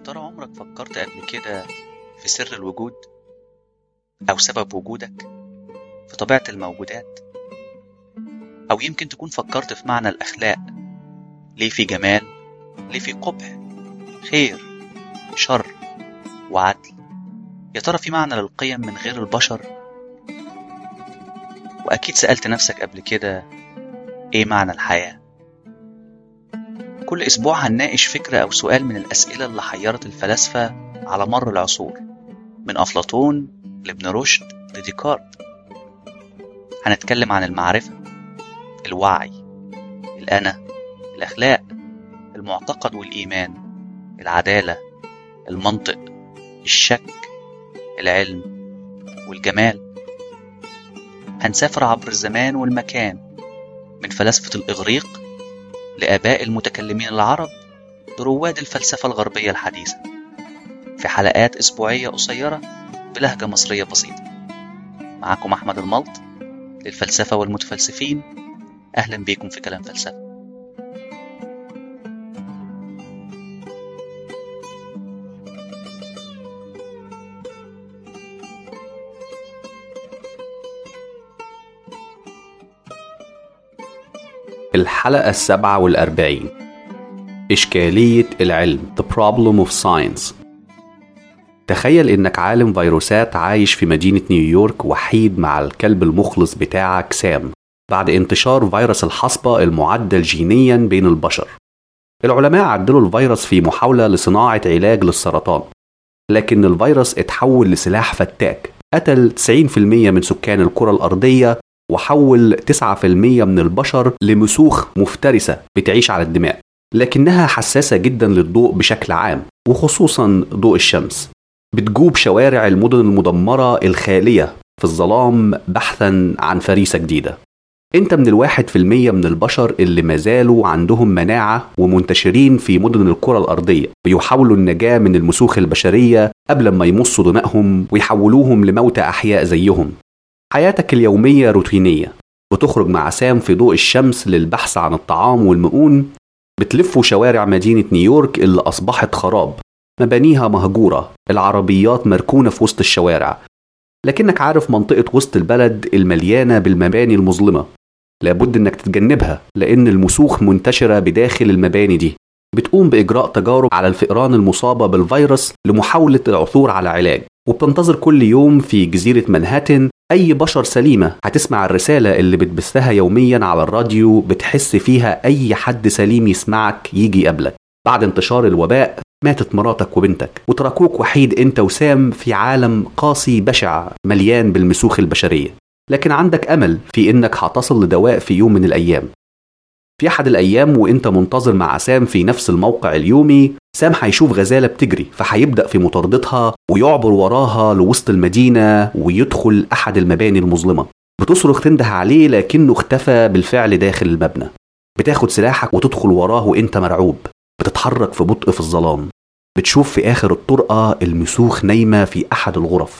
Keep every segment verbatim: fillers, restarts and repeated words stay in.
ترى عمرك فكرت قبل كده في سر الوجود أو سبب وجودك في طبيعة الموجودات؟ أو يمكن تكون فكرت في معنى الأخلاق، ليه في جمال، ليه في قبح، خير، شر وعدل؟ يا ترى في معنى للقيم من غير البشر؟ وأكيد سألت نفسك قبل كده إيه معنى الحياة؟ كل أسبوع هنناقش فكرة أو سؤال من الأسئلة اللي حيرت الفلاسفة على مر العصور، من أفلاطون لابن رشد لديكارت. هنتكلم عن المعرفة، الوعي، الأنا، الأخلاق، المعتقد والإيمان، العدالة، المنطق، الشك، العلم والجمال. هنسافر عبر الزمان والمكان، من فلاسفة الإغريق لآباء المتكلمين العرب لرواد الفلسفة الغربية الحديثة، في حلقات أسبوعية قصيرة بلهجة مصرية بسيطة. معكم أحمد الملط للفلسفة والمتفلسفين. أهلا بيكم في كلام فلسفة. الحلقة السابعة والأربعين، إشكالية العلم The Problem of Science. تخيل إنك عالم فيروسات عايش في مدينة نيويورك وحيد مع الكلب المخلص بتاعك سام بعد انتشار فيروس الحصبة المعدل جينيا بين البشر. العلماء عدلوا الفيروس في محاولة لصناعة علاج للسرطان، لكن الفيروس اتحول لسلاح فتاك قتل تسعين بالمئة من سكان الكرة الأرضية وحول تسعة بالمئة من البشر لمسوخ مفترسة بتعيش على الدماء، لكنها حساسة جدا للضوء بشكل عام وخصوصا ضوء الشمس. بتجوب شوارع المدن المدمرة الخالية في الظلام بحثا عن فريسة جديدة. انت من الواحد في المية من البشر اللي مازالوا عندهم مناعة ومنتشرين في مدن الكرة الأرضية بيحاولوا النجاة من المسوخ البشرية قبل ما يمصوا دمائهم ويحولوهم لموتى أحياء زيهم. حياتك اليومية روتينية، بتخرج مع سام في ضوء الشمس للبحث عن الطعام والمؤون. بتلفوا شوارع مدينة نيويورك اللي أصبحت خراب، مبانيها مهجورة، العربيات مركونة في وسط الشوارع، لكنك عارف منطقة وسط البلد المليانة بالمباني المظلمة لابد انك تتجنبها لأن المسوخ منتشرة بداخل المباني دي. بتقوم بإجراء تجارب على الفئران المصابة بالفيروس لمحاولة العثور على علاج، وبتنتظر كل يوم في جزيرة منهاتن أي بشر سليمة هتسمع الرسالة اللي بتبثها يوميا على الراديو، بتحس فيها أي حد سليم يسمعك يجي يقابلك. بعد انتشار الوباء ماتت مراتك وبنتك وتركوك وحيد انت وسام في عالم قاسي بشع مليان بالمسوخ البشرية، لكن عندك أمل في إنك هتصل لدواء في يوم من الأيام. في أحد الأيام وإنت منتظر مع سام في نفس الموقع اليومي، سام هيشوف غزالة بتجري فهيبدأ في مطاردتها ويعبر وراها لوسط المدينة ويدخل أحد المباني المظلمة. بتصرخ تنده عليه لكنه اختفى بالفعل داخل المبنى. بتاخد سلاحك وتدخل وراه وإنت مرعوب. بتتحرك في بطء في الظلام. بتشوف في آخر الطرقة المسوخ نايمة في أحد الغرف.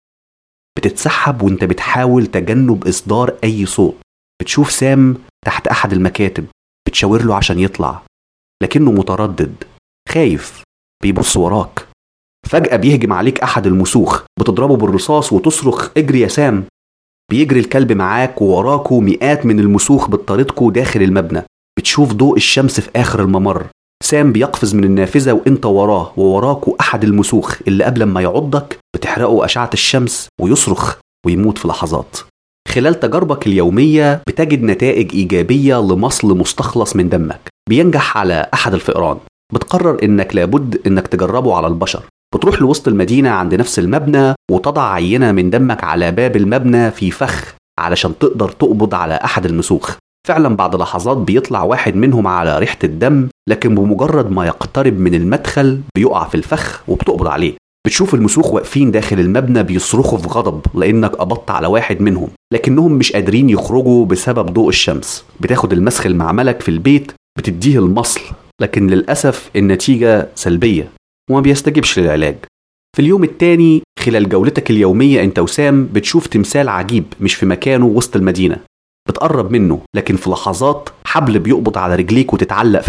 بتتسحب وإنت بتحاول تجنب إصدار أي صوت. بتشوف سام تحت أحد المكاتب، بتشاور له عشان يطلع لكنه متردد خايف، بيبص وراك. فجأة بيهجم عليك أحد المسوخ، بتضربه بالرصاص وتصرخ اجري يا سام. بيجري الكلب معاك ووراكوا مئات من المسوخ بتطاردكوا داخل المبنى. بتشوف ضوء الشمس في آخر الممر. سام بيقفز من النافذة وانت وراه، ووراكوا أحد المسوخ اللي قبل ما يعضك بتحرقه أشعة الشمس ويصرخ ويموت في لحظات. خلال تجاربك اليومية بتجد نتائج إيجابية لمصل مستخلص من دمك بينجح على أحد الفئران. بتقرر إنك لابد إنك تجربه على البشر. بتروح لوسط المدينة عند نفس المبنى وتضع عينة من دمك على باب المبنى في فخ علشان تقدر تقبض على أحد المسوخ. فعلا بعد لحظات بيطلع واحد منهم على ريحة الدم، لكن بمجرد ما يقترب من المدخل بيقع في الفخ وبتقبض عليه. بتشوف المسوخ واقفين داخل المبنى بيصرخوا في غضب لأنك قبضت على واحد منهم، لكنهم مش قادرين يخرجوا بسبب ضوء الشمس. بتاخد المسخ المعملك في البيت، بتديه المصل، لكن للأسف النتيجة سلبية وما بيستجيبش للعلاج. في اليوم التاني خلال جولتك اليومية انت وسام بتشوف تمثال عجيب مش في مكانه وسط المدينة. بتقرب منه، لكن في لحظات حبل بيقبض على رجليك وتتعلق في الهواء.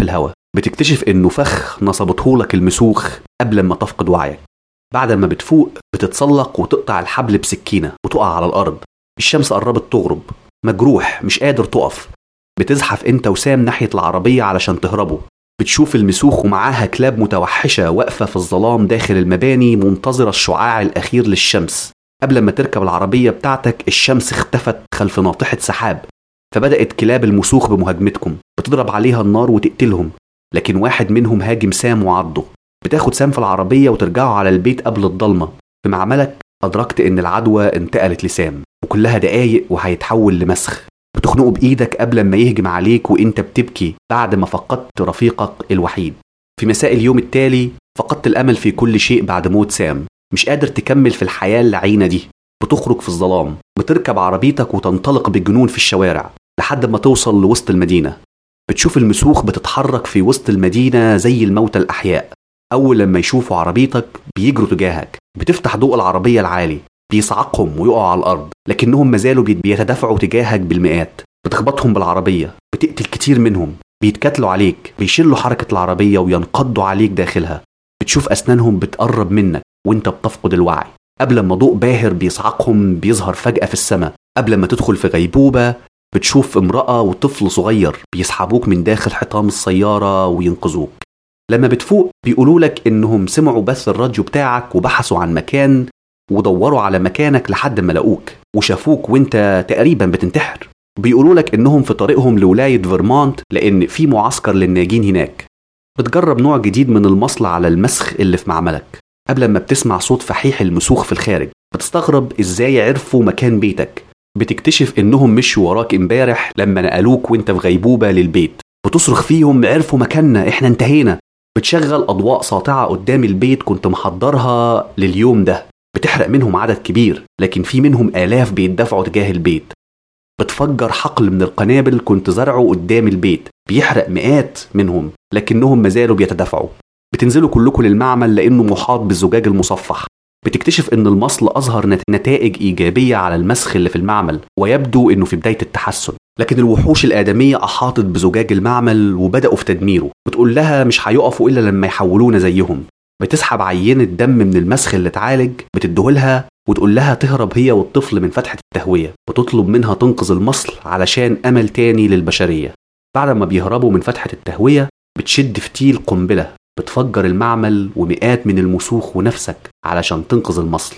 بتكتشف إنه فخ نصبتهولك المسوخ قبل ما تفقد وعيك. بعد ما بتفوق بتتسلق وتقطع الحبل بسكينة وتقع على الأرض. الشمس قربت تغرب، مجروح مش قادر تقف. بتزحف انت وسام ناحية العربية علشان تهربوا. بتشوف المسوخ ومعاها كلاب متوحشة واقفة في الظلام داخل المباني منتظرة الشعاع الأخير للشمس. قبل ما تركب العربية بتاعتك الشمس اختفت خلف ناطحة سحاب، فبدأت كلاب المسوخ بمهاجمتكم. بتضرب عليها النار وتقتلهم، لكن واحد منهم هاجم سام وعضه. بتاخد سام في العربية وترجعوا على البيت قبل الضلمة. في معملك أدركت إن العدوى انتقلت لسام، وكلها دقايق وهيتحول لمسخ. بتخنقه بإيدك قبل ما يهجم عليك وإنت بتبكي بعد ما فقدت رفيقك الوحيد. في مساء اليوم التالي فقدت الأمل في كل شيء بعد موت سام. مش قادر تكمل في الحياة اللعينة دي. بتخرج في الظلام، بتركب عربيتك وتنطلق بالجنون في الشوارع لحد ما توصل لوسط المدينة. بتشوف المسوخ بتتحرك في وسط المدينة زي الموتى الأحياء. أول لما يشوفوا عربيتك بيجروا تجاهك. بتفتح ضوء العربية العالي، بيصعقهم ويقعوا على الأرض، لكنهم مازالوا بيتدافعوا تجاهك بالمئات. بتخبطهم بالعربية، بتقتل كتير منهم، بيتكتلوا عليك، بيشلوا حركة العربية وينقضوا عليك داخلها. بتشوف أسنانهم بتقرب منك وانت بتفقد الوعي، قبل ما ضوء باهر بيصعقهم بيظهر فجأة في السماء. قبل ما تدخل في غيبوبة بتشوف امرأة وطفل صغير بيسحبوك من داخل حطام السيارة وينقذوك. لما بتفوق بيقولوا لك انهم سمعوا بث الراديو بتاعك وبحثوا عن مكان ودوروا على مكانك لحد ما لقوك وشافوك وانت تقريبا بتنتحر. بيقولوا لك انهم في طريقهم لولاية فيرمونت لان في معسكر للناجين هناك. بتجرب نوع جديد من المصل على المسخ اللي في معملك قبل ما بتسمع صوت فحيح المسوخ في الخارج. بتستغرب ازاي عرفوا مكان بيتك. بتكتشف انهم مشوا وراك امبارح لما نقلوك وانت في غيبوبة للبيت. بتصرخ فيهم عرفوا مكاننا، احنا انتهينا. بتشغل اضواء ساطعة قدام البيت كنت محضرها لليوم ده. بتحرق منهم عدد كبير، لكن في منهم آلاف بيتدافعوا تجاه البيت. بتفجر حقل من القنابل كنت زرعه قدام البيت بيحرق مئات منهم، لكنهم مازالوا بيتدافعوا. بتنزلوا كلكم للمعمل لأنه محاط بالزجاج المصفح. بتكتشف ان المصل اظهر نتائج ايجابية على المسخ اللي في المعمل، ويبدو انه في بداية التحسن. لكن الوحوش الآدمية احاطت بزجاج المعمل وبدأوا في تدميره. بتقول لها مش هيقفوا الا لما يحولونا زيهم. بتسحب عينة دم من المسخ اللي اتعالج بتديهولها وتقول لها تهرب هي والطفل من فتحة التهوية. بتطلب منها تنقذ المصل علشان امل تاني للبشرية. بعد ما بيهربوا من فتحة التهوية بتشد فتيل قنبلة بتفجر المعمل ومئات من المسوخ ونفسك علشان تنقذ المصل.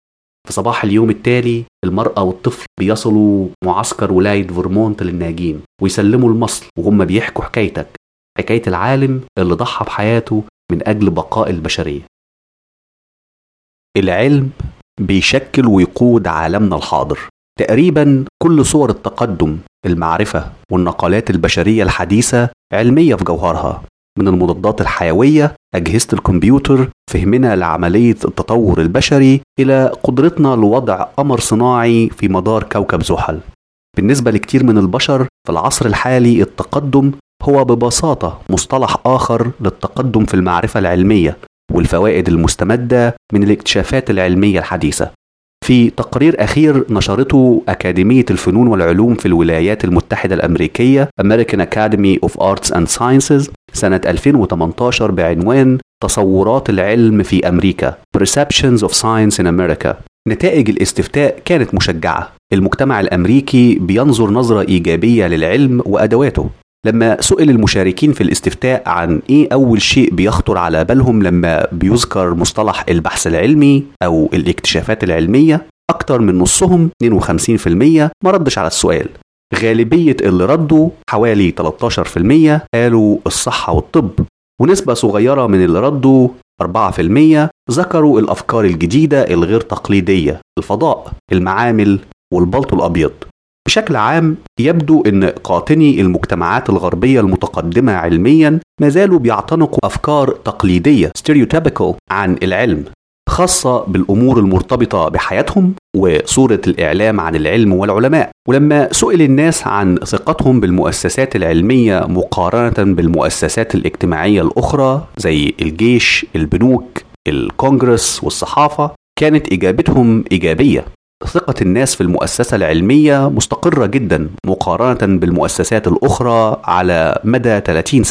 في صباح اليوم التالي المرأة والطفل بيصلوا معسكر ولاية فيرمونت للناجين ويسلموا المصل وهم بيحكوا حكايتك، حكاية العالم اللي ضحى بحياته من أجل بقاء البشرية. العلم بيشكل ويقود عالمنا الحاضر. تقريبا كل صور التقدم، المعرفة والنقلات البشرية الحديثة علمية في جوهرها، من المضادات الحيوية، أجهزة الكمبيوتر، فهمنا لعملية التطور البشري، إلى قدرتنا لوضع قمر صناعي في مدار كوكب زحل. بالنسبة لكتير من البشر في العصر الحالي التقدم هو ببساطة مصطلح آخر للتقدم في المعرفة العلمية والفوائد المستمدة من الاكتشافات العلمية الحديثة. في تقرير أخير نشرته أكاديمية الفنون والعلوم في الولايات المتحدة الأمريكية American Academy of Arts and Sciences سنة ألفين وثمانية عشر بعنوان تصورات العلم في أمريكا Perceptions of Science in America. نتائج الاستفتاء كانت مشجعة. المجتمع الأمريكي بينظر نظرة إيجابية للعلم وأدواته. لما سئل المشاركين في الاستفتاء عن إيه أول شيء بيخطر على بالهم لما بيذكر مصطلح البحث العلمي أو الاكتشافات العلمية، أكتر من نصهم اثنين وخمسين بالمئة ما ردش على السؤال. غالبية اللي ردوا حوالي ثلاثة عشر بالمئة قالوا الصحة والطب، ونسبة صغيرة من اللي ردوا أربعة بالمئة ذكروا الأفكار الجديدة الغير تقليدية، الفضاء، المعامل والبلط الأبيض. بشكل عام يبدو أن قاطني المجتمعات الغربية المتقدمة علميا ما زالوا بيعتنقوا أفكار تقليدية stereotypical عن العلم، خاصة بالأمور المرتبطة بحياتهم وصورة الإعلام عن العلم والعلماء. ولما سئل الناس عن ثقتهم بالمؤسسات العلمية مقارنة بالمؤسسات الاجتماعية الأخرى زي الجيش، البنوك، الكونغرس والصحافة، كانت إجابتهم إيجابية. ثقة الناس في المؤسسة العلمية مستقرة جدا مقارنة بالمؤسسات الأخرى على مدى ثلاثين سنة.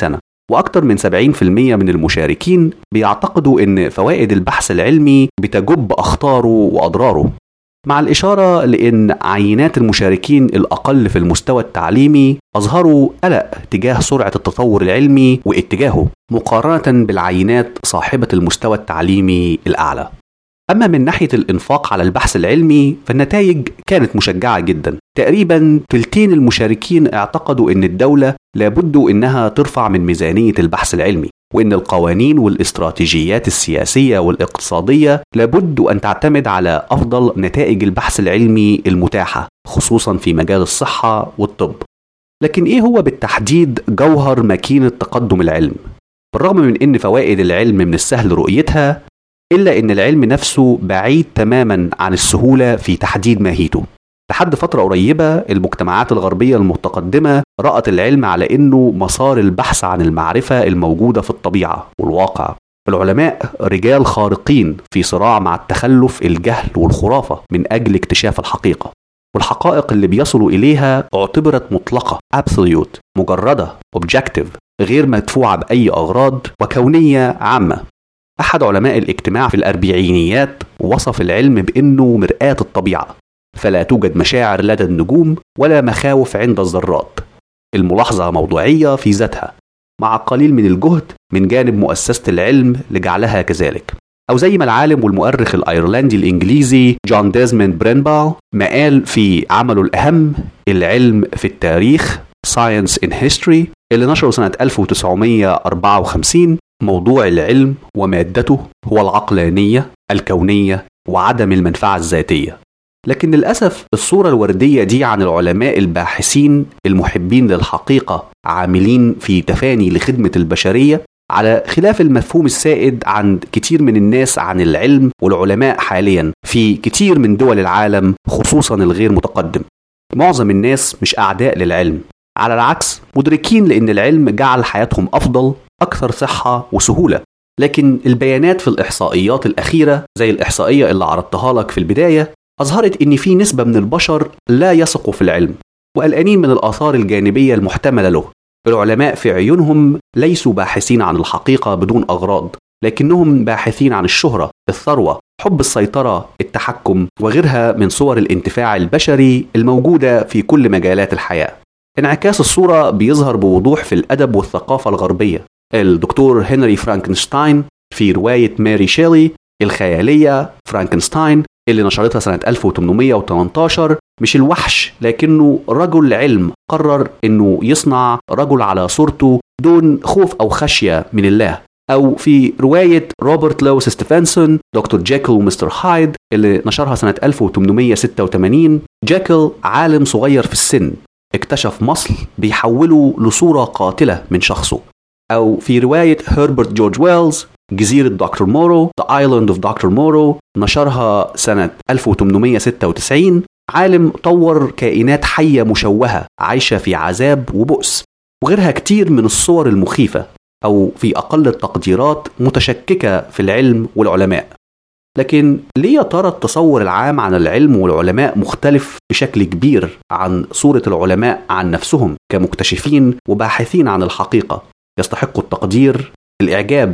وأكتر من سبعين بالمئة من المشاركين بيعتقدوا إن فوائد البحث العلمي بتجب أخطاره وأضراره، مع الإشارة لأن عينات المشاركين الأقل في المستوى التعليمي أظهروا قلق تجاه سرعة التطور العلمي واتجاهه مقارنة بالعينات صاحبة المستوى التعليمي الأعلى. أما من ناحية الإنفاق على البحث العلمي فالنتائج كانت مشجعة جدا. تقريبا ثلثين المشاركين اعتقدوا أن الدولة لابد أنها ترفع من ميزانية البحث العلمي، وأن القوانين والاستراتيجيات السياسية والاقتصادية لابد أن تعتمد على أفضل نتائج البحث العلمي المتاحة، خصوصا في مجال الصحة والطب. لكن إيه هو بالتحديد جوهر ماكينة تقدم العلم؟ بالرغم من أن فوائد العلم من السهل رؤيتها، إلا أن العلم نفسه بعيد تماما عن السهولة في تحديد ماهيته. لحد فترة قريبة المجتمعات الغربية المتقدمة رأت العلم على أنه مسار البحث عن المعرفة الموجودة في الطبيعة والواقع. العلماء رجال خارقين في صراع مع التخلف، الجهل والخرافة من أجل اكتشاف الحقيقة، والحقائق اللي بيصلوا إليها اعتبرت مطلقة absolute، مجردة objective، غير مدفوعة بأي أغراض، وكونية عامة. أحد علماء الاجتماع في الأربعينيات وصف العلم بأنه مرآة الطبيعة، فلا توجد مشاعر لدى النجوم ولا مخاوف عند الذرات. الملاحظة موضوعية في ذاتها، مع قليل من الجهد من جانب مؤسسة العلم لجعلها كذلك. أو زي ما العالم والمؤرخ الأيرلندي الإنجليزي جون ديزموند برينبال ما قال في عمله الأهم العلم في التاريخ Science in History اللي نشره سنة ألف وتسعمائة وأربعة وخمسين: موضوع العلم ومادته هو العقلانية الكونية وعدم المنفعة الذاتية. لكن للأسف الصورة الوردية دي عن العلماء الباحثين المحبين للحقيقة عاملين في تفاني لخدمة البشرية، على خلاف المفهوم السائد عند كتير من الناس عن العلم والعلماء حاليا في كتير من دول العالم، خصوصا الغير متقدم. معظم الناس مش أعداء للعلم، على العكس مدركين لأن العلم جعل حياتهم أفضل، أكثر صحة وسهولة. لكن البيانات في الإحصائيات الأخيرة زي الإحصائية اللي عرضتها لك في البداية أظهرت إن في نسبة من البشر لا يثقوا في العلم وقلقانين من الآثار الجانبية المحتملة له. العلماء في عيونهم ليسوا باحثين عن الحقيقة بدون أغراض، لكنهم باحثين عن الشهرة، الثروة، حب السيطرة، التحكم وغيرها من صور الانتفاع البشري الموجودة في كل مجالات الحياة. انعكاس الصورة بيظهر بوضوح في الأدب والثقافة الغربية. الدكتور هنري فرانكنشتاين في رواية ماري شيلي الخيالية فرانكنشتاين اللي نشرتها سنة ألف وثمانمائة وثمانية عشر مش الوحش، لكنه رجل علم قرر انه يصنع رجل على صورته دون خوف او خشية من الله. او في رواية روبرت لويس ستيفنسون دكتور جيكل ومستر هايد اللي نشرها سنة ألف وثمانمائة وستة وثمانين، جيكل عالم صغير في السن اكتشف مصل بيحوله لصورة قاتلة من شخصه. أو في رواية هربرت جورج ويلز جزيرة دكتور مورو The Island of دكتور مورو نشرها سنة ألف وثمانمائة وستة وتسعين، عالم طور كائنات حية مشوهة عايشة في عذاب وبؤس وغيرها كتير من الصور المخيفة، أو في أقل التقديرات متشككة في العلم والعلماء. لكن ليه يا ترى التصور العام عن العلم والعلماء مختلف بشكل كبير عن صورة العلماء عن نفسهم كمكتشفين وباحثين عن الحقيقة يستحقوا التقدير، الإعجاب،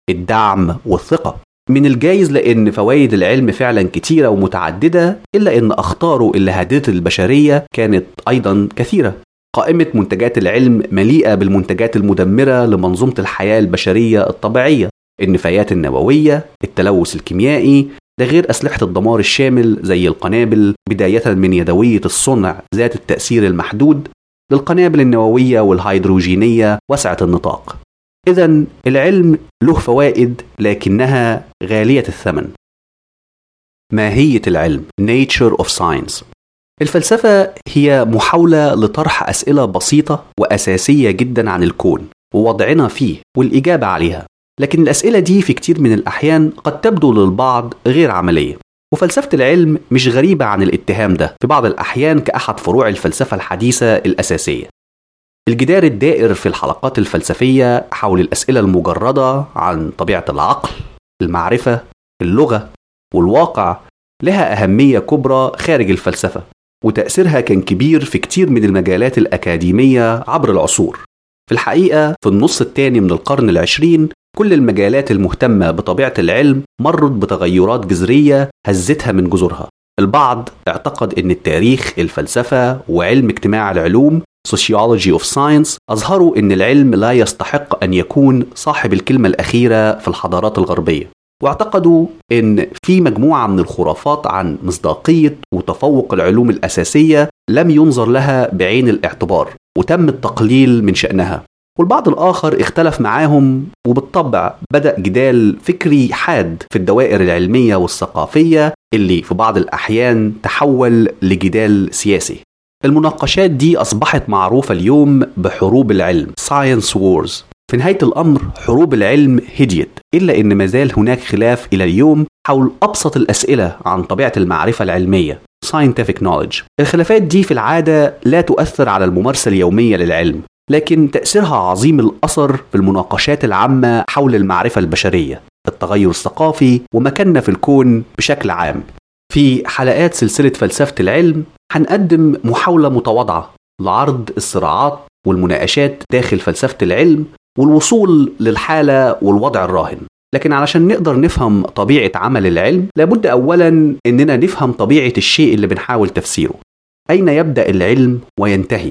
الدعم والثقة؟ من الجايز لأن فوائد العلم فعلا كتيرة ومتعددة، إلا أن أخطاره اللي هددت البشرية كانت أيضا كثيرة. قائمة منتجات العلم مليئة بالمنتجات المدمرة لمنظومة الحياة البشرية الطبيعية، النفايات النووية، التلوث الكيميائي، ده غير أسلحة الدمار الشامل زي القنابل، بداية من يدوية الصنع ذات التأثير المحدود للقنابل النووية والهيدروجينية واسعة النطاق. إذن العلم له فوائد لكنها غالية الثمن. ماهية العلم Nature of Science. الفلسفة هي محاولة لطرح أسئلة بسيطة وأساسية جدا عن الكون ووضعنا فيه والإجابة عليها، لكن الأسئلة دي في كتير من الأحيان قد تبدو للبعض غير عملية، وفلسفة العلم مش غريبة عن الاتهام ده في بعض الأحيان كأحد فروع الفلسفة الحديثة الأساسية. الجدار الدائر في الحلقات الفلسفية حول الأسئلة المجردة عن طبيعة العقل، المعرفة، اللغة والواقع لها أهمية كبرى خارج الفلسفة، وتأثيرها كان كبير في كتير من المجالات الأكاديمية عبر العصور. في الحقيقة في النص الثاني من القرن العشرين كل المجالات المهتمة بطبيعة العلم مرت بتغيرات جذرية هزتها من جذورها. البعض اعتقد أن التاريخ، الفلسفة، وعلم اجتماع العلوم Sociology of Science أظهروا أن العلم لا يستحق أن يكون صاحب الكلمة الأخيرة في الحضارات الغربية، واعتقدوا أن في مجموعة من الخرافات عن مصداقية وتفوق العلوم الأساسية لم ينظر لها بعين الاعتبار وتم التقليل من شأنها. والبعض الآخر اختلف معاهم، وبالطبع بدأ جدال فكري حاد في الدوائر العلمية والثقافية اللي في بعض الأحيان تحول لجدال سياسي. المناقشات دي أصبحت معروفة اليوم بحروب العلم Science Wars. في نهاية الأمر حروب العلم هديت، إلا أن مازال هناك خلاف إلى اليوم حول أبسط الأسئلة عن طبيعة المعرفة العلمية Scientific Knowledge. الخلافات دي في العادة لا تؤثر على الممارسة اليومية للعلم، لكن تأثيرها عظيم الأثر في المناقشات العامة حول المعرفة البشرية، التغير الثقافي، ومكاننا في الكون بشكل عام. في حلقات سلسلة فلسفة العلم هنقدم محاولة متواضعة لعرض الصراعات والمناقشات داخل فلسفة العلم والوصول للحالة والوضع الراهن. لكن علشان نقدر نفهم طبيعة عمل العلم لابد أولا إننا نفهم طبيعة الشيء اللي بنحاول تفسيره. أين يبدأ العلم وينتهي؟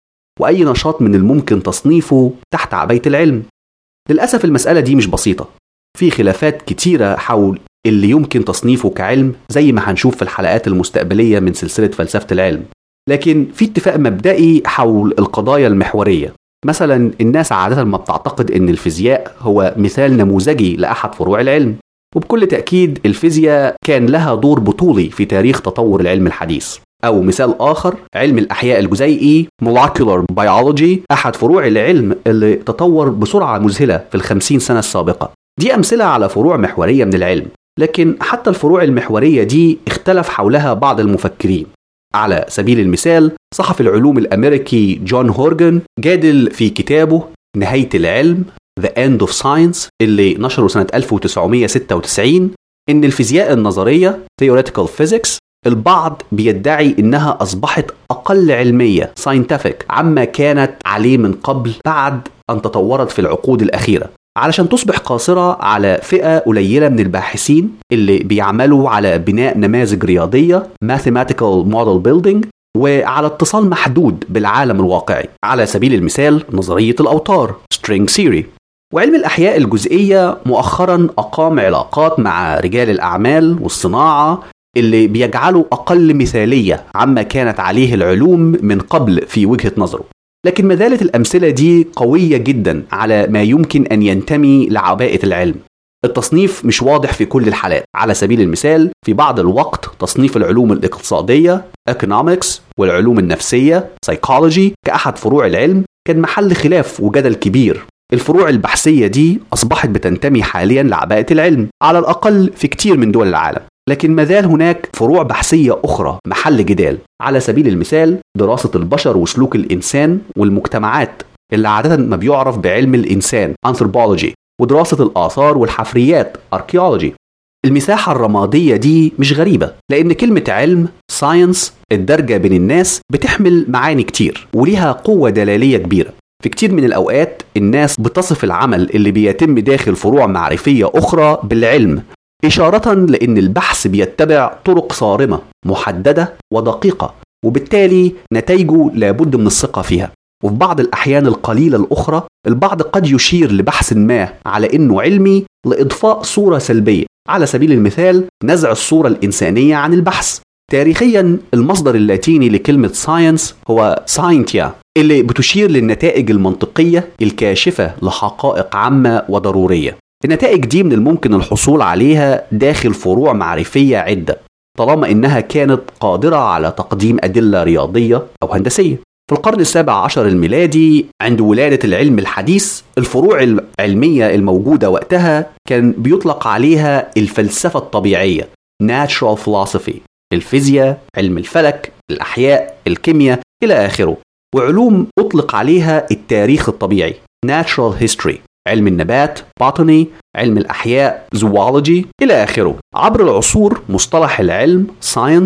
وأي نشاط من الممكن تصنيفه تحت عباية العلم؟ للأسف المسألة دي مش بسيطة، في خلافات كتيرة حول اللي يمكن تصنيفه كعلم زي ما هنشوف في الحلقات المستقبلية من سلسلة فلسفة العلم. لكن في اتفاق مبدئي حول القضايا المحورية. مثلا الناس عادة ما بتعتقد ان الفيزياء هو مثال نموذجي لأحد فروع العلم، وبكل تأكيد الفيزياء كان لها دور بطولي في تاريخ تطور العلم الحديث. أو مثال آخر علم الأحياء الجزيئي Molecular Biology، أحد فروع العلم اللي تطور بسرعة مذهلة في الخمسين سنة السابقة. دي أمثلة على فروع محورية من العلم، لكن حتى الفروع المحورية دي اختلف حولها بعض المفكرين. على سبيل المثال صحفي العلوم الأمريكي جون هورجن جادل في كتابه نهاية العلم The End of Science اللي نشره سنة ألف وتسعمائة وستة وتسعين إن الفيزياء النظرية Theoretical Physics البعض بيدعي إنها أصبحت أقل علمية Scientific عما كانت عليه من قبل بعد أن تطورت في العقود الأخيرة، علشان تصبح قاصرة على فئة قليلة من الباحثين اللي بيعملوا على بناء نماذج رياضية Mathematical Model Building وعلى اتصال محدود بالعالم الواقعي. على سبيل المثال نظرية الأوتار String Theory. وعلم الأحياء الجزئية مؤخرا أقام علاقات مع رجال الأعمال والصناعة اللي بيجعلوا أقل مثالية عما كانت عليه العلوم من قبل في وجهة نظره. لكن ما زالت الأمثلة دي قوية جدا على ما يمكن أن ينتمي لعباءة العلم. التصنيف مش واضح في كل الحالات. على سبيل المثال في بعض الوقت تصنيف العلوم الاقتصادية Economics والعلوم النفسية Psychology كأحد فروع العلم كان محل خلاف وجدل كبير. الفروع البحثية دي أصبحت بتنتمي حاليا لعباءة العلم على الأقل في كتير من دول العالم، لكن ما زال هناك فروع بحثية أخرى محل جدال. على سبيل المثال دراسة البشر وسلوك الإنسان والمجتمعات اللي عادة ما بيعرف بعلم الإنسان Anthropology، ودراسة الآثار والحفريات Archaeology. المساحة الرمادية دي مش غريبة، لأن كلمة علم Science الدرجة بين الناس بتحمل معاني كتير وليها قوة دلالية كبيرة. في كتير من الأوقات الناس بتصف العمل اللي بيتم داخل فروع معرفية أخرى بالعلم، إشارة لأن البحث بيتبع طرق صارمة محددة ودقيقة، وبالتالي نتائجه لابد من الثقة فيها. وفي بعض الأحيان القليلة الأخرى البعض قد يشير لبحث ما على أنه علمي لإضفاء صورة سلبية. على سبيل المثال نزع الصورة الإنسانية عن البحث. تاريخيا المصدر اللاتيني لكلمة ساينس هو ساينتيا اللي بتشير للنتائج المنطقية الكاشفة لحقائق عامة وضرورية. النتائج دي من الممكن الحصول عليها داخل فروع معرفية عدة طالما إنها كانت قادرة على تقديم أدلة رياضية أو هندسية. في القرن السابع عشر الميلادي عند ولادة العلم الحديث الفروع العلمية الموجودة وقتها كان بيطلق عليها الفلسفة الطبيعية Natural Philosophy، الفيزياء، علم الفلك، الأحياء، الكيمياء إلى آخره. وعلوم أطلق عليها التاريخ الطبيعي Natural History، علم النبات Botany، علم الأحياء Zoology إلى آخره. عبر العصور مصطلح العلم Science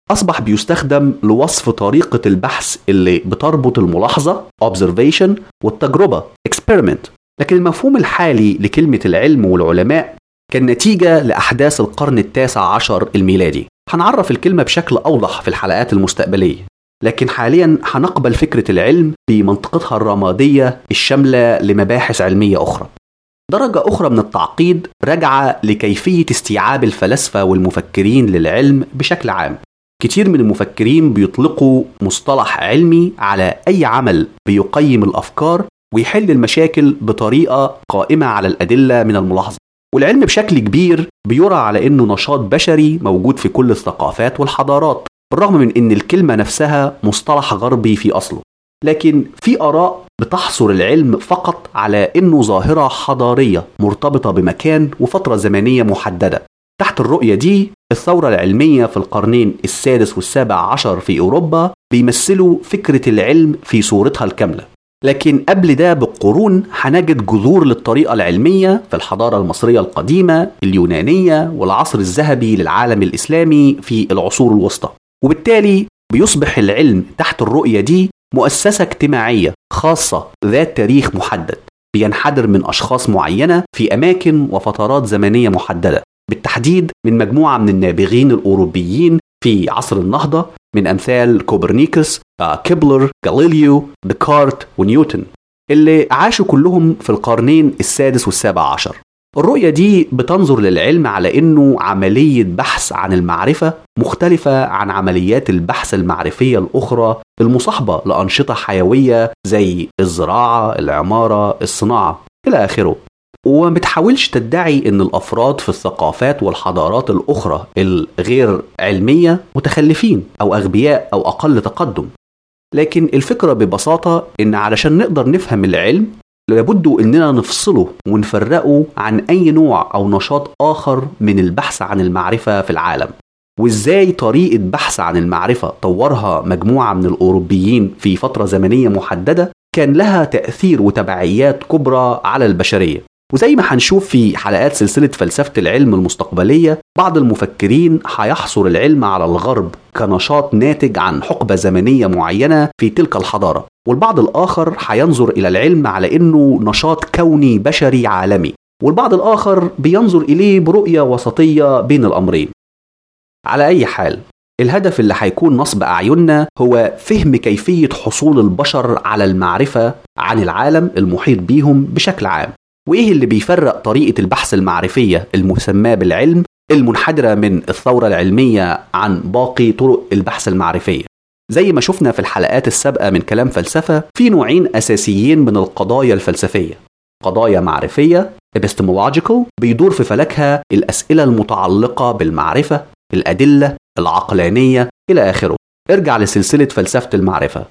أصبح بيستخدم لوصف طريقة البحث اللي بتربط الملاحظة observation والتجربة experiment. لكن المفهوم الحالي لكلمة العلم والعلماء كان نتيجة لأحداث القرن التاسع عشر الميلادي. هنعرف الكلمة بشكل أوضح في الحلقات المستقبلية، لكن حاليا هنقبل فكرة العلم بمنطقتها الرمادية الشاملة لمباحث علمية أخرى. درجة أخرى من التعقيد راجعة لكيفية استيعاب الفلاسفة والمفكرين للعلم بشكل عام. كتير من المفكرين بيطلقوا مصطلح علمي على أي عمل بيقيم الأفكار ويحل المشاكل بطريقة قائمة على الأدلة من الملاحظة. والعلم بشكل كبير بيرى على إنه نشاط بشري موجود في كل الثقافات والحضارات، بالرغم من إن الكلمة نفسها مصطلح غربي في أصله. لكن في آراء بتحصر العلم فقط على إنه ظاهرة حضارية مرتبطة بمكان وفترة زمنية محددة. تحت الرؤية دي الثورة العلمية في القرنين السادس والسابع عشر في أوروبا بيمثلوا فكرة العلم في صورتها الكاملة. لكن قبل ده بقرون هنجد جذور للطريقة العلمية في الحضارة المصرية القديمة، اليونانية، والعصر الذهبي للعالم الإسلامي في العصور الوسطى. وبالتالي بيصبح العلم تحت الرؤية دي مؤسسة اجتماعية خاصة ذات تاريخ محدد، بينحدر من أشخاص معينة في أماكن وفترات زمنية محددة، بالتحديد من مجموعة من النابغين الأوروبيين في عصر النهضة، من أمثال كوبرنيكوس، كيبلر، غاليليو، ديكارت ونيوتن، اللي عاشوا كلهم في القرنين السادس والسابع عشر. الرؤية دي بتنظر للعلم على إنه عملية بحث عن المعرفة مختلفة عن عمليات البحث المعرفية الأخرى المصاحبة لأنشطة حيوية زي الزراعة، العمارة، الصناعة إلى آخره. وما بتحاولش تدعي إن الأفراد في الثقافات والحضارات الأخرى الغير علمية متخلفين أو أغبياء أو أقل تقدم. لكن الفكرة ببساطة إن علشان نقدر نفهم العلم لابد إننا نفصله ونفرقه عن أي نوع أو نشاط آخر من البحث عن المعرفة في العالم. وإزاي طريقة بحث عن المعرفة طورها مجموعة من الأوروبيين في فترة زمنية محددة كان لها تأثير وتبعيات كبرى على البشرية. وزي ما هنشوف في حلقات سلسلة فلسفة العلم المستقبلية، بعض المفكرين هيحصر العلم على الغرب كنشاط ناتج عن حقبة زمنية معينة في تلك الحضارة، والبعض الآخر هينظر إلى العلم على إنه نشاط كوني بشري عالمي، والبعض الآخر بينظر إليه برؤية وسطية بين الأمرين. على أي حال، الهدف اللي هيكون نصب أعيننا هو فهم كيفية حصول البشر على المعرفة عن العالم المحيط بيهم بشكل عام، وإيه اللي بيفرق طريقة البحث المعرفية المسمى بالعلم المنحدرة من الثورة العلمية عن باقي طرق البحث المعرفية. زي ما شفنا في الحلقات السابقة من كلام فلسفة، في نوعين أساسيين من القضايا الفلسفية: قضايا معرفية epistemological بيدور في فلكها الأسئلة المتعلقة بالمعرفة، الأدلة، العقلانية إلى آخره، ارجع لسلسلة فلسفة المعرفة.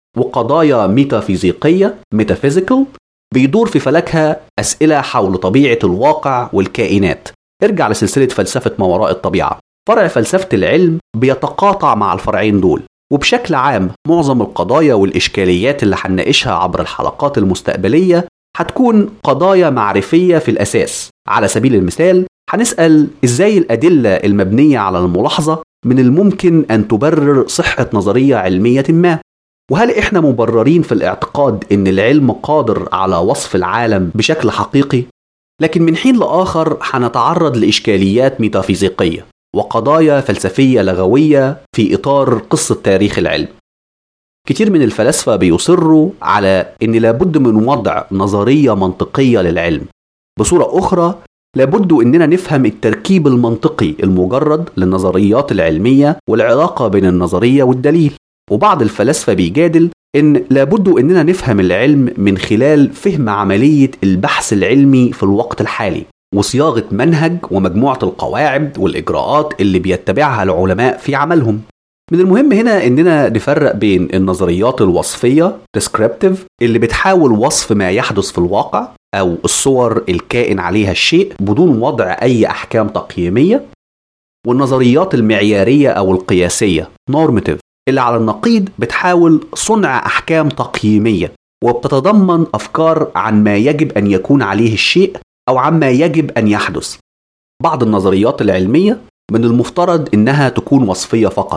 وقضايا ميتافيزيقية metaphysical بيدور في فلكها أسئلة حول طبيعة الواقع والكائنات، ارجع لسلسلة فلسفة ما وراء الطبيعة. فرع فلسفة العلم بيتقاطع مع الفرعين دول، وبشكل عام معظم القضايا والإشكاليات اللي هنناقشها عبر الحلقات المستقبلية هتكون قضايا معرفية في الأساس. على سبيل المثال هنسأل إزاي الأدلة المبنية على الملاحظة من الممكن أن تبرر صحة نظرية علمية ما، وهل إحنا مبررين في الاعتقاد إن العلم قادر على وصف العالم بشكل حقيقي؟ لكن من حين لآخر هنتعرض لإشكاليات ميتافيزيقية وقضايا فلسفية لغوية في إطار قصة تاريخ العلم. كتير من الفلاسفة بيصروا على إن لابد من وضع نظرية منطقية للعلم. بصورة أخرى لابد إننا نفهم التركيب المنطقي المجرد للنظريات العلمية والعلاقة بين النظرية والدليل. وبعض الفلاسفة بيجادل إن لابد إننا نفهم العلم من خلال فهم عملية البحث العلمي في الوقت الحالي، وصياغة منهج ومجموعة القواعد والإجراءات اللي بيتبعها العلماء في عملهم. من المهم هنا إننا نفرق بين النظريات الوصفية descriptive اللي بتحاول وصف ما يحدث في الواقع أو الصور الكائن عليها الشيء بدون وضع أي أحكام تقييمية، والنظريات المعيارية أو القياسية normative اللي على النقيض بتحاول صنع أحكام تقييمية وبتتضمن أفكار عن ما يجب أن يكون عليه الشيء أو عما يجب أن يحدث. بعض النظريات العلمية من المفترض إنها تكون وصفية فقط،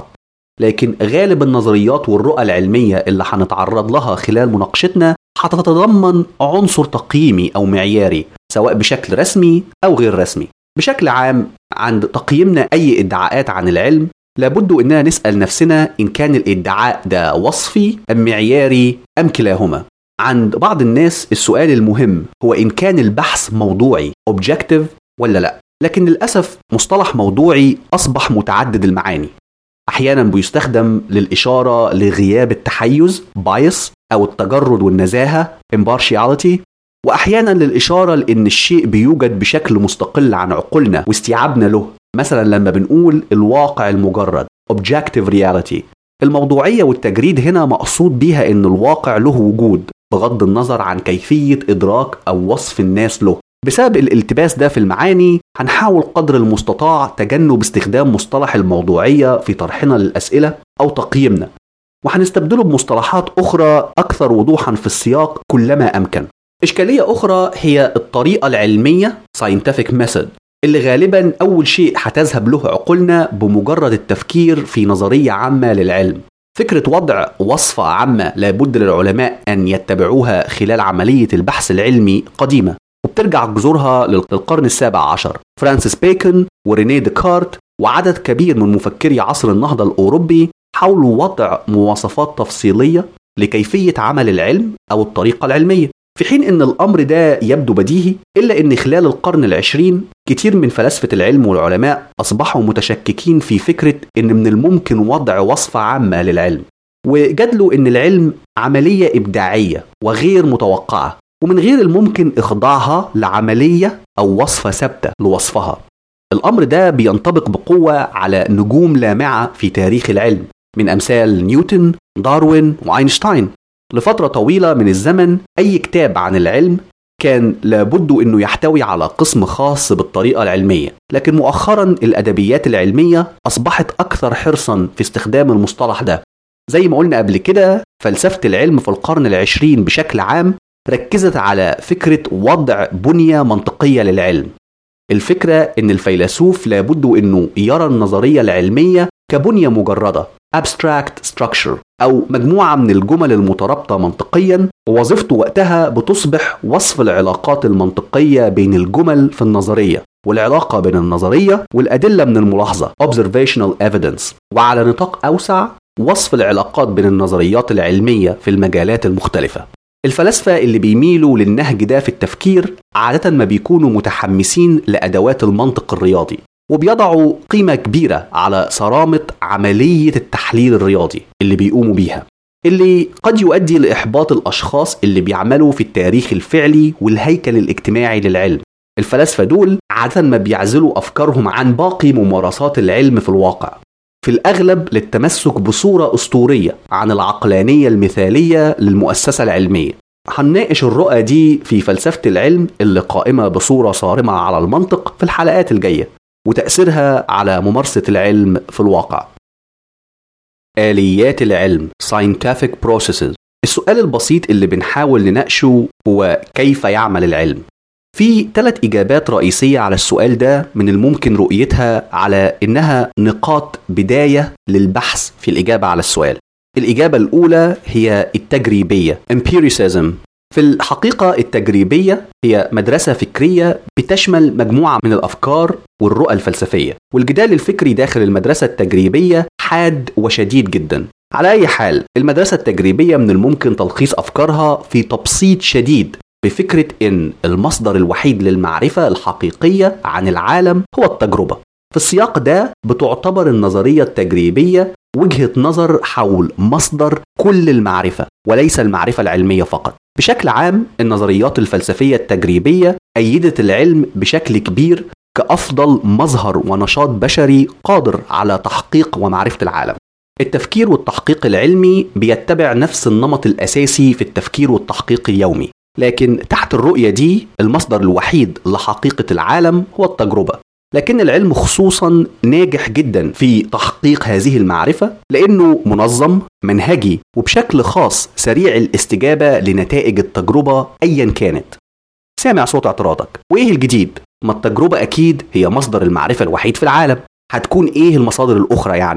لكن غالب النظريات والرؤى العلمية اللي هنتعرض لها خلال مناقشتنا هتتضمن عنصر تقييمي أو معياري، سواء بشكل رسمي أو غير رسمي. بشكل عام، عند تقييمنا أي ادعاءات عن العلم لابد إننا نسأل نفسنا إن كان الادعاء ده وصفي أم معياري أم كلاهما. عند بعض الناس السؤال المهم هو إن كان البحث موضوعي objective ولا لا، لكن للأسف مصطلح موضوعي أصبح متعدد المعاني. أحيانا بيستخدم للإشارة لغياب التحيز bias أو التجرد والنزاهة impartiality، وأحيانا للإشارة لأن الشيء بيوجد بشكل مستقل عن عقولنا واستيعابنا له، مثلا لما بنقول الواقع المجرد objective reality. الموضوعية والتجريد هنا مقصود بيها أن الواقع له وجود بغض النظر عن كيفية إدراك أو وصف الناس له. بسبب الالتباس ده في المعاني هنحاول قدر المستطاع تجنب استخدام مصطلح الموضوعية في طرحنا للأسئلة أو تقييمنا، وهنستبدله بمصطلحات أخرى أكثر وضوحا في السياق كلما أمكن. إشكالية أخرى هي الطريقة العلمية scientific method، اللي غالبا أول شيء هتذهب له عقولنا بمجرد التفكير في نظرية عامة للعلم. فكرة وضع وصفة عامة لابد للعلماء أن يتبعوها خلال عملية البحث العلمي قديمة، وبترجع جذورها للقرن السابع عشر. فرانسيس بيكون ورينيه ديكارت وعدد كبير من مفكري عصر النهضة الأوروبي حاولوا وضع مواصفات تفصيلية لكيفية عمل العلم أو الطريقة العلمية، في حين أن الأمر ده يبدو بديهي، إلا أن خلال القرن العشرين كتير من فلاسفة العلم والعلماء أصبحوا متشككين في فكرة أن من الممكن وضع وصفة عامة للعلم، وجدلوا أن العلم عملية إبداعية وغير متوقعة، ومن غير الممكن إخضاعها لعملية أو وصفة ثابتة لوصفها. الأمر ده بينطبق بقوة على نجوم لامعة في تاريخ العلم، من أمثال نيوتن، داروين، وأينشتاين. لفترة طويلة من الزمن أي كتاب عن العلم كان لابد أنه يحتوي على قسم خاص بالطريقة العلمية، لكن مؤخرا الأدبيات العلمية أصبحت أكثر حرصا في استخدام المصطلح ده. زي ما قلنا قبل كده، فلسفة العلم في القرن العشرين بشكل عام ركزت على فكرة وضع بنية منطقية للعلم. الفكرة أن الفيلسوف لابد أنه يرى النظرية العلمية كبنية مجردة abstract structure، أو مجموعة من الجمل المترابطة منطقيا، ووظيفته وقتها بتصبح وصف العلاقات المنطقية بين الجمل في النظرية، والعلاقة بين النظرية والأدلة من الملاحظة observational evidence، وعلى نطاق أوسع وصف العلاقات بين النظريات العلمية في المجالات المختلفة. الفلاسفة اللي بيميلوا للنهج ده في التفكير عادة ما بيكونوا متحمسين لأدوات المنطق الرياضي، وبيضعوا قيمة كبيرة على صرامة عملية التحليل الرياضي اللي بيقوموا بيها، اللي قد يؤدي لإحباط الأشخاص اللي بيعملوا في التاريخ الفعلي والهيكل الاجتماعي للعلم. الفلاسفة دول عادة ما بيعزلوا أفكارهم عن باقي ممارسات العلم في الواقع، في الأغلب للتمسك بصورة أسطورية عن العقلانية المثالية للمؤسسة العلمية. هنناقش الرؤى دي في فلسفة العلم اللي قائمة بصورة صارمة على المنطق في الحلقات الجاية، وتأثيرها على ممارسة العلم في الواقع. آليات العلم scientific processes. السؤال البسيط اللي بنحاول نناقشه هو كيف يعمل العلم؟ في ثلاث إجابات رئيسية على السؤال ده من الممكن رؤيتها على إنها نقاط بداية للبحث في الإجابة على السؤال. الإجابة الأولى هي التجريبية empiricism. في الحقيقة التجريبية هي مدرسة فكرية بتشمل مجموعة من الأفكار والرؤى الفلسفية، والجدال الفكري داخل المدرسة التجريبية حاد وشديد جدا. على أي حال، المدرسة التجريبية من الممكن تلخيص أفكارها في تبسيط شديد بفكرة إن المصدر الوحيد للمعرفة الحقيقية عن العالم هو التجربة. في السياق ده بتعتبر النظرية التجريبية وجهة نظر حول مصدر كل المعرفة وليس المعرفة العلمية فقط. بشكل عام، النظريات الفلسفية التجريبية أيدت العلم بشكل كبير كأفضل مظهر ونشاط بشري قادر على تحقيق ومعرفة العالم. التفكير والتحقيق العلمي بيتبع نفس النمط الأساسي في التفكير والتحقيق اليومي، لكن تحت الرؤية دي المصدر الوحيد لحقيقة العالم هو التجربة. لكن العلم خصوصا ناجح جدا في تحقيق هذه المعرفة لأنه منظم، منهجي، وبشكل خاص سريع الاستجابة لنتائج التجربة أيا كانت. سامع صوت اعتراضك، وإيه الجديد؟ ما التجربة أكيد هي مصدر المعرفة الوحيد في العالم، هتكون إيه المصادر الأخرى يعني؟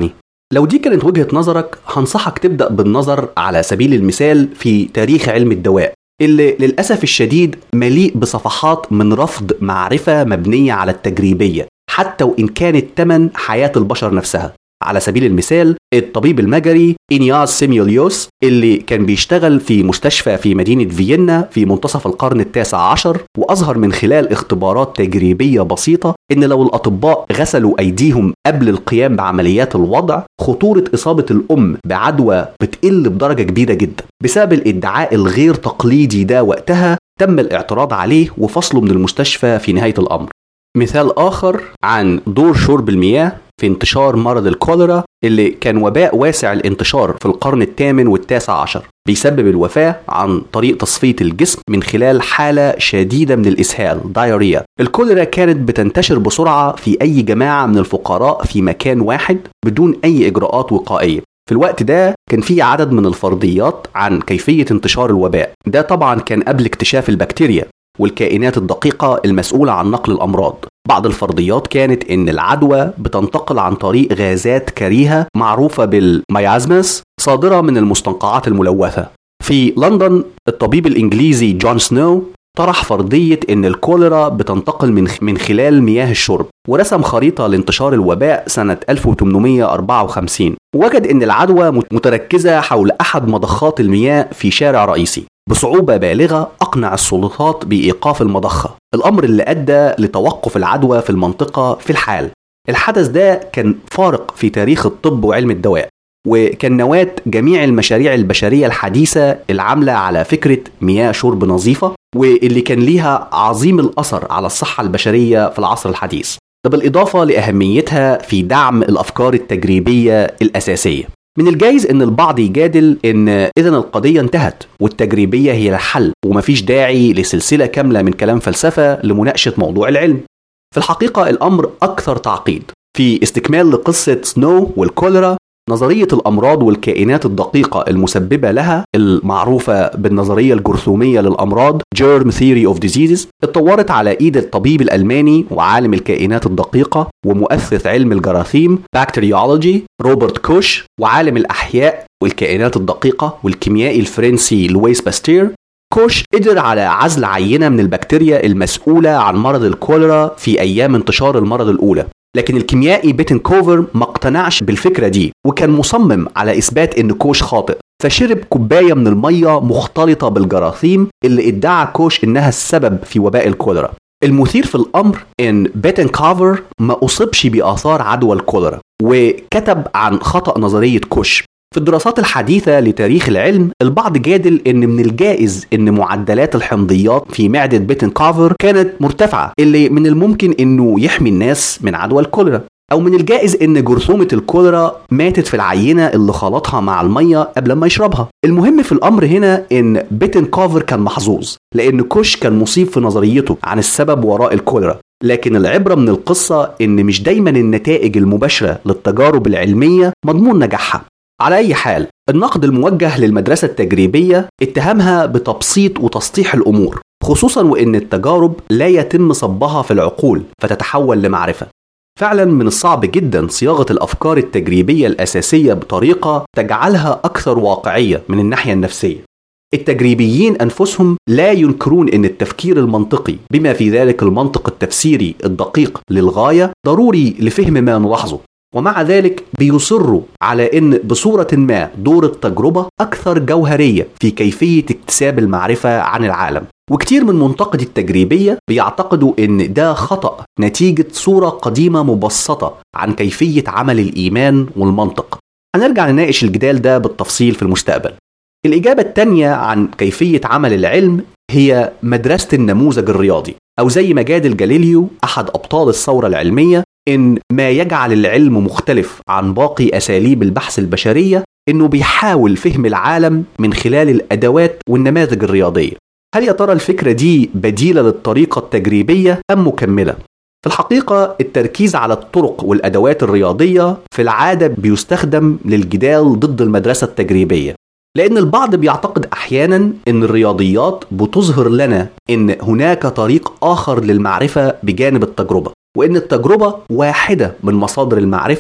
لو دي كانت وجهة نظرك، هنصحك تبدأ بالنظر على سبيل المثال في تاريخ علم الدواء، اللي للأسف الشديد مليء بصفحات من رفض معرفة مبنية على التجريبية، حتى وإن كانت تمن حياة البشر نفسها. على سبيل المثال الطبيب المجري إنياس سيميوليوس، اللي كان بيشتغل في مستشفى في مدينة فيينا في منتصف القرن التاسع عشر، وأظهر من خلال اختبارات تجريبية بسيطة إن لو الأطباء غسلوا أيديهم قبل القيام بعمليات الوضع، خطورة إصابة الأم بعدوى بتقل بدرجة كبيرة جدا. بسبب الادعاء الغير تقليدي ده وقتها تم الاعتراض عليه وفصله من المستشفى في نهاية الأمر. مثال آخر عن دور شرب المياه في انتشار مرض الكوليرا، اللي كان وباء واسع الانتشار في القرن الثامن والتاسع عشر، بيسبب الوفاة عن طريق تصفية الجسم من خلال حالة شديدة من الإسهال دايريا. الكوليرا كانت بتنتشر بسرعة في أي جماعة من الفقراء في مكان واحد بدون أي إجراءات وقائية. في الوقت ده كان في عدد من الفرضيات عن كيفية انتشار الوباء ده، طبعا كان قبل اكتشاف البكتيريا والكائنات الدقيقة المسؤولة عن نقل الأمراض. بعض الفرضيات كانت إن العدوى بتنتقل عن طريق غازات كريهة معروفة بالميازمس صادرة من المستنقعات الملوثة. في لندن الطبيب الإنجليزي جون سنو طرح فرضية إن الكوليرا بتنتقل من من خلال مياه الشرب، ورسم خريطة لانتشار الوباء سنة ألف وثمانمائة وأربعة وخمسين، ووجد إن العدوى متركزة حول أحد مضخات المياه في شارع رئيسي. بصعوبة بالغة أقنع السلطات بإيقاف المضخة، الأمر اللي أدى لتوقف العدوى في المنطقة في الحال. الحدث ده كان فارق في تاريخ الطب وعلم الدواء، وكان نواة جميع المشاريع البشرية الحديثة العاملة على فكرة مياه شرب نظيفة، واللي كان ليها عظيم الأثر على الصحة البشرية في العصر الحديث، ده بالإضافة لأهميتها في دعم الأفكار التجريبية الأساسية. من الجايز ان البعض يجادل ان اذن القضية انتهت والتجريبية هي الحل ومفيش داعي لسلسلة كاملة من كلام فلسفة لمناقشة موضوع العلم. في الحقيقة الامر اكثر تعقيد. في استكمال لقصة سنو والكوليرا، نظرية الامراض والكائنات الدقيقة المسببة لها المعروفة بالنظرية الجرثومية للامراض Germ Theory of Diseases اتطورت على ايد الطبيب الالماني وعالم الكائنات الدقيقة ومؤسس علم الجراثيم Bacteriology روبرت كوش، وعالم الاحياء والكائنات الدقيقة والكيميائي الفرنسي لويس باستير. كوش قدر على عزل عينة من البكتيريا المسؤولة عن مرض الكوليرا في ايام انتشار المرض الاولى، لكن الكيميائي بيتنكوفر ما اقتنعش بالفكرة دي وكان مصمم على إثبات إن كوش خاطئ، فشرب كوباية من المية مختلطة بالجراثيم اللي ادعى كوش إنها السبب في وباء الكوليرا. المثير في الأمر إن بيتنكوفر ما أصبش بآثار عدوى الكوليرا، وكتب عن خطأ نظرية كوش. في الدراسات الحديثة لتاريخ العلم البعض جادل إن من الجائز إن معدلات الحمضيات في معدة بيتنكوفر كانت مرتفعة، اللي من الممكن إنه يحمي الناس من عدوى الكوليرا، أو من الجائز إن جرثومة الكوليرا ماتت في العينة اللي خلطها مع المية قبل ما يشربها. المهم في الأمر هنا إن بيتنكوفر كان محظوظ، لأن كوش كان مصيب في نظريته عن السبب وراء الكوليرا. لكن العبرة من القصة إن مش دايما النتائج المباشرة للتجارب العلمية مضمون نجاحها. على أي حال، النقد الموجه للمدرسة التجريبية اتهمها بتبسيط وتسطيح الأمور، خصوصا وإن التجارب لا يتم صبها في العقول فتتحول لمعرفة. فعلا من الصعب جدا صياغة الأفكار التجريبية الأساسية بطريقة تجعلها أكثر واقعية من الناحية النفسية. التجريبيين أنفسهم لا ينكرون أن التفكير المنطقي بما في ذلك المنطق التفسيري الدقيق للغاية ضروري لفهم ما نلاحظه، ومع ذلك بيصروا على أن بصورة ما دور التجربة أكثر جوهرية في كيفية اكتساب المعرفة عن العالم. وكتير من منتقدي التجريبية بيعتقدوا أن ده خطأ نتيجة صورة قديمة مبسطة عن كيفية عمل الإيمان والمنطق. هنرجع نناقش الجدال ده بالتفصيل في المستقبل. الإجابة التانية عن كيفية عمل العلم هي مدرسة النموذج الرياضي، أو زي ما جادل جاليليو أحد أبطال الثورة العلمية إن ما يجعل العلم مختلف عن باقي أساليب البحث البشرية إنه بيحاول فهم العالم من خلال الأدوات والنماذج الرياضية. هل يا ترى الفكرة دي بديلة للطريقة التجريبية أم مكملة؟ في الحقيقة التركيز على الطرق والأدوات الرياضية في العادة بيستخدم للجدال ضد المدرسة التجريبية، لأن البعض بيعتقد أحيانا أن الرياضيات بتظهر لنا أن هناك طريق آخر للمعرفة بجانب التجربة، وأن التجربة واحدة من مصادر المعرفة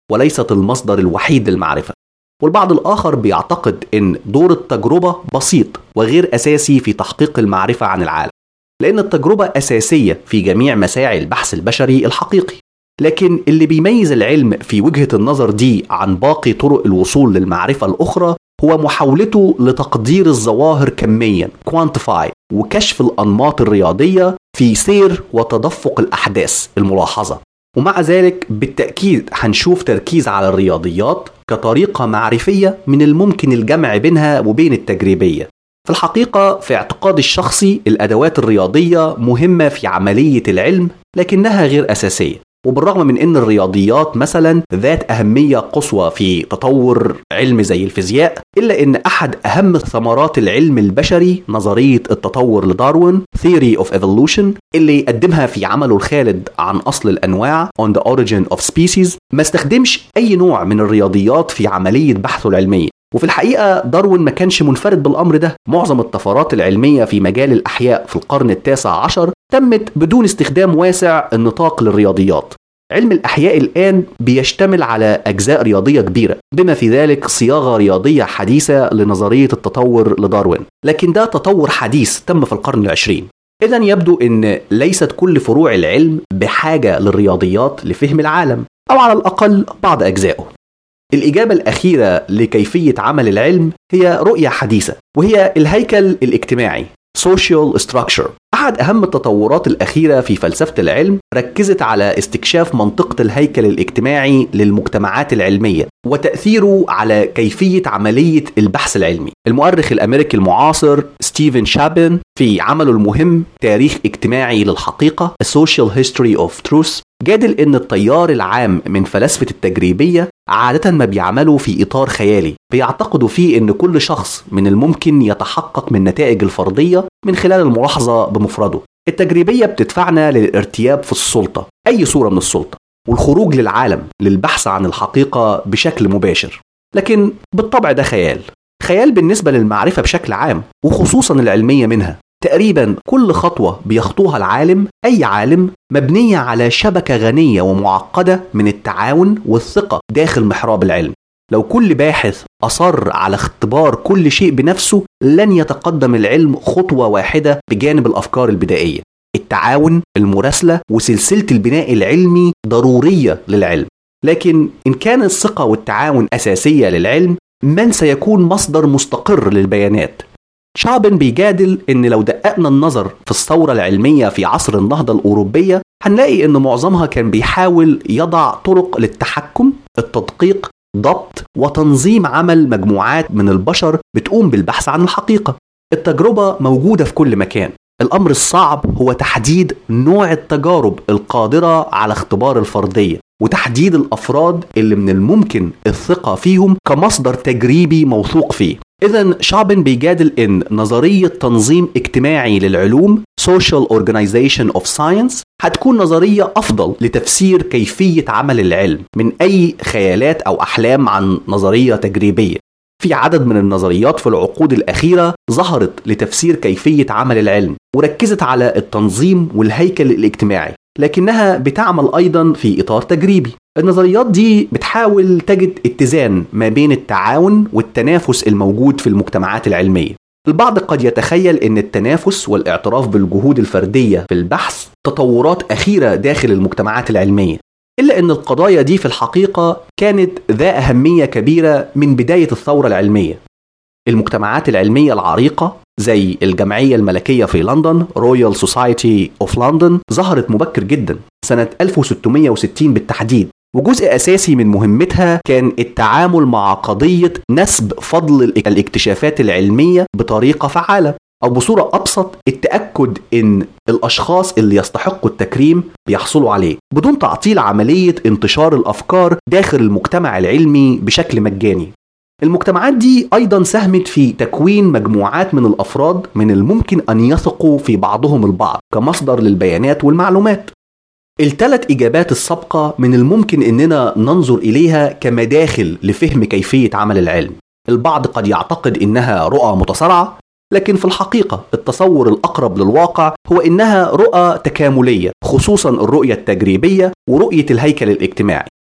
وليست المصدر الوحيد للمعرفة. والبعض الآخر بيعتقد أن دور التجربة بسيط وغير أساسي في تحقيق المعرفة عن العالم، لأن التجربة أساسية في جميع مساعي البحث البشري الحقيقي. لكن اللي بيميز العلم في وجهة النظر دي عن باقي طرق الوصول للمعرفة الأخرى هو محاولته لتقدير الظواهر كميا quantify وكشف الأنماط الرياضية في سير وتدفق الأحداث الملاحظة. ومع ذلك بالتأكيد هنشوف تركيز على الرياضيات كطريقة معرفية من الممكن الجمع بينها وبين التجريبية. في الحقيقة في اعتقادي الشخصي الأدوات الرياضية مهمة في عملية العلم لكنها غير أساسية. وبالرغم من أن الرياضيات مثلا ذات أهمية قصوى في تطور علم زي الفيزياء، إلا أن أحد أهم ثمرات العلم البشري نظرية التطور لداروين Theory of Evolution اللي قدمها في عمله الخالد عن أصل الأنواع On the Origin of Species، ما استخدمش أي نوع من الرياضيات في عملية بحثه العلمية. وفي الحقيقة داروين ما كانش منفرد بالأمر ده. معظم الطفرات العلمية في مجال الأحياء في القرن التاسع عشر تمت بدون استخدام واسع النطاق للرياضيات. علم الأحياء الآن بيشتمل على أجزاء رياضية كبيرة، بما في ذلك صياغة رياضية حديثة لنظرية التطور لداروين، لكن ده تطور حديث تم في القرن العشرين. إذن يبدو أن ليست كل فروع العلم بحاجة للرياضيات لفهم العالم، أو على الأقل بعض أجزائه. الإجابة الأخيرة لكيفية عمل العلم هي رؤية حديثة، وهي الهيكل الاجتماعي social structure. أحد أهم التطورات الأخيرة في فلسفة العلم ركزت على استكشاف منطقة الهيكل الاجتماعي للمجتمعات العلمية وتأثيره على كيفية عملية البحث العلمي. المؤرخ الأمريكي المعاصر ستيفن شابن في عمله المهم تاريخ اجتماعي للحقيقة A Social History of Truth جادل أن التيار العام من فلسفة التجريبية عادة ما بيعملوا في إطار خيالي، بيعتقدوا فيه أن كل شخص من الممكن يتحقق من نتائج الفرضية من خلال الملاحظة بمفرده. التجريبية بتدفعنا للارتياب في السلطة، أي صورة من السلطة، والخروج للعالم للبحث عن الحقيقة بشكل مباشر. لكن بالطبع ده خيال خيال بالنسبة للمعرفة بشكل عام، وخصوصا العلمية منها. تقريبا كل خطوة بيخطوها العالم أي عالم مبنية على شبكة غنية ومعقدة من التعاون والثقة داخل محراب العلم. لو كل باحث أصر على اختبار كل شيء بنفسه لن يتقدم العلم خطوة واحدة بجانب الأفكار البدائية. التعاون، المراسلة، وسلسلة البناء العلمي ضرورية للعلم. لكن إن كان الثقة والتعاون أساسية للعلم، من سيكون مصدر مستقر للبيانات؟ شابن بيجادل إن لو دققنا النظر في الثورة العلمية في عصر النهضة الأوروبية هنلاقي إن معظمها كان بيحاول يضع طرق للتحكم، التدقيق، ضبط وتنظيم عمل مجموعات من البشر بتقوم بالبحث عن الحقيقة. التجربة موجودة في كل مكان. الأمر الصعب هو تحديد نوع التجارب القادرة على اختبار الفرضية، وتحديد الأفراد اللي من الممكن الثقة فيهم كمصدر تجريبي موثوق فيه. إذن شابن بيجادل إن نظرية تنظيم اجتماعي للعلوم Social Organization of Science هتكون نظرية أفضل لتفسير كيفية عمل العلم من أي خيالات أو أحلام عن نظرية تجريبية. في عدد من النظريات في العقود الأخيرة ظهرت لتفسير كيفية عمل العلم وركزت على التنظيم والهيكل الاجتماعي، لكنها بتعمل أيضا في إطار تجريبي. النظريات دي بتحاول تجد اتزان ما بين التعاون والتنافس الموجود في المجتمعات العلمية. البعض قد يتخيل أن التنافس والاعتراف بالجهود الفردية في البحث تطورات أخيرة داخل المجتمعات العلمية، إلا أن القضايا دي في الحقيقة كانت ذا أهمية كبيرة من بداية الثورة العلمية. المجتمعات العلمية العريقة زي الجمعية الملكية في لندن Royal Society of London ظهرت مبكر جدا سنة ألف وستمائة وستين بالتحديد، وجزء أساسي من مهمتها كان التعامل مع قضية نسب فضل الاكتشافات العلمية بطريقة فعالة، أو بصورة أبسط التأكد إن الأشخاص اللي يستحقوا التكريم بيحصلوا عليه بدون تعطيل عملية انتشار الأفكار داخل المجتمع العلمي بشكل مجاني. المجتمعات دي أيضا ساهمت في تكوين مجموعات من الأفراد من الممكن أن يثقوا في بعضهم البعض كمصدر للبيانات والمعلومات. الثلاث إجابات السابقة من الممكن أننا ننظر إليها كمداخل لفهم كيفية عمل العلم. البعض قد يعتقد إنها رؤى متسارعة، لكن في الحقيقة التصور الأقرب للواقع هو إنها رؤى تكاملية، خصوصا الرؤية التجريبية ورؤية الهيكل الاجتماعي.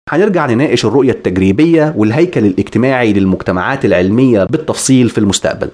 هنرجع نناقش الرؤية التجريبية والهيكل الاجتماعي للمجتمعات العلمية بالتفصيل في المستقبل.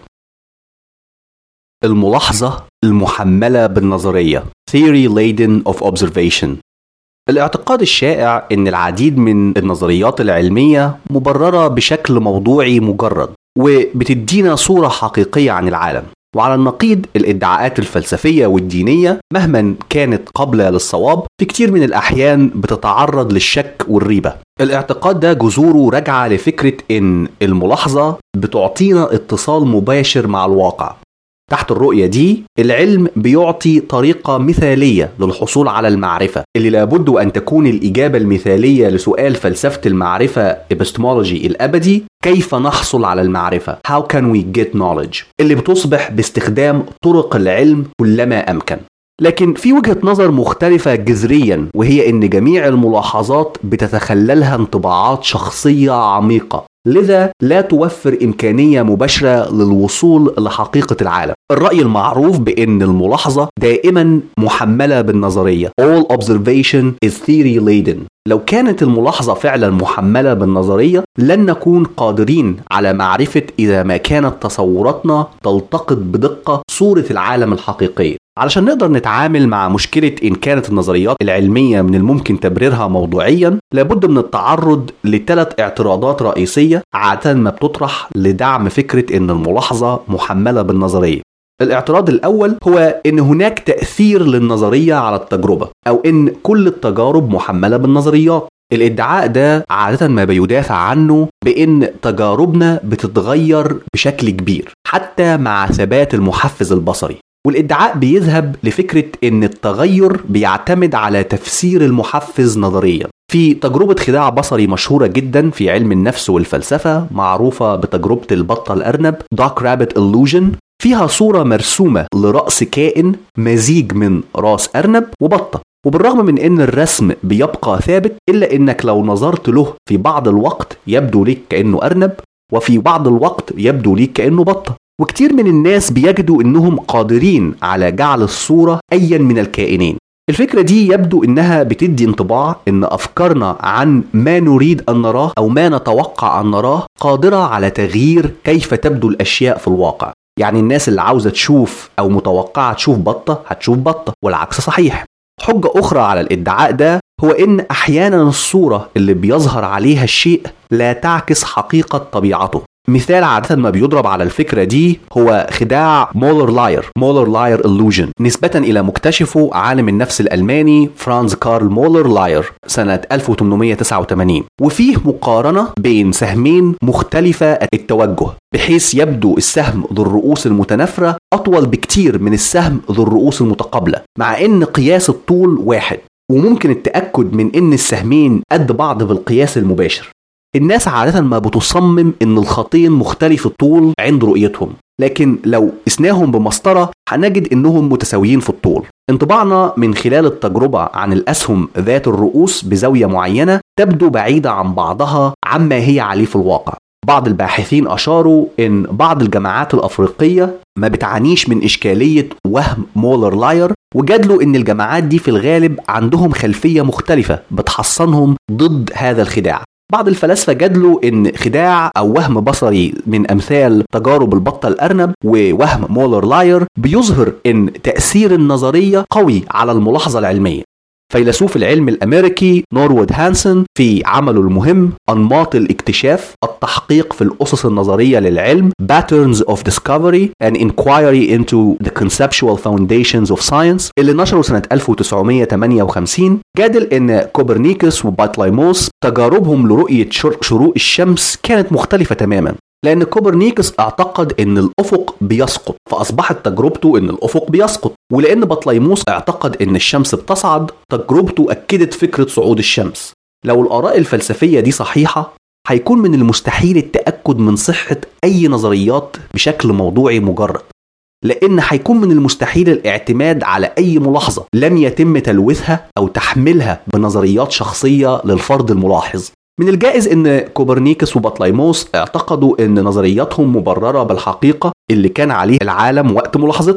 الملاحظة المحملة بالنظرية Theory laden of observation. الاعتقاد الشائع إن العديد من النظريات العلمية مبررة بشكل موضوعي مجرد وبتدينا صورة حقيقية عن العالم، وعلى النقيض الادعاءات الفلسفية والدينية مهما كانت قابلة للصواب في كتير من الأحيان بتتعرض للشك والريبة. الاعتقاد ده جذوره راجعة لفكرة إن الملاحظة بتعطينا اتصال مباشر مع الواقع. تحت الرؤية دي العلم بيعطي طريقة مثالية للحصول على المعرفة اللي لابد أن تكون الإجابة المثالية لسؤال فلسفة المعرفة epistemology الأبدي: كيف نحصل على المعرفة؟ How can we get knowledge؟ اللي بتصبح باستخدام طرق العلم كلما أمكن. لكن في وجهة نظر مختلفة جذريا، وهي إن جميع الملاحظات بتتخللها انطباعات شخصية عميقة، لذا لا توفر إمكانية مباشرة للوصول لحقيقة العالم. الرأي المعروف بأن الملاحظة دائما محملة بالنظرية All observation is theory laden. لو كانت الملاحظة فعلا محملة بالنظرية لن نكون قادرين على معرفة إذا ما كانت تصوراتنا تلتقط بدقة صورة العالم الحقيقية. علشان نقدر نتعامل مع مشكلة إن كانت النظريات العلمية من الممكن تبريرها موضوعيا، لابد من التعرض لثلاث اعتراضات رئيسية عادة ما بتطرح لدعم فكرة إن الملاحظة محملة بالنظرية. الاعتراض الأول هو إن هناك تأثير للنظرية على التجربة، أو إن كل التجارب محملة بالنظريات. الادعاء ده عادة ما بيدافع عنه بإن تجاربنا بتتغير بشكل كبير حتى مع ثبات المحفز البصري، والادعاء بيذهب لفكرة إن التغير بيعتمد على تفسير المحفز نظريا. في تجربة خداع بصري مشهورة جدا في علم النفس والفلسفة معروفة بتجربة البطة الأرنب Duck Rabbit Illusion، فيها صورة مرسومة لرأس كائن مزيج من راس أرنب وبطة، وبالرغم من إن الرسم بيبقى ثابت إلا إنك لو نظرت له في بعض الوقت يبدو لك كأنه أرنب، وفي بعض الوقت يبدو لك كأنه بطة. وكتير من الناس بيجدوا إنهم قادرين على جعل الصورة أيا من الكائنين. الفكرة دي يبدو إنها بتدي انطباع إن أفكارنا عن ما نريد أن نراه أو ما نتوقع أن نراه قادرة على تغيير كيف تبدو الأشياء في الواقع. يعني الناس اللي عاوزة تشوف أو متوقعة تشوف بطة هتشوف بطة، والعكس صحيح. حجة أخرى على الادعاء ده هو إن أحيانا الصورة اللي بيظهر عليها الشيء لا تعكس حقيقة طبيعته. مثال عادة ما بيضرب على الفكرة دي هو خداع مولر لاير مولر لاير إلوجن، نسبة إلى مكتشفه عالم النفس الألماني فرانز كارل مولر لاير سنة ألف وثمانمائة وتسعة وثمانين. وفيه مقارنة بين سهمين مختلفة التوجه، بحيث يبدو السهم ذو الرؤوس المتنافرة أطول بكتير من السهم ذو الرؤوس المتقابلة، مع إن قياس الطول واحد، وممكن التأكد من إن السهمين قد بعض بالقياس المباشر. الناس عادة ما بتصمم إن الخطين مختلف الطول عند رؤيتهم، لكن لو قسناهم بمسطرة هنجد إنهم متساويين في الطول. انطباعنا من خلال التجربة عن الأسهم ذات الرؤوس بزاوية معينة تبدو بعيدة عن بعضها عما هي عليه في الواقع. بعض الباحثين أشاروا إن بعض الجماعات الأفريقية ما بتعانيش من إشكالية وهم مولر لاير، وجدلوا إن الجماعات دي في الغالب عندهم خلفية مختلفة بتحصنهم ضد هذا الخداع. بعض الفلاسفة جدلوا إن خداع أو وهم بصري من أمثال تجارب البطة الأرنب ووهم مولر لاير بيظهر إن تأثير النظرية قوي على الملاحظة العلمية. فيلسوف العلم الأمريكي نوروود هانسن في عمله المهم أنماط الاكتشاف التحقيق في الأسس النظرية للعلم Patterns of Discovery and Inquiry into the Conceptual Foundations of Science اللي نشره سنة ألف وتسعمائة وثمانية وخمسين، جادل إن كوبرنيكوس وبطليموس تجاربهم لرؤية شروق الشمس كانت مختلفة تماما، لأن كوبرنيكوس اعتقد إن الأفق بيسقط فأصبحت تجربته إن الأفق بيسقط، ولأن بطليموس اعتقد إن الشمس بتصعد تجربته أكدت فكرة صعود الشمس. لو الآراء الفلسفية دي صحيحة هيكون من المستحيل التأكد من صحة أي نظريات بشكل موضوعي مجرد، لأن هيكون من المستحيل الاعتماد على أي ملاحظة لم يتم تلويثها أو تحميلها بنظريات شخصية للفرد الملاحظ. من الجائز ان كوبرنيكوس وبطليموس اعتقدوا ان نظرياتهم مبررة بالحقيقة اللي كان عليه العالم وقت ملاحظتهم،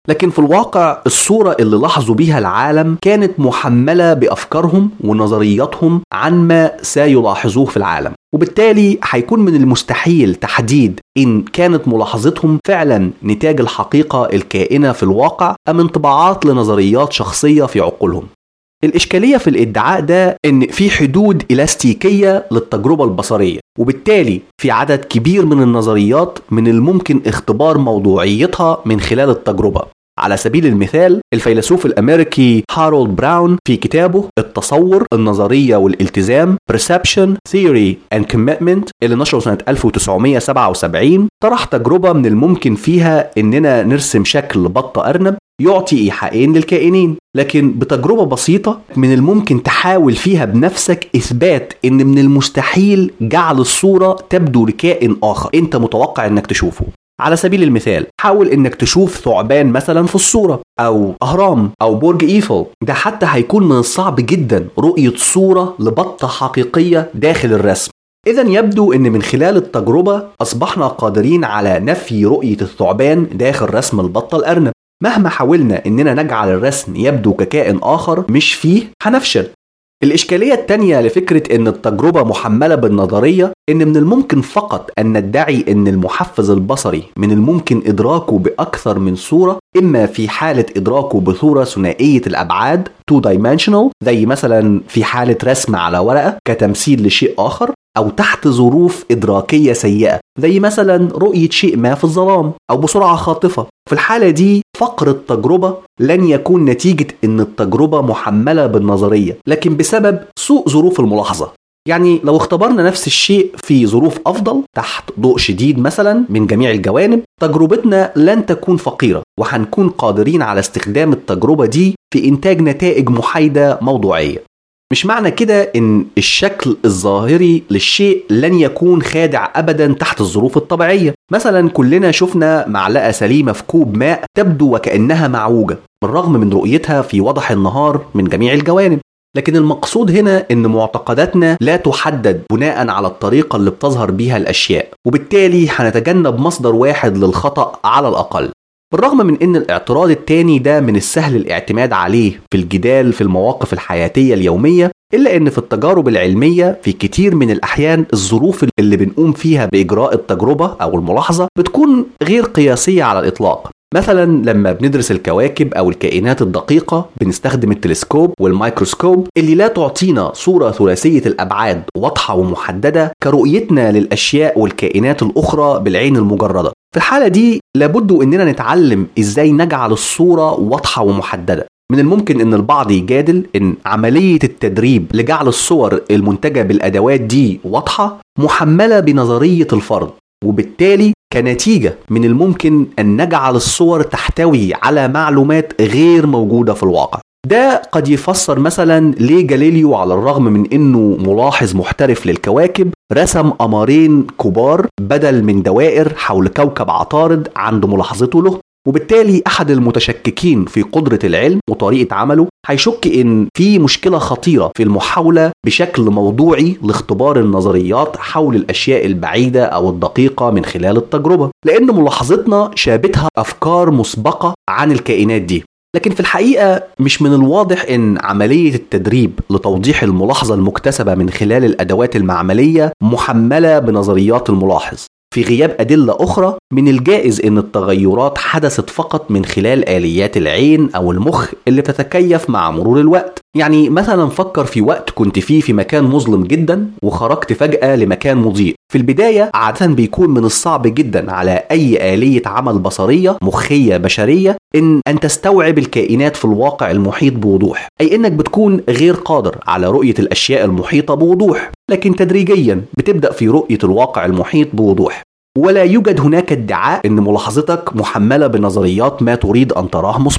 لكن في الواقع الصورة اللي لاحظوا بيها العالم كانت محملة بأفكارهم ونظرياتهم عن ما سيلاحظوه في العالم، وبالتالي هيكون من المستحيل تحديد إن كانت ملاحظتهم فعلا نتاج الحقيقة الكائنة في الواقع أم انطباعات لنظريات شخصية في عقولهم. الإشكالية في الادعاء ده إن في حدود إلاستيكية للتجربة البصرية، وبالتالي في عدد كبير من النظريات من الممكن اختبار موضوعيتها من خلال التجربة. على سبيل المثال الفيلسوف الأمريكي هارولد براون في كتابه التصور، النظرية والالتزام Perception, Theory and Commitment اللي نشره سنة ألف وتسعمائة وسبعة وسبعين طرح تجربة من الممكن فيها إننا نرسم شكل بطة أرنب يعطي إيحاءين للكائنين، لكن بتجربة بسيطة من الممكن تحاول فيها بنفسك إثبات إن من المستحيل جعل الصورة تبدو لكائن آخر أنت متوقع إنك تشوفه. على سبيل المثال حاول إنك تشوف ثعبان مثلا في الصورة أو أهرام أو برج إيفل، ده حتى هيكون من الصعب جدا رؤية صورة لبطة حقيقية داخل الرسم. إذن يبدو أن من خلال التجربة أصبحنا قادرين على نفي رؤية الثعبان داخل رسم البطة الأرنب. مهما حاولنا أننا نجعل الرسم يبدو ككائن آخر مش فيه هنفشل. الإشكالية التانية لفكرة أن التجربة محملة بالنظرية أن من الممكن فقط أن ندعي أن المحفز البصري من الممكن إدراكه بأكثر من صورة، إما في حالة إدراكه بصورة ثنائية الأبعاد two dimensional زي مثلا في حالة رسم على ورقة كتمثيل لشيء آخر، أو تحت ظروف إدراكية سيئة زي مثلا رؤية شيء ما في الظلام أو بسرعة خاطفة. في الحالة دي فقر التجربة لن يكون نتيجة أن التجربة محملة بالنظرية، لكن بسبب سوء ظروف الملاحظة. يعني لو اختبرنا نفس الشيء في ظروف أفضل تحت ضوء شديد مثلا من جميع الجوانب، تجربتنا لن تكون فقيرة وهنكون قادرين على استخدام التجربة دي في إنتاج نتائج محايدة موضوعية. مش معنى كده ان الشكل الظاهري للشيء لن يكون خادع ابدا تحت الظروف الطبيعية. مثلا كلنا شفنا معلقة سليمة في كوب ماء تبدو وكأنها معوجة بالرغم من رؤيتها في وضح النهار من جميع الجوانب، لكن المقصود هنا ان معتقداتنا لا تحدد بناء على الطريقة اللي بتظهر بيها الاشياء، وبالتالي هنتجنب مصدر واحد للخطأ على الاقل. بالرغم من ان الاعتراض التاني ده من السهل الاعتماد عليه في الجدال في المواقف الحياتية اليومية، إلا أن في التجارب العلمية في كتير من الأحيان الظروف اللي بنقوم فيها بإجراء التجربة أو الملاحظة بتكون غير قياسية على الإطلاق. مثلا لما بندرس الكواكب أو الكائنات الدقيقة بنستخدم التلسكوب والميكروسكوب اللي لا تعطينا صورة ثلاثية الأبعاد واضحة ومحددة كرؤيتنا للأشياء والكائنات الأخرى بالعين المجردة. في الحالة دي لابد أننا نتعلم إزاي نجعل الصورة واضحة ومحددة. من الممكن أن البعض يجادل أن عملية التدريب لجعل الصور المنتجة بالأدوات دي واضحة محملة بنظرية الفرض، وبالتالي كنتيجة من الممكن أن نجعل الصور تحتوي على معلومات غير موجودة في الواقع. ده قد يفسر مثلا ليه جاليليو على الرغم من أنه ملاحظ محترف للكواكب رسم قمرين كبار بدل من دوائر حول كوكب عطارد عند ملاحظته له. وبالتالي أحد المتشككين في قدرة العلم وطريقة عمله هيشك إن في مشكلة خطيرة في المحاولة بشكل موضوعي لاختبار النظريات حول الأشياء البعيدة أو الدقيقة من خلال التجربة، لأن ملاحظتنا شابتها أفكار مسبقة عن الكائنات دي. لكن في الحقيقة مش من الواضح إن عملية التدريب لتوضيح الملاحظة المكتسبة من خلال الأدوات المعملية محملة بنظريات الملاحظ. في غياب أدلة أخرى من الجائز أن التغيرات حدثت فقط من خلال آليات العين أو المخ اللي بتتكيف مع مرور الوقت. يعني مثلا فكر في وقت كنت فيه في مكان مظلم جدا وخرجت فجأة لمكان مضيء. في البداية عادة بيكون من الصعب جدا على أي آلية عمل بصرية مخية بشرية إن أن تستوعب الكائنات في الواقع المحيط بوضوح، أي إنك بتكون غير قادر على رؤية الأشياء المحيطة بوضوح، لكن تدريجيا بتبدأ في رؤية الواقع المحيط بوضوح. ولا يوجد هناك ادعاء إن ملاحظتك محملة بنظريات ما تريد أن تراه مسبقا.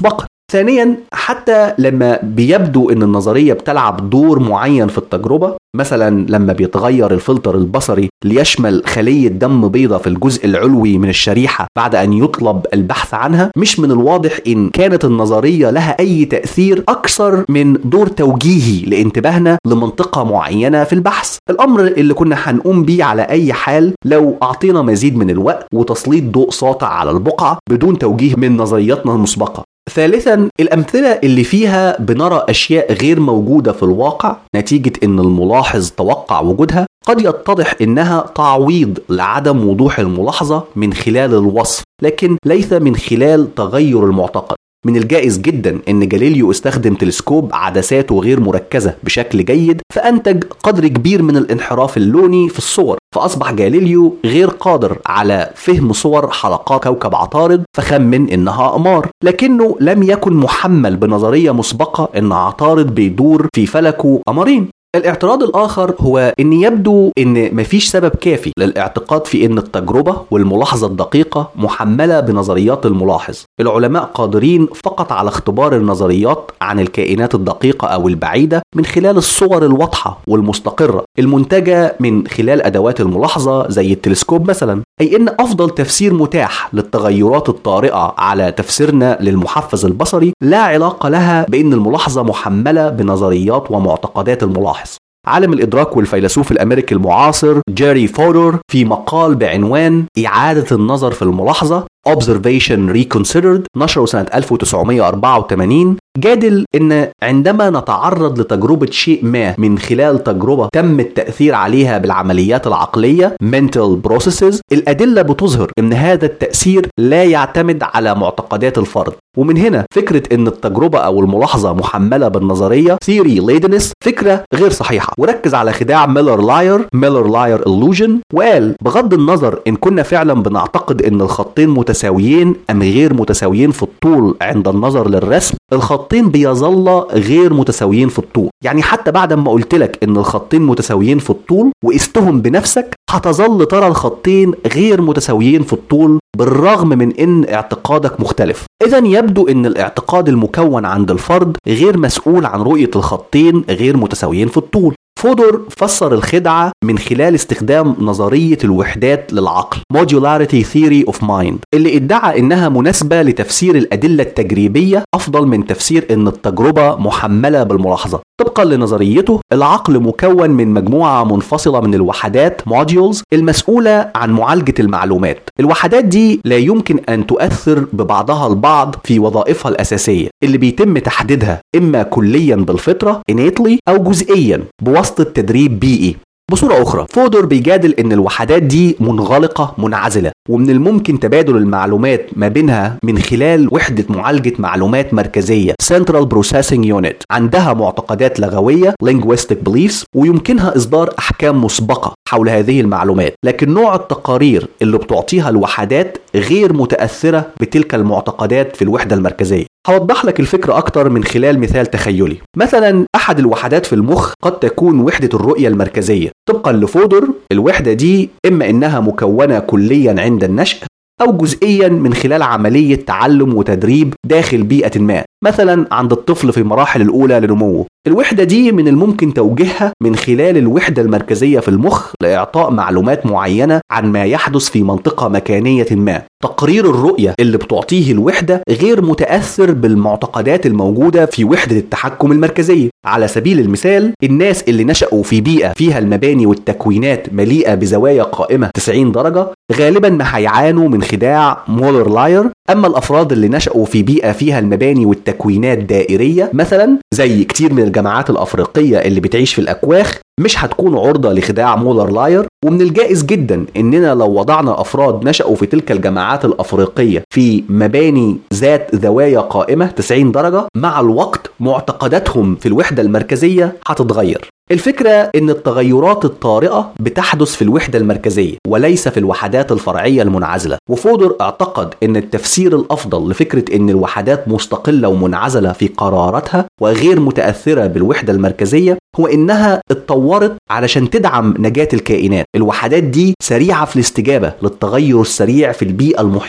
ثانيا، حتى لما بيبدو ان النظرية بتلعب دور معين في التجربة، مثلا لما بيتغير الفلتر البصري ليشمل خلية دم بيضة في الجزء العلوي من الشريحة بعد أن يطلب البحث عنها، مش من الواضح إن كانت النظرية لها أي تأثير أكثر من دور توجيهي لانتباهنا لمنطقة معينة في البحث، الأمر اللي كنا هنقوم بيه على أي حال لو أعطينا مزيد من الوقت وتسليط ضوء ساطع على البقعة بدون توجيه من نظرياتنا المسبقة. ثالثا، الأمثلة اللي فيها بنرى أشياء غير موجودة في الواقع نتيجة أن الملاحظ توقع وجودها، قد يتضح أنها تعويض لعدم وضوح الملاحظة من خلال الوصف، لكن ليس من خلال تغير المعتقد. من الجائز جدا أن جاليليو استخدم تلسكوب عدساته غير مركزة بشكل جيد فأنتج قدر كبير من الانحراف اللوني في الصور، فأصبح جاليليو غير قادر على فهم صور حلقات كوكب عطارد فخمن إنها أقمار، لكنه لم يكن محمل بنظرية مسبقة إن عطارد بيدور في فلكه قمرين. الاعتراض الآخر هو أن يبدو أن مفيش سبب كافي للاعتقاد في أن التجربة والملاحظة الدقيقة محملة بنظريات الملاحظ. العلماء قادرين فقط على اختبار النظريات عن الكائنات الدقيقة أو البعيدة من خلال الصور الواضحة والمستقرة المنتجة من خلال أدوات الملاحظة زي التلسكوب مثلا، أي أن أفضل تفسير متاح للتغيرات الطارئة على تفسيرنا للمحفز البصري لا علاقة لها بأن الملاحظة محملة بنظريات ومعتقدات الملاحظ. عالم الإدراك والفيلسوف الأمريكي المعاصر جيري فودور في مقال بعنوان إعادة النظر في الملاحظة Observation Reconsidered نشره سنة ألف وتسعمائة وأربعة وثمانين جادل إن عندما نتعرض لتجربة شيء ما من خلال تجربة تم التأثير عليها بالعمليات العقلية mental processes، الأدلة بتظهر إن هذا التأثير لا يعتمد على معتقدات الفرد. ومن هنا فكرة إن التجربة أو الملاحظة محملة بالنظرية theory ladeness فكرة غير صحيحة، وركز على خداع ميلر لاير ميلر لاير illusion، وقال بغض النظر إن كنا فعلا بنعتقد إن الخطين متساويين أم غير متساويين في الطول عند النظر للرسم، الخطين بيظل غير متساويين في الطول. يعني حتى بعد ما قلت لك إن الخطين متساويين في الطول وقستهم بنفسك هتظل ترى الخطين غير متساويين في الطول بالرغم من إن اعتقادك مختلف. إذن يبدو إن الاعتقاد المكون عند الفرد غير مسؤول عن رؤية الخطين غير متساويين في الطول. فودور فسر الخدعة من خلال استخدام نظرية الوحدات للعقل Modularity Theory of Mind اللي ادعى إنها مناسبة لتفسير الأدلة التجريبية أفضل من تفسير إن التجربة محملة بالملاحظة. طبقا لنظريته العقل مكون من مجموعة منفصلة من الوحدات modules المسؤولة عن معالجة المعلومات. الوحدات دي لا يمكن أن تؤثر ببعضها البعض في وظائفها الأساسية اللي بيتم تحديدها إما كليا بالفطرة innately أو جزئيا بواسطة تدريب بيئي. بصورة أخرى فودور بيجادل إن الوحدات دي منغلقة منعزلة ومن الممكن تبادل المعلومات ما بينها من خلال وحدة معالجة معلومات مركزية Central Processing Unit عندها معتقدات لغوية Linguistic Beliefs ويمكنها إصدار أحكام مسبقة حول هذه المعلومات، لكن نوع التقارير اللي بتعطيها الوحدات غير متأثرة بتلك المعتقدات في الوحدة المركزية. هوضح لك الفكرة أكتر من خلال مثال تخيلي. مثلا أحد الوحدات في المخ قد تكون وحدة الرؤية المركزية. طبقا لفودور الوحدة دي إما إنها مكونة كليا عند النشأ أو جزئيا من خلال عملية تعلم وتدريب داخل بيئة ما، مثلا عند الطفل في مراحل الأولى لنموه. الوحدة دي من الممكن توجيهها من خلال الوحدة المركزية في المخ لإعطاء معلومات معينة عن ما يحدث في منطقة مكانية ما. تقرير الرؤية اللي بتعطيه الوحدة غير متأثر بالمعتقدات الموجودة في وحدة التحكم المركزية. على سبيل المثال الناس اللي نشأوا في بيئة فيها المباني والتكوينات مليئة بزوايا قائمة تسعين درجة غالبا ما هيعانوا من خداع مولر لاير، أما الأفراد اللي نشأوا في بيئة فيها المباني والتكوينات دائرية مثلا زي كتير من الجماعات الأفريقية اللي بتعيش في الأكواخ مش هتكون عرضة لخداع مولر لاير. ومن الجائز جدا إننا لو وضعنا أفراد نشأوا في تلك الجماعات الأفريقية في مباني ذات زوايا قائمة تسعين درجة مع الوقت معتقداتهم في الوحدة المركزية هتتغير. الفكرة إن التغيرات الطارئة بتحدث في الوحدة المركزية وليس في الوحدات الفرعية المنعزلة. وفودر اعتقد إن التفسير الأفضل لفكرة إن الوحدات مستقلة ومنعزلة في قراراتها وغير متأثرة بالوحدة المركزية هو إنها اتطورت علشان تدعم نجاة الكائنات. الوحدات دي سريعة في الاستجابة للتغير السريع في البيئة المحيطة،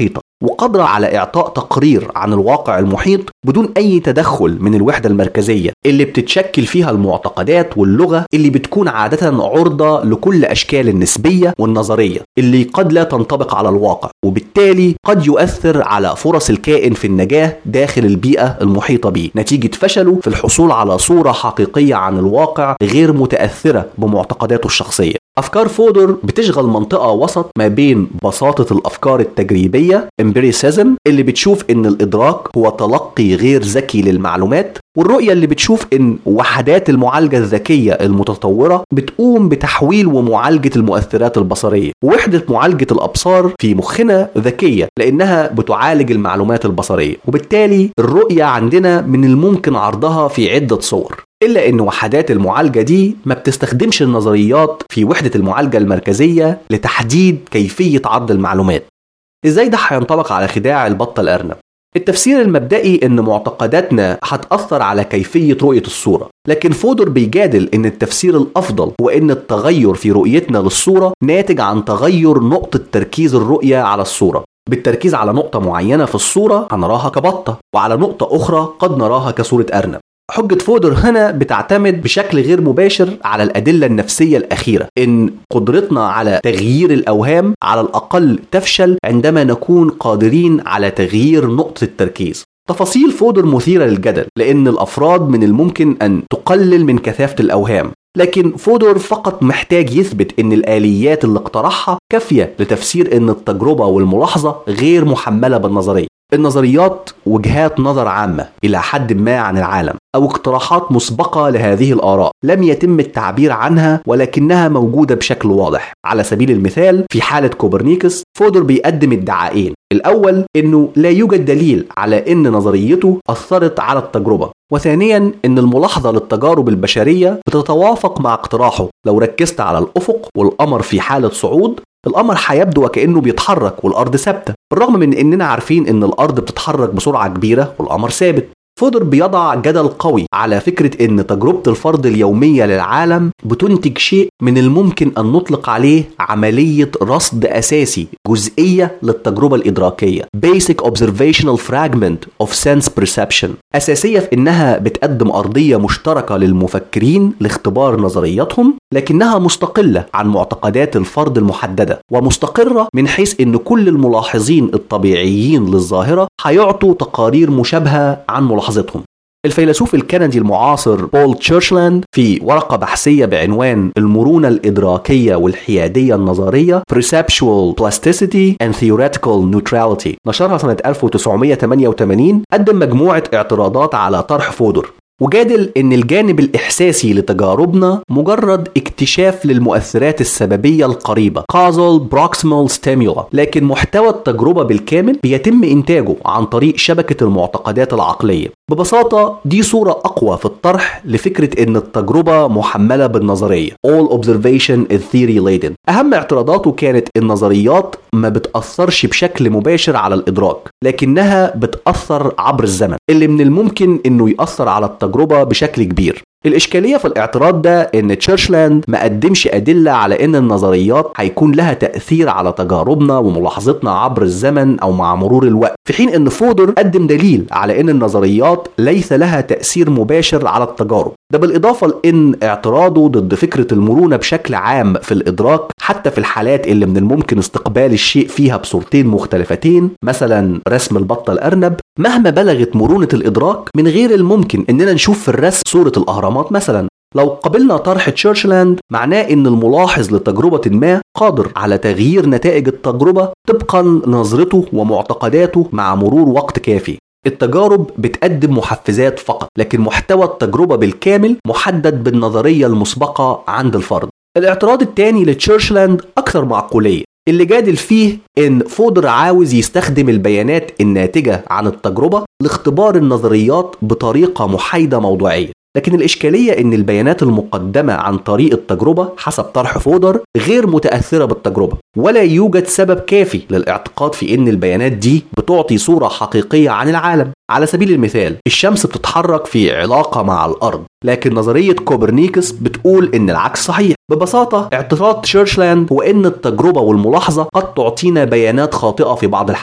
وقادرة على إعطاء تقرير عن الواقع المحيط بدون أي تدخل من الوحدة المركزية اللي بتتشكل فيها المعتقدات واللغة اللي بتكون عادة عرضة لكل أشكال النسبية والنظرية اللي قد لا تنطبق على الواقع، وبالتالي قد يؤثر على فرص الكائن في النجاة داخل البيئة المحيطة به نتيجة فشله في الحصول على صورة حقيقية عن الواقع غير متأثرة بمعتقداته الشخصية. أفكار فودور بتشغل منطقة وسط ما بين بساطة الأفكار التجريبية empiricism اللي بتشوف إن الإدراك هو تلقي غير ذكي للمعلومات، والرؤية اللي بتشوف إن وحدات المعالجة الذكية المتطورة بتقوم بتحويل ومعالجة المؤثرات البصرية، ووحدة معالجة الأبصار في مخنا ذكية لأنها بتعالج المعلومات البصرية، وبالتالي الرؤية عندنا من الممكن عرضها في عدة صور، إلا أن وحدات المعالجة دي ما بتستخدمش النظريات في وحدة المعالجة المركزية لتحديد كيفية عرض المعلومات. إزاي ده هينطبق على خداع البطة الأرنب؟ التفسير المبدئي أن معتقداتنا هتأثر على كيفية رؤية الصورة، لكن فودور بيجادل أن التفسير الأفضل هو أن التغير في رؤيتنا للصورة ناتج عن تغير نقطة تركيز الرؤية على الصورة. بالتركيز على نقطة معينة في الصورة هنراها كبطة، وعلى نقطة أخرى قد نراها كصورة أرنب. حجة فودور هنا بتعتمد بشكل غير مباشر على الأدلة النفسية الأخيرة، إن قدرتنا على تغيير الأوهام على الأقل تفشل عندما نكون قادرين على تغيير نقطة التركيز. تفاصيل فودور مثيرة للجدل لأن الأفراد من الممكن أن تقلل من كثافة الأوهام، لكن فودور فقط محتاج يثبت إن الآليات اللي اقترحها كافية لتفسير إن التجربة والملاحظة غير محملة بالنظرية. النظريات وجهات نظر عامة إلى حد ما عن العالم أو اقتراحات مسبقة لهذه الآراء لم يتم التعبير عنها ولكنها موجودة بشكل واضح. على سبيل المثال في حالة كوبرنيكوس فودور بيقدم ادعاءين، الأول إنه لا يوجد دليل على إن نظريته أثرت على التجربة، وثانيا إن الملاحظة للتجارب البشرية بتتوافق مع اقتراحه. لو ركزت على الأفق والقمر في حالة صعود القمر هيبدو وكأنه بيتحرك والأرض ثابتة، بالرغم من إننا عارفين إن الأرض بتتحرك بسرعة كبيرة والقمر ثابت. فودور بيضع جدل قوي على فكرة إن تجربة الفرد اليومية للعالم بتنتج شيء من الممكن أن نطلق عليه عملية رصد أساسي جزئية للتجربة الإدراكية Basic Observational Fragment of Sense Perception، أساسية في إنها بتقدم أرضية مشتركة للمفكرين لاختبار نظرياتهم، لكنها مستقلة عن معتقدات الفرد المحددة، ومستقرة من حيث إن كل الملاحظين الطبيعيين للظاهرة هيعطوا تقارير مشابهة عن ملاحظتهم. الفيلسوف الكندي المعاصر بول تشيرشلاند في ورقة بحثية بعنوان المرونة الإدراكية والحيادية النظرية Perceptual Plasticity and Theoretical Neutrality نشرها سنة ألف وتسعمائة وثمانية وثمانين، قدم مجموعة اعتراضات على طرح فودور، وجادل إن الجانب الإحساسي لتجاربنا مجرد اكتشاف للمؤثرات السببية القريبة causal proximal stimuli، لكن محتوى التجربة بالكامل بيتم إنتاجه عن طريق شبكة المعتقدات العقلية. ببساطة دي صورة أقوى في الطرح لفكرة إن التجربة محملة بالنظرية all observation is theory laden. أهم اعتراضاته كانت النظريات ما بتأثرش بشكل مباشر على الإدراك، لكنها بتأثر عبر الزمن اللي من الممكن إنه يأثر على التجربة بشكل كبير. الإشكالية في الاعتراض ده إن تشيرشلاند ما قدمش أدلة على إن النظريات هيكون لها تأثير على تجاربنا وملاحظتنا عبر الزمن أو مع مرور الوقت، في حين إن فودور قدم دليل على إن النظريات ليس لها تأثير مباشر على التجارب. ده بالإضافة لإن اعتراضه ضد فكرة المرونة بشكل عام في الإدراك حتى في الحالات اللي من الممكن استقبال الشيء فيها بصورتين مختلفتين، مثلا رسم البطة الأرنب، مهما بلغت مرونة الإدراك من غير الممكن إننا نشوف في الرسم صورة الأهرامات مثلا. لو قبلنا طرح تشيرشلاند معناه إن الملاحظ لتجربة ما قادر على تغيير نتائج التجربة طبقا لنظرته ومعتقداته مع مرور وقت كافي. التجارب بتقدم محفزات فقط، لكن محتوى التجربة بالكامل محدد بالنظرية المسبقة عند الفرد. الاعتراض الثاني لتشيرشلاند أكثر معقولية، اللي جادل فيه إن فودور عاوز يستخدم البيانات الناتجة عن التجربة لاختبار النظريات بطريقة محايدة موضوعية، لكن الإشكالية إن البيانات المقدمة عن طريق التجربة حسب طرح فودور غير متأثرة بالتجربة، ولا يوجد سبب كافي للاعتقاد في إن البيانات دي بتعطي صورة حقيقية عن العالم. على سبيل المثال الشمس بتتحرك في علاقة مع الأرض، لكن نظرية كوبرنيكوس بتقول إن العكس صحيح. ببساطة اعتراض تشيرشلاند هو إن التجربة والملاحظة قد تعطينا بيانات خاطئة في بعض الحالات،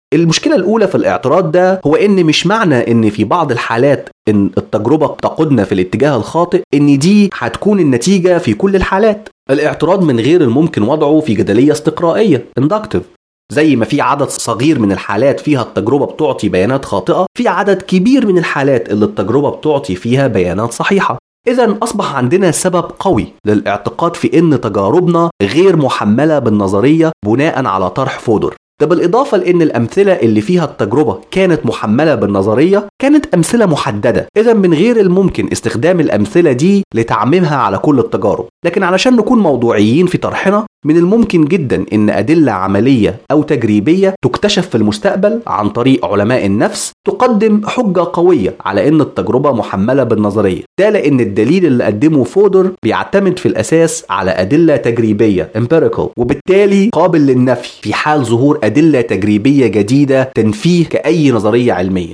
المشكلة الأولى في الاعتراض ده هو إن مش معنى إن في بعض الحالات إن التجربة تقودنا في الاتجاه الخاطئ إن دي هتكون النتيجة في كل الحالات. الاعتراض من غير الممكن وضعه في جدلية استقرائية inductive. زي ما في عدد صغير من الحالات فيها التجربة بتعطي بيانات خاطئة، في عدد كبير من الحالات اللي التجربة بتعطي فيها بيانات صحيحة. إذن أصبح عندنا سبب قوي للاعتقاد في إن تجاربنا غير محملة بالنظرية بناء على طرح فودر. ده بالإضافة لأن الأمثلة اللي فيها التجربة كانت محملة بالنظرية كانت أمثلة محددة، إذا من غير الممكن استخدام الأمثلة دي لتعميمها على كل التجارب. لكن علشان نكون موضوعيين في طرحنا، من الممكن جدا إن أدلة عملية أو تجريبية تكتشف في المستقبل عن طريق علماء النفس تقدم حجة قوية على إن التجربة محملة بالنظرية. ده لأن الدليل اللي قدمه فودر بيعتمد في الأساس على أدلة تجريبية empirical، وبالتالي قابل للنفي في حال ظهور أدلة تجريبية جديدة تنفيه كأي نظرية علمية.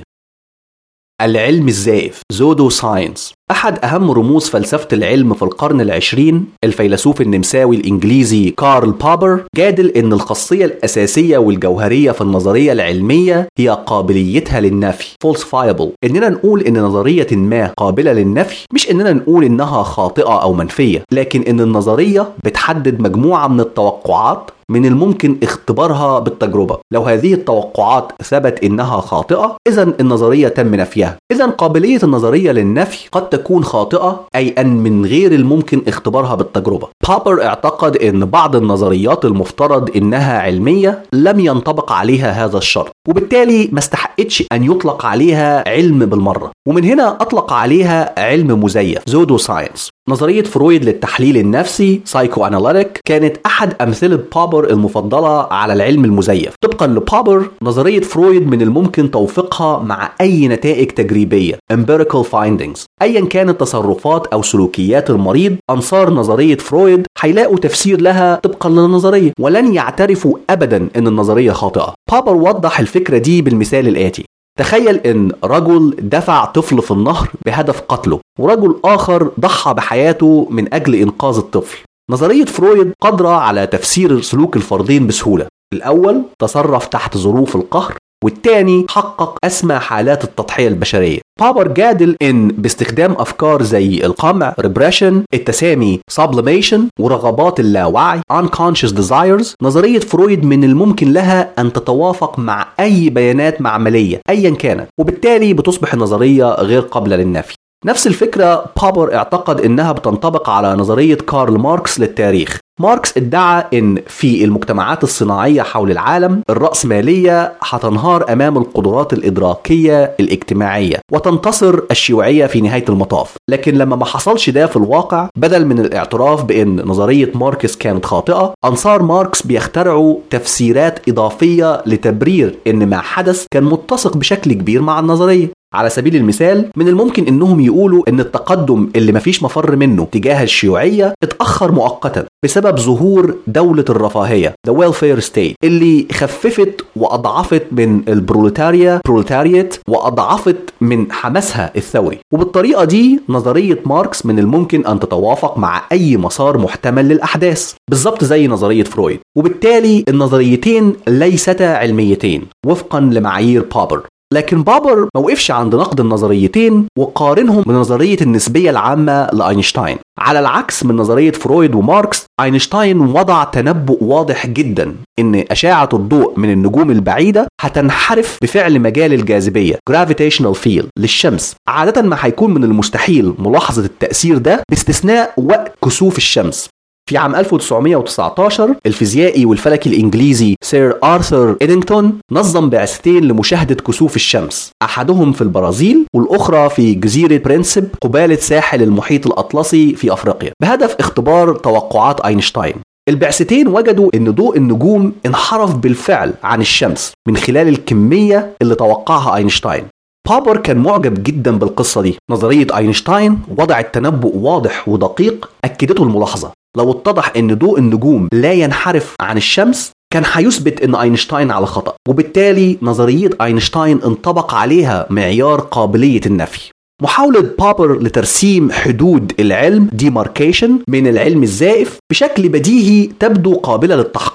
العلم الزائف زودو ساينس. أحد أهم رموز فلسفة العلم في القرن العشرين الفيلسوف النمساوي الإنجليزي كارل بابر جادل إن الخاصية الأساسية والجوهرية في النظرية العلمية هي قابليتها للنفي falsifiable. إننا نقول إن نظرية ما قابلة للنفي مش إننا نقول إنها خاطئة أو منفية، لكن إن النظرية بتحدد مجموعة من التوقعات من الممكن اختبارها بالتجربة. لو هذه التوقعات ثبت إنها خاطئة، إذن النظرية تم نفيها. إذن قابلية النظرية للنفي قد تكون خاطئة، أي أن من غير الممكن اختبارها بالتجربة. بابر اعتقد أن بعض النظريات المفترض إنها علمية لم ينطبق عليها هذا الشرط، وبالتالي ما استحقتش أن يطلق عليها علم بالمرة، ومن هنا أطلق عليها علم مزيف زودو ساينس. نظرية فرويد للتحليل النفسي سايكو أناليتيك كانت أحد أمثلة بابر المفضلة على العلم المزيف. طبقا لبابر، نظرية فرويد من الممكن توفيقها مع أي نتائج تجريبية empirical findings. أيا كانت تصرفات أو سلوكيات المريض، أنصار نظرية فرويد هيلاقوا تفسير لها طبقا للنظرية، ولن يعترفوا أبدا أن النظرية خاطئة. بابر وضح الفكرة دي بالمثال الآتي: تخيل ان رجل دفع طفل في النهر بهدف قتله، ورجل اخر ضحى بحياته من اجل انقاذ الطفل. نظرية فرويد قادرة على تفسير سلوك الفردين بسهولة. الاول تصرف تحت ظروف القهر، والتاني حقق أسمى حالات التضحية البشرية. بابر جادل إن باستخدام أفكار زي القمع repression، التسامي sublimation، ورغبات اللاوعي unconscious desires، نظرية فرويد من الممكن لها أن تتوافق مع أي بيانات معملية أيا كانت، وبالتالي بتصبح النظرية غير قابلة للنفي. نفس الفكرة بابر اعتقد إنها بتنطبق على نظرية كارل ماركس للتاريخ. ماركس ادعى إن في المجتمعات الصناعية حول العالم الرأسمالية هتنهار أمام القدرات الإدراكية الاجتماعية وتنتصر الشيوعية في نهاية المطاف. لكن لما ما حصلش ده في الواقع، بدل من الاعتراف بأن نظرية ماركس كانت خاطئة، أنصار ماركس بيخترعوا تفسيرات إضافية لتبرير إن ما حدث كان متسق بشكل كبير مع النظرية. على سبيل المثال، من الممكن انهم يقولوا ان التقدم اللي مفيش مفر منه تجاه الشيوعية اتأخر مؤقتا بسبب ظهور دولة الرفاهية the welfare state اللي خففت واضعفت من البروليتاريا بروليتاريات واضعفت من حماسها الثوري. وبالطريقة دي نظرية ماركس من الممكن ان تتوافق مع اي مسار محتمل للاحداث، بالضبط زي نظرية فرويد. وبالتالي النظريتين ليستا علميتين وفقا لمعايير بابر. لكن بابر ما وقفش عند نقد النظريتين وقارنهم بنظرية النسبية العامة لأينشتاين. على العكس من نظرية فرويد وماركس، أينشتاين وضع تنبؤ واضح جدا إن أشعة الضوء من النجوم البعيدة هتنحرف بفعل مجال الجاذبية gravitational field للشمس. عادة ما هيكون من المستحيل ملاحظة التأثير ده باستثناء وقت كسوف الشمس. في عام ألف وتسعمائة وتسعة عشر الفيزيائي والفلكي الإنجليزي سير آرثر إدينغتون نظم بعثتين لمشاهدة كسوف الشمس، أحدهم في البرازيل والأخرى في جزيرة برينسيب قبالة ساحل المحيط الأطلسي في أفريقيا، بهدف اختبار توقعات أينشتاين. البعثتين وجدوا أن ضوء النجوم انحرف بالفعل عن الشمس من خلال الكمية اللي توقعها أينشتاين. بابر كان معجب جدا بالقصة دي. نظرية أينشتاين وضعت تنبؤ واضح ودقيق أكدته الملاحظة. لو اتضح ان ضوء النجوم لا ينحرف عن الشمس، كان هيثبت ان اينشتاين على خطأ، وبالتالي نظرية اينشتاين انطبق عليها معيار قابلية النفي. محاولة بابر لترسيم حدود العلم demarcation من العلم الزائف بشكل بديهي تبدو قابلة للتحقيق،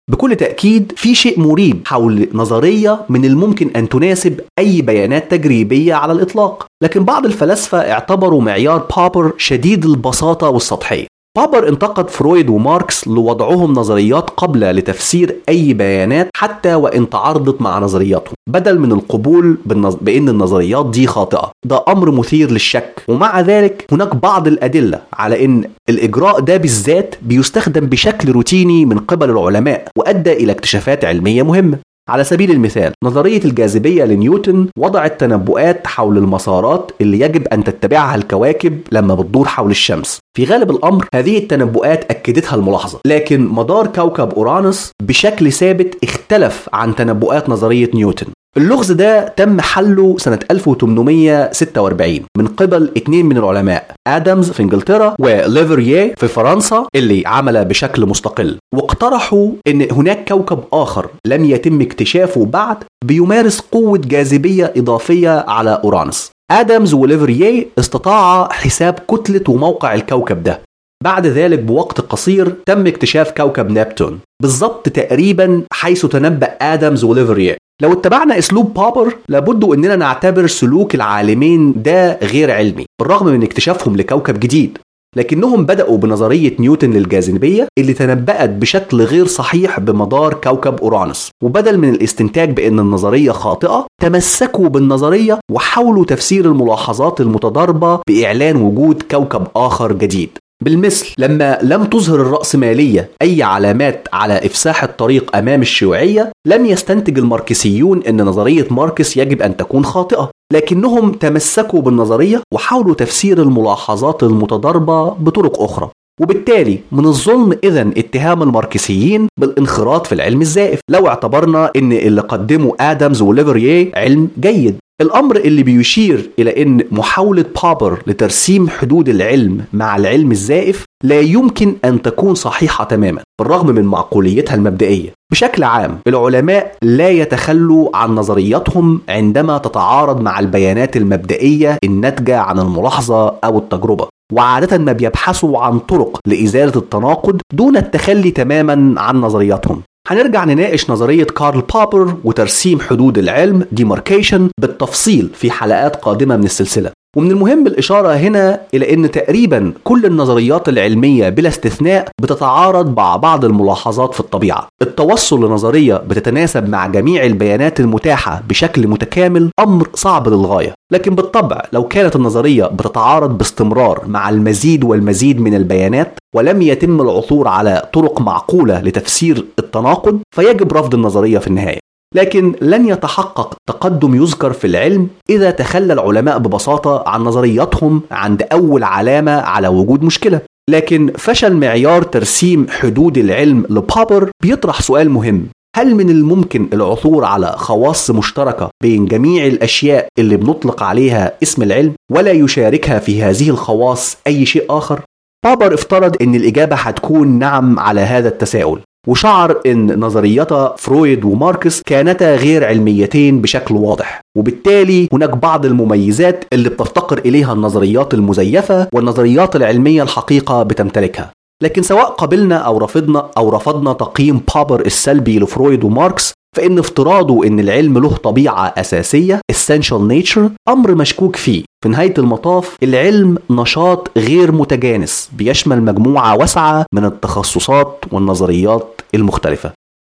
بكل تأكيد في شيء مريب حول نظرية من الممكن أن تناسب أي بيانات تجريبية على الإطلاق، لكن بعض الفلاسفة اعتبروا معيار بابر شديد البساطة والسطحية. بابر انتقد فرويد وماركس لوضعهم نظريات قابلة لتفسير أي بيانات حتى وإن تعارضت مع نظرياتهم، بدل من القبول بأن النظريات دي خاطئة. ده أمر مثير للشك، ومع ذلك هناك بعض الأدلة على أن الإجراء ده بالذات بيستخدم بشكل روتيني من قبل العلماء وأدى إلى اكتشافات علمية مهمة. على سبيل المثال، نظرية الجاذبية لنيوتن وضعت تنبؤات حول المسارات اللي يجب أن تتبعها الكواكب لما بتدور حول الشمس. في غالب الأمر هذه التنبؤات أكدتها الملاحظة، لكن مدار كوكب أورانوس بشكل ثابت اختلف عن تنبؤات نظرية نيوتن. اللغز ده تم حله سنة ألف وثمانمائة وستة وأربعين من قبل اثنين من العلماء، آدمز في انجلترا وليفرييه في فرنسا، اللي عمل بشكل مستقل، واقترحوا ان هناك كوكب آخر لم يتم اكتشافه بعد بيمارس قوة جاذبية إضافية على أورانوس. آدمز وليفرييه استطاع حساب كتلة وموقع الكوكب ده. بعد ذلك بوقت قصير تم اكتشاف كوكب نبتون بالضبط تقريبا حيث تنبأ آدمز وليفرييه. لو اتبعنا اسلوب بابر لابد اننا نعتبر سلوك العالمين ده غير علمي بالرغم من اكتشافهم لكوكب جديد، لكنهم بدأوا بنظرية نيوتن للجاذبية اللي تنبأت بشكل غير صحيح بمدار كوكب أورانوس، وبدل من الاستنتاج بأن النظرية خاطئة تمسكوا بالنظرية وحاولوا تفسير الملاحظات المتضاربة بإعلان وجود كوكب آخر جديد. بالمثل لما لم تظهر الرأسمالية أي علامات على إفساح الطريق أمام الشيوعية، لم يستنتج الماركسيون أن نظرية ماركس يجب أن تكون خاطئة، لكنهم تمسكوا بالنظرية وحاولوا تفسير الملاحظات المتضاربة بطرق أخرى. وبالتالي من الظلم إذن اتهام الماركسيين بالانخراط في العلم الزائف لو اعتبرنا أن اللي قدمه آدمز وليفرييه علم جيد. الأمر اللي بيشير إلى أن محاولة بابر لترسيم حدود العلم مع العلم الزائف لا يمكن أن تكون صحيحة تماما بالرغم من معقوليتها المبدئية. بشكل عام العلماء لا يتخلوا عن نظرياتهم عندما تتعارض مع البيانات المبدئية الناتجة عن الملاحظة أو التجربة، وعادة ما بيبحثوا عن طرق لإزالة التناقض دون التخلي تماما عن نظرياتهم. هنرجع نناقش نظرية كارل بابر وترسيم حدود العلم demarcation بالتفصيل في حلقات قادمة من السلسلة. ومن المهم الإشارة هنا إلى أن تقريبا كل النظريات العلمية بلا استثناء بتتعارض مع بعض الملاحظات في الطبيعة. التوصل لنظرية بتتناسب مع جميع البيانات المتاحة بشكل متكامل أمر صعب للغاية، لكن بالطبع لو كانت النظرية بتتعارض باستمرار مع المزيد والمزيد من البيانات ولم يتم العثور على طرق معقولة لتفسير التناقض فيجب رفض النظرية في النهاية. لكن لن يتحقق تقدم يذكر في العلم إذا تخلى العلماء ببساطة عن نظرياتهم عند أول علامة على وجود مشكلة. لكن فشل معيار ترسيم حدود العلم لبابر بيطرح سؤال مهم: هل من الممكن العثور على خواص مشتركة بين جميع الأشياء اللي بنطلق عليها اسم العلم ولا يشاركها في هذه الخواص أي شيء آخر؟ بابر افترض أن الإجابة هتكون نعم على هذا التساؤل، وشعر أن نظريتا فرويد وماركس كانتا غير علميتين بشكل واضح، وبالتالي هناك بعض المميزات اللي بتفتقر إليها النظريات المزيفة والنظريات العلمية الحقيقة بتمتلكها. لكن سواء قبلنا أو رفضنا أو رفضنا تقييم بابر السلبي لفرويد وماركس، فإن افتراضه أن العلم له طبيعة أساسية essential nature أمر مشكوك فيه. في نهاية المطاف العلم نشاط غير متجانس بيشمل مجموعة واسعة من التخصصات والنظريات المختلفة.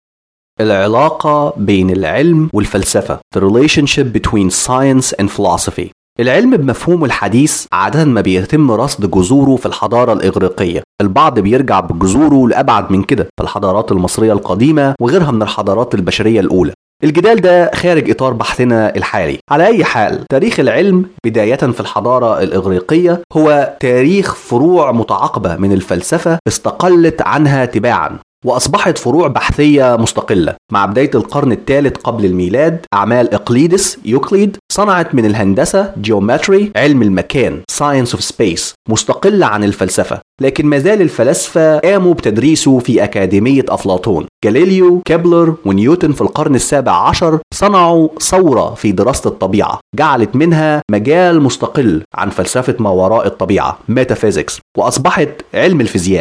العلاقة بين العلم والفلسفة The relationship between science and philosophy. العلم بمفهوم الحديث عادة ما بيتم رصد جذوره في الحضارة الإغريقية، البعض بيرجع بجذوره لأبعد من كده في الحضارات المصرية القديمة وغيرها من الحضارات البشرية الأولى. الجدال ده خارج إطار بحثنا الحالي. على أي حال، تاريخ العلم بداية في الحضارة الإغريقية هو تاريخ فروع متعاقبة من الفلسفة استقلت عنها تباعا وأصبحت فروع بحثية مستقلة. مع بداية القرن الثالث قبل الميلاد أعمال إقليدس يوكليد صنعت من الهندسة جيومتري علم المكان science of space مستقلة عن الفلسفة، لكن ما زال الفلاسفة قاموا بتدريسه في أكاديمية أفلاطون. جاليليو، كيبلر ونيوتن في القرن السابع عشر صنعوا ثورة في دراسة الطبيعة جعلت منها مجال مستقل عن فلسفة ما وراء الطبيعة metaphysics، وأصبحت علم الفيزياء.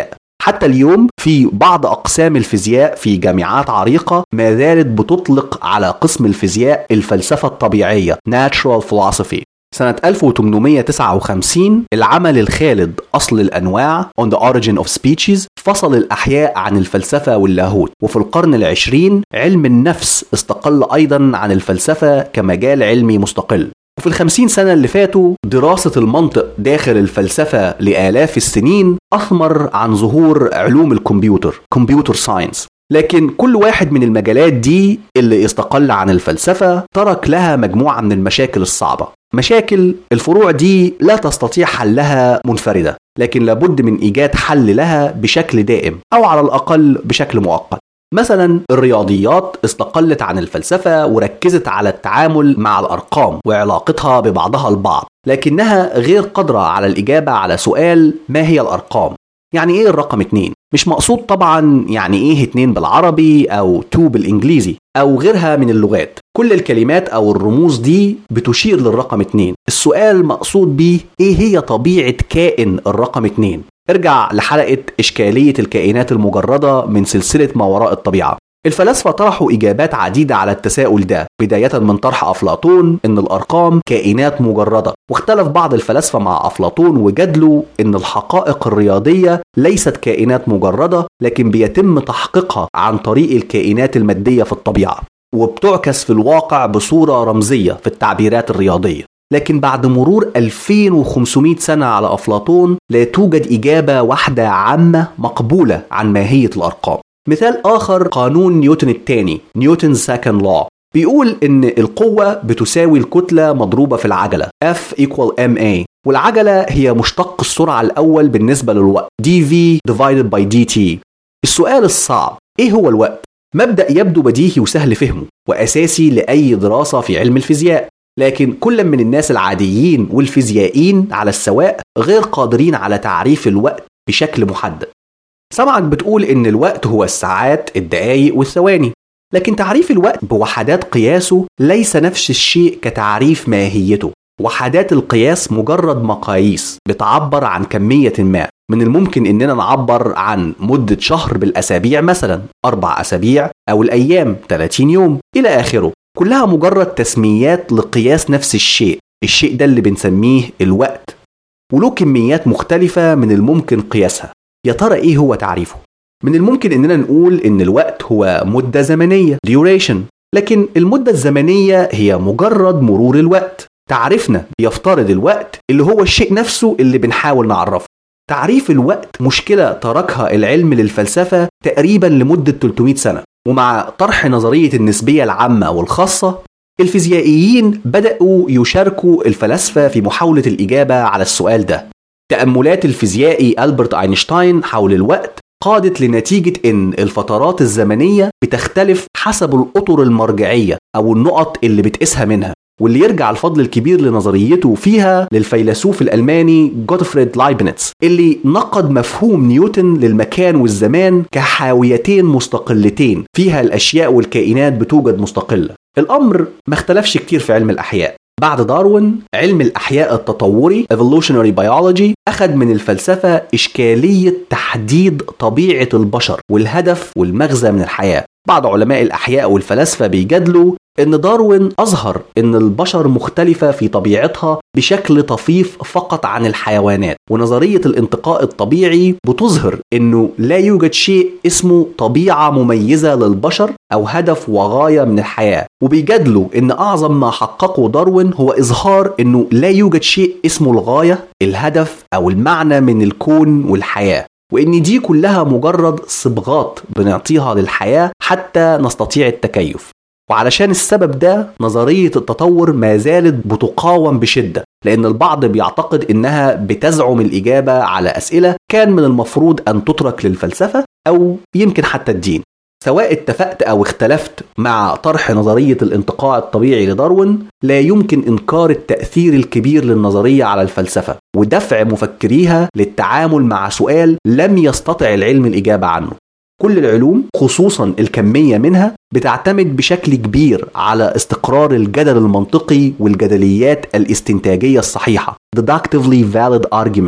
حتى اليوم في بعض أقسام الفيزياء في جامعات عريقة ما زالت بتطلق على قسم الفيزياء الفلسفة الطبيعية Natural Philosophy. سنة ألف وثمانمائة وتسعة وخمسين العمل الخالد أصل الأنواع On the Origin of Species فصل الأحياء عن الفلسفة واللاهوت. وفي القرن العشرين علم النفس استقل أيضا عن الفلسفة كمجال علمي مستقل. وفي الخمسين سنة اللي فاتوا دراسة المنطق داخل الفلسفة لآلاف السنين أثمر عن ظهور علوم الكمبيوتر Computer Science. لكن كل واحد من المجالات دي اللي استقل عن الفلسفة ترك لها مجموعة من المشاكل الصعبة، مشاكل الفروع دي لا تستطيع حلها منفردة، لكن لابد من إيجاد حل لها بشكل دائم أو على الأقل بشكل مؤقت. مثلا الرياضيات استقلت عن الفلسفة وركزت على التعامل مع الأرقام وعلاقتها ببعضها البعض، لكنها غير قادرة على الإجابة على سؤال ما هي الأرقام؟ يعني إيه الرقم اتنين؟ مش مقصود طبعا يعني إيه اتنين بالعربي أو تو بالإنجليزي أو غيرها من اللغات. كل الكلمات أو الرموز دي بتشير للرقم اتنين. السؤال مقصود بيه إيه هي طبيعة كائن الرقم اتنين؟ ارجع لحلقة إشكالية الكائنات المجردة من سلسلة ما وراء الطبيعة. الفلاسفة طرحوا إجابات عديدة على التساؤل ده، بداية من طرح أفلاطون إن الأرقام كائنات مجردة، واختلف بعض الفلاسفة مع أفلاطون وجدلوا إن الحقائق الرياضية ليست كائنات مجردة، لكن بيتم تحقيقها عن طريق الكائنات المادية في الطبيعة، وبتعكس في الواقع بصورة رمزية في التعبيرات الرياضية. لكن بعد مرور ألفين وخمسمائة سنة على أفلاطون لا توجد إجابة واحدة عامة مقبولة عن ماهية الأرقام. مثال آخر قانون نيوتن الثاني نيوتن سكند لو بيقول إن القوة بتساوي الكتلة مضروبة في العجلة F equal ma، والعجلة هي مشتق السرعة الأول بالنسبة للوقت dv divided by dt. السؤال الصعب إيه هو الوقت؟ مبدأ يبدو بديهي وسهل فهمه وأساسي لأي دراسة في علم الفيزياء، لكن كل من الناس العاديين والفيزيائيين على السواء غير قادرين على تعريف الوقت بشكل محدد. سمعك بتقول إن الوقت هو الساعات، الدقايق والثواني، لكن تعريف الوقت بوحدات قياسه ليس نفس الشيء كتعريف ماهيته. وحدات القياس مجرد مقاييس بتعبر عن كمية ما. من الممكن إننا نعبر عن مدة شهر بالأسابيع، مثلا أربع أسابيع، أو الأيام ثلاثين يوم إلى آخره، كلها مجرد تسميات لقياس نفس الشيء. الشيء ده اللي بنسميه الوقت، وله كميات مختلفة من الممكن قياسها. يا ترى إيه هو تعريفه؟ من الممكن إننا نقول إن الوقت هو مدة زمنية duration، لكن المدة الزمنية هي مجرد مرور الوقت. تعريفنا بيفترض الوقت اللي هو الشيء نفسه اللي بنحاول نعرفه. تعريف الوقت مشكلة تركها العلم للفلسفة تقريبا لمدة ثلاثمائة سنة، ومع طرح نظرية النسبية العامة والخاصة الفيزيائيين بدأوا يشاركوا الفلاسفة في محاولة الإجابة على السؤال ده. تأملات الفيزيائي ألبرت أينشتاين حول الوقت قادت لنتيجة إن الفترات الزمنية بتختلف حسب الأطر المرجعية أو النقط اللي بتقيسها منها، واللي يرجع الفضل الكبير لنظريته فيها للفيلسوف الألماني جوتفريد لايبنيتس، اللي نقد مفهوم نيوتن للمكان والزمان كحاويتين مستقلتين فيها الأشياء والكائنات بتوجد مستقلة. الأمر ما اختلفش كتير في علم الأحياء. بعد داروين علم الأحياء التطوري evolutionary biology أخذ من الفلسفة إشكالية تحديد طبيعة البشر والهدف والمغزى من الحياة. بعض علماء الأحياء والفلاسفة بيجادلوا إن داروين أظهر إن البشر مختلفة في طبيعتها بشكل طفيف فقط عن الحيوانات، ونظرية الانتقاء الطبيعي بتظهر إنه لا يوجد شيء اسمه طبيعة مميزة للبشر أو هدف وغاية من الحياة. وبيجادلوا إن أعظم ما حققه داروين هو إظهار إنه لا يوجد شيء اسمه الغاية، الهدف أو المعنى من الكون والحياة، وإن دي كلها مجرد صبغات بنعطيها للحياة حتى نستطيع التكيف. وعلشان السبب ده نظرية التطور ما زالت بتقاوم بشدة، لأن البعض بيعتقد إنها بتزعم الإجابة على أسئلة كان من المفروض أن تترك للفلسفة أو يمكن حتى الدين. سواء اتفقت أو اختلفت مع طرح نظرية الانتقاء الطبيعي لداروين، لا يمكن إنكار التأثير الكبير للنظرية على الفلسفة ودفع مفكريها للتعامل مع سؤال لم يستطع العلم الإجابة عنه. كل العلوم خصوصا الكمية منها بتعتمد بشكل كبير على استقرار الجدل المنطقي والجدليات الاستنتاجية الصحيحة deductively valid arguments،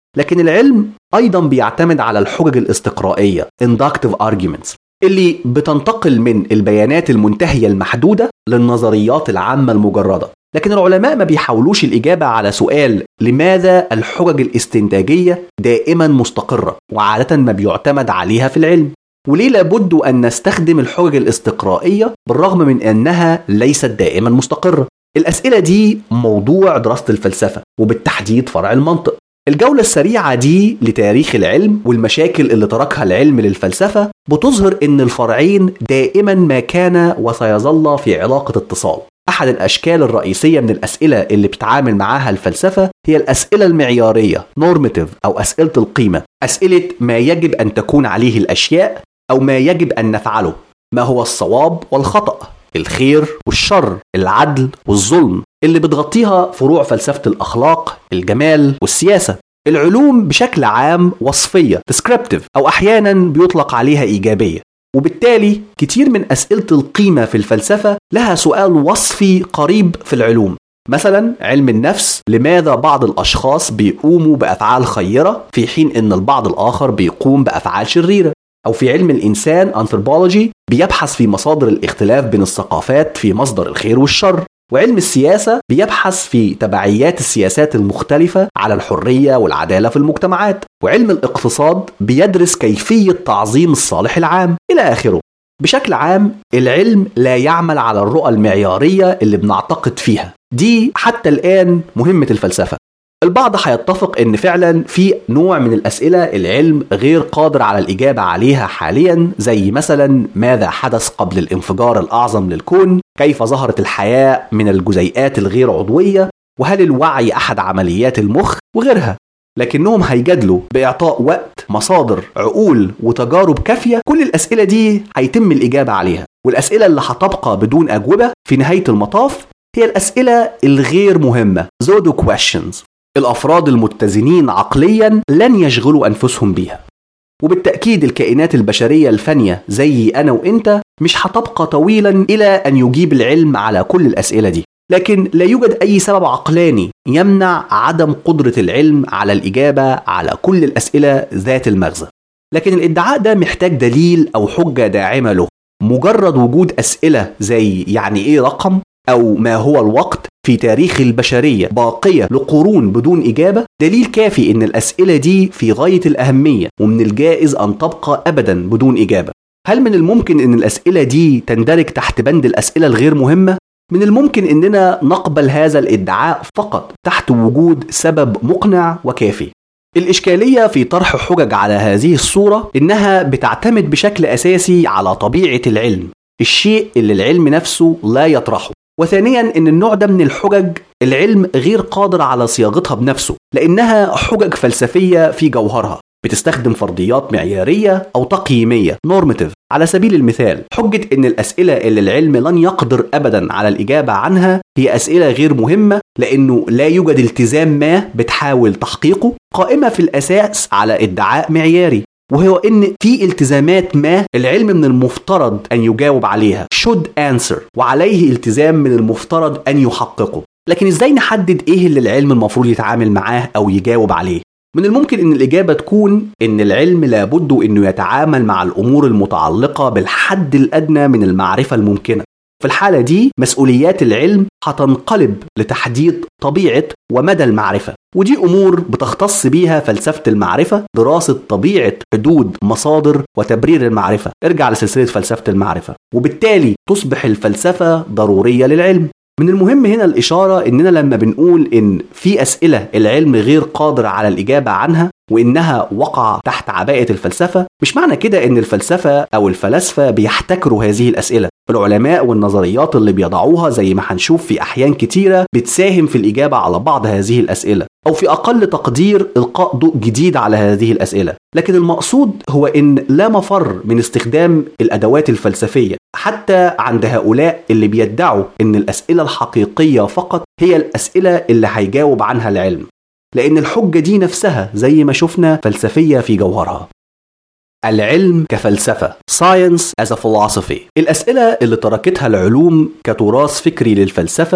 لكن العلم أيضا بيعتمد على الحجج الاستقرائية inductive arguments اللي بتنتقل من البيانات المنتهية المحدودة للنظريات العامة المجردة. لكن العلماء ما بيحاولوش الإجابة على سؤال لماذا الحجج الاستنتاجية دائما مستقرة وعادة ما بيعتمد عليها في العلم، وليه لابد أن نستخدم الحجج الاستقرائية بالرغم من أنها ليست دائما مستقرة. الأسئلة دي موضوع دراسة الفلسفة وبالتحديد فرع المنطق. الجولة السريعة دي لتاريخ العلم والمشاكل اللي تركها العلم للفلسفة بتظهر أن الفرعين دائما ما كان وسيظل في علاقة اتصال. أحد الأشكال الرئيسية من الأسئلة اللي بتتعامل معاها الفلسفة هي الأسئلة المعيارية normative أو أسئلة القيمة، أسئلة ما يجب أن تكون عليه الأشياء أو ما يجب أن نفعله، ما هو الصواب والخطأ، الخير والشر، العدل والظلم، اللي بتغطيها فروع فلسفة الأخلاق، الجمال والسياسة. العلوم بشكل عام وصفية descriptive أو أحيانا بيطلق عليها إيجابية، وبالتالي كتير من أسئلة القيمة في الفلسفة لها سؤال وصفي قريب في العلوم. مثلا علم النفس، لماذا بعض الأشخاص بيقوموا بأفعال خيرة في حين أن البعض الآخر بيقوم بأفعال شريرة؟ أو في علم الإنسان anthropology بيبحث في مصادر الاختلاف بين الثقافات في مصدر الخير والشر. وعلم السياسة بيبحث في تبعيات السياسات المختلفة على الحرية والعدالة في المجتمعات. وعلم الاقتصاد بيدرس كيفية تعظيم الصالح العام إلى آخره. بشكل عام العلم لا يعمل على الرؤى المعيارية اللي بنعتقد فيها، دي حتى الآن مهمة الفلسفة. البعض هيتفق ان فعلا في نوع من الأسئلة العلم غير قادر على الإجابة عليها حاليا، زي مثلا ماذا حدث قبل الانفجار الأعظم للكون، كيف ظهرت الحياة من الجزيئات الغير عضوية، وهل الوعي أحد عمليات المخ وغيرها. لكنهم هيجادلوا بإعطاء وقت، مصادر، عقول وتجارب كافية. كل الأسئلة دي هيتم الإجابة عليها، والأسئلة اللي هتبقى بدون أجوبة في نهاية المطاف هي الأسئلة الغير مهمة pseudo questions. الأفراد المتزنين عقليا لن يشغلوا أنفسهم بيها، وبالتأكيد الكائنات البشرية الفانية زي أنا وإنت مش هتبقى طويلا إلى أن يجيب العلم على كل الأسئلة دي. لكن لا يوجد أي سبب عقلاني يمنع عدم قدرة العلم على الإجابة على كل الأسئلة ذات المغزى. لكن الادعاء ده محتاج دليل أو حجة داعمة له. مجرد وجود أسئلة زي يعني إيه رقم أو ما هو الوقت في تاريخ البشرية باقية لقرون بدون إجابة دليل كافي إن الأسئلة دي في غاية الأهمية ومن الجائز أن تبقى أبدا بدون إجابة. هل من الممكن إن الأسئلة دي تندرج تحت بند الأسئلة الغير مهمة؟ من الممكن إننا نقبل هذا الادعاء فقط تحت وجود سبب مقنع وكافي. الإشكالية في طرح حجج على هذه الصورة إنها بتعتمد بشكل أساسي على طبيعة العلم، الشيء اللي العلم نفسه لا يطرحه. وثانيا إن النوع ده من الحجج العلم غير قادر على صياغتها بنفسه، لأنها حجج فلسفية في جوهرها، بتستخدم فرضيات معيارية أو تقييمية normative. على سبيل المثال حجة إن الأسئلة اللي العلم لن يقدر أبدا على الإجابة عنها هي أسئلة غير مهمة لأنه لا يوجد التزام ما بتحاول تحقيقه، قائمة في الأساس على ادعاء معياري، وهو إن في التزامات ما العلم من المفترض أن يجاوب عليها should answer، وعليه التزام من المفترض أن يحققه. لكن إزاي نحدد إيه اللي العلم المفروض يتعامل معاه أو يجاوب عليه؟ من الممكن أن الإجابة تكون أن العلم لابد أنه يتعامل مع الأمور المتعلقة بالحد الأدنى من المعرفة الممكنة. في الحالة دي مسؤوليات العلم هتنقلب لتحديد طبيعة ومدى المعرفة، ودي أمور بتختص بيها فلسفة المعرفة، دراسة طبيعة حدود مصادر وتبرير المعرفة. ارجع لسلسلة فلسفة المعرفة، وبالتالي تصبح الفلسفة ضرورية للعلم. من المهم هنا الإشارة إننا لما بنقول إن في أسئلة العلم غير قادر على الإجابة عنها وإنها وقع تحت عباءة الفلسفة، مش معنى كده إن الفلسفة أو الفلاسفة بيحتكروا هذه الأسئلة. العلماء والنظريات اللي بيضعوها زي ما هنشوف في أحيان كتيرة بتساهم في الإجابة على بعض هذه الأسئلة، أو في أقل تقدير إلقاء ضوء جديد على هذه الأسئلة. لكن المقصود هو إن لا مفر من استخدام الأدوات الفلسفية حتى عند هؤلاء اللي بيدعوا إن الأسئلة الحقيقية فقط هي الأسئلة اللي هيجاوب عنها العلم، لأن الحجة دي نفسها زي ما شفنا فلسفية في جوهرها. العلم كفلسفة Science as a philosophy. الأسئلة اللي تركتها العلوم كتراث فكري للفلسفة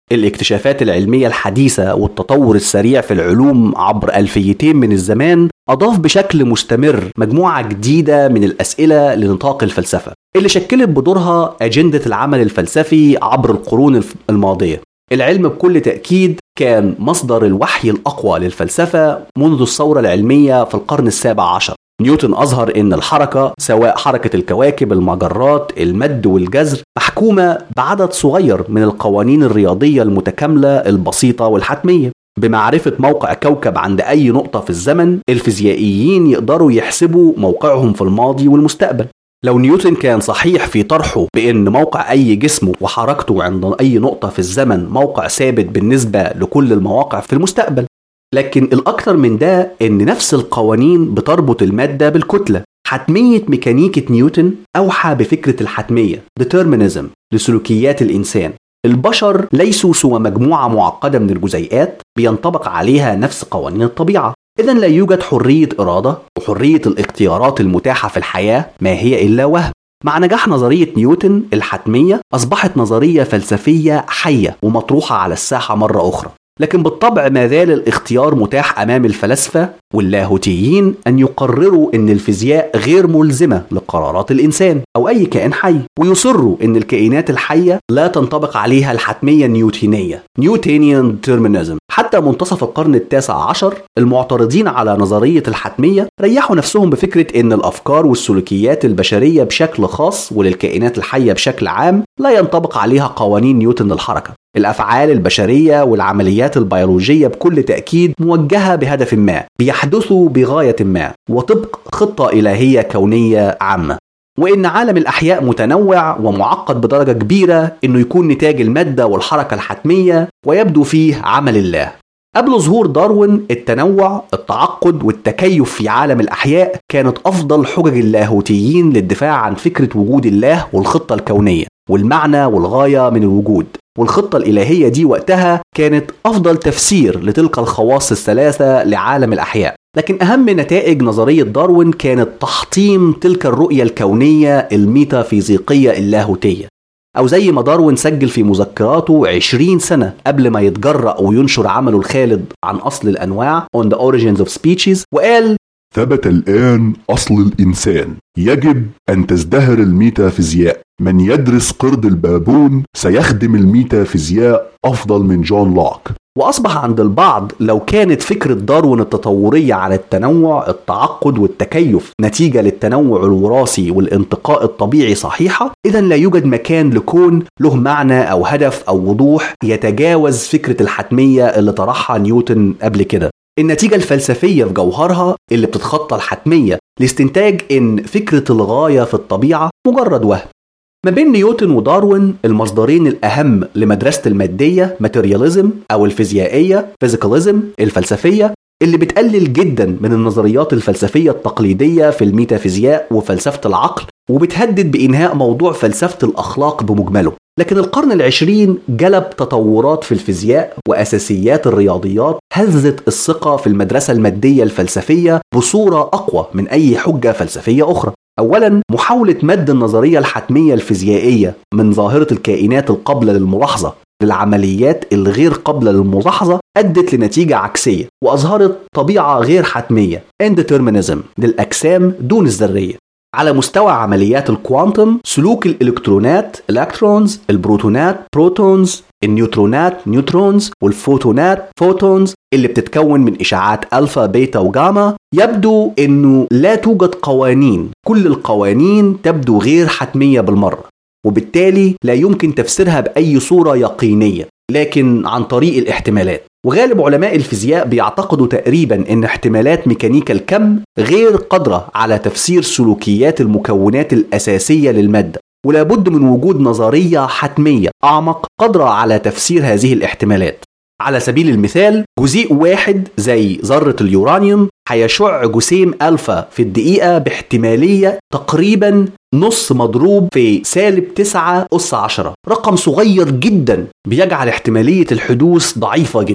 الاكتشافات العلمية الحديثة والتطور السريع في العلوم عبر ألفيتين من الزمان أضاف بشكل مستمر مجموعة جديدة من الأسئلة لنطاق الفلسفة اللي شكلت بدورها أجندة العمل الفلسفي عبر القرون الماضية. العلم بكل تأكيد كان مصدر الوحي الأقوى للفلسفة منذ الثورة العلمية في القرن السابع عشر. نيوتن أظهر أن الحركة، سواء حركة الكواكب، المجرات، المد والجزر، محكومة بعدد صغير من القوانين الرياضية المتكاملة البسيطة والحتمية. بمعرفة موقع كوكب عند أي نقطة في الزمن، الفيزيائيين يقدروا يحسبوا موقعهم في الماضي والمستقبل. لو نيوتن كان صحيح في طرحه بأن موقع أي جسم وحركته عند أي نقطة في الزمن موقع ثابت بالنسبة لكل المواقع في المستقبل، لكن الأكثر من ده أن نفس القوانين بتربط المادة بالكتلة. حتمية ميكانيكة نيوتن أوحى بفكرة الحتمية determinism لسلوكيات الإنسان. البشر ليسوا سوى مجموعة معقدة من الجزيئات بينطبق عليها نفس قوانين الطبيعة. إذن لا يوجد حرية إرادة، وحرية الاختيارات المتاحة في الحياة ما هي إلا وهم. مع نجاح نظرية نيوتن الحتمية أصبحت نظرية فلسفية حية ومطروحة على الساحة مرة أخرى. لكن بالطبع ما زال الاختيار متاح أمام الفلاسفة واللاهوتيين أن يقرروا أن الفيزياء غير ملزمة لقرارات الإنسان أو أي كائن حي، ويصروا أن الكائنات الحية لا تنطبق عليها الحتمية النيوتينية Newtonian determinism. حتى منتصف القرن التاسع عشر المعترضين على نظرية الحتمية ريحوا نفسهم بفكرة أن الأفكار والسلوكيات البشرية بشكل خاص وللكائنات الحية بشكل عام لا ينطبق عليها قوانين نيوتن للحركة. الأفعال البشرية والعمليات البيولوجية بكل تأكيد موجهة بهدف ما، بيحدثوا بغاية ما وطبق خطة إلهية كونية عامة. وإن عالم الأحياء متنوع ومعقد بدرجة كبيرة إنه يكون نتاج المادة والحركة الحتمية ويبدو فيه عمل الله. قبل ظهور داروين التنوع، التعقد والتكيف في عالم الأحياء كانت أفضل حجج اللاهوتيين للدفاع عن فكرة وجود الله والخطة الكونية والمعنى والغاية من الوجود. والخطة الإلهية دي وقتها كانت أفضل تفسير لتلك الخواص الثلاثة لعالم الأحياء. لكن أهم نتائج نظرية داروين كانت تحطيم تلك الرؤية الكونية الميتافيزيقية اللاهوتية، أو زي ما داروين سجل في مذكراته عشرين سنة قبل ما يتجرأ وينشر عمله الخالد عن أصل الأنواع On the Origins of Species، وقال: ثبت الآن أصل الإنسان، يجب أن تزدهر الميتافيزياء. من يدرس قرد البابون سيخدم الميتافيزياء أفضل من جون لوك. وأصبح عند البعض لو كانت فكرة داروين التطورية على التنوع، التعقد والتكيف نتيجة للتنوع الوراثي والانتقاء الطبيعي صحيحة، إذن لا يوجد مكان لكون له معنى أو هدف أو وضوح يتجاوز فكرة الحتمية اللي طرحها نيوتن قبل كده. النتيجة الفلسفية في جوهرها اللي بتتخطى الحتمية لاستنتاج إن فكرة الغاية في الطبيعة مجرد وهم. ما بين نيوتن وداروين المصدرين الأهم لمدرسة المادية ماتيرياليزم أو الفيزيائية فيزيكاليزم الفلسفية، اللي بتقلل جدا من النظريات الفلسفية التقليدية في الميتافيزياء وفلسفة العقل، وبتهدد بإنهاء موضوع فلسفة الأخلاق بمجمله. لكن القرن العشرين جلب تطورات في الفيزياء وأساسيات الرياضيات هزت الثقة في المدرسة المادية الفلسفية بصورة أقوى من أي حجة فلسفية أخرى. أولا، محاولة مد النظرية الحتمية الفيزيائية من ظاهرة الكائنات القابلة للملاحظة للعمليات الغير قابلة للملاحظة أدت لنتيجة عكسية وأظهرت طبيعة غير حتمية indeterminism للأجسام دون الذرية. على مستوى عمليات الكوانتم، سلوك الإلكترونات electrons، البروتونات protons، النيوترونات نيوترونز، والفوتونات فوتونز اللي بتتكون من إشعاعات ألفا بيتا وجاما، يبدو أنه لا توجد قوانين، كل القوانين تبدو غير حتمية بالمرة، وبالتالي لا يمكن تفسيرها بأي صورة يقينية لكن عن طريق الاحتمالات. وغالب علماء الفيزياء بيعتقدوا تقريبا ان احتمالات ميكانيكا الكم غير قادرة على تفسير سلوكيات المكونات الأساسية للمادة، ولا بد من وجود نظرية حتمية أعمق قادرة على تفسير هذه الاحتمالات. على سبيل المثال، جزيء واحد زي ذرة اليورانيوم هيشع جسيم ألفا في الدقيقة باحتمالية تقريبا نص مضروب في سالب تسعة أس عشرة، رقم صغير جدا بيجعل احتمالية الحدوث ضعيفة جدا.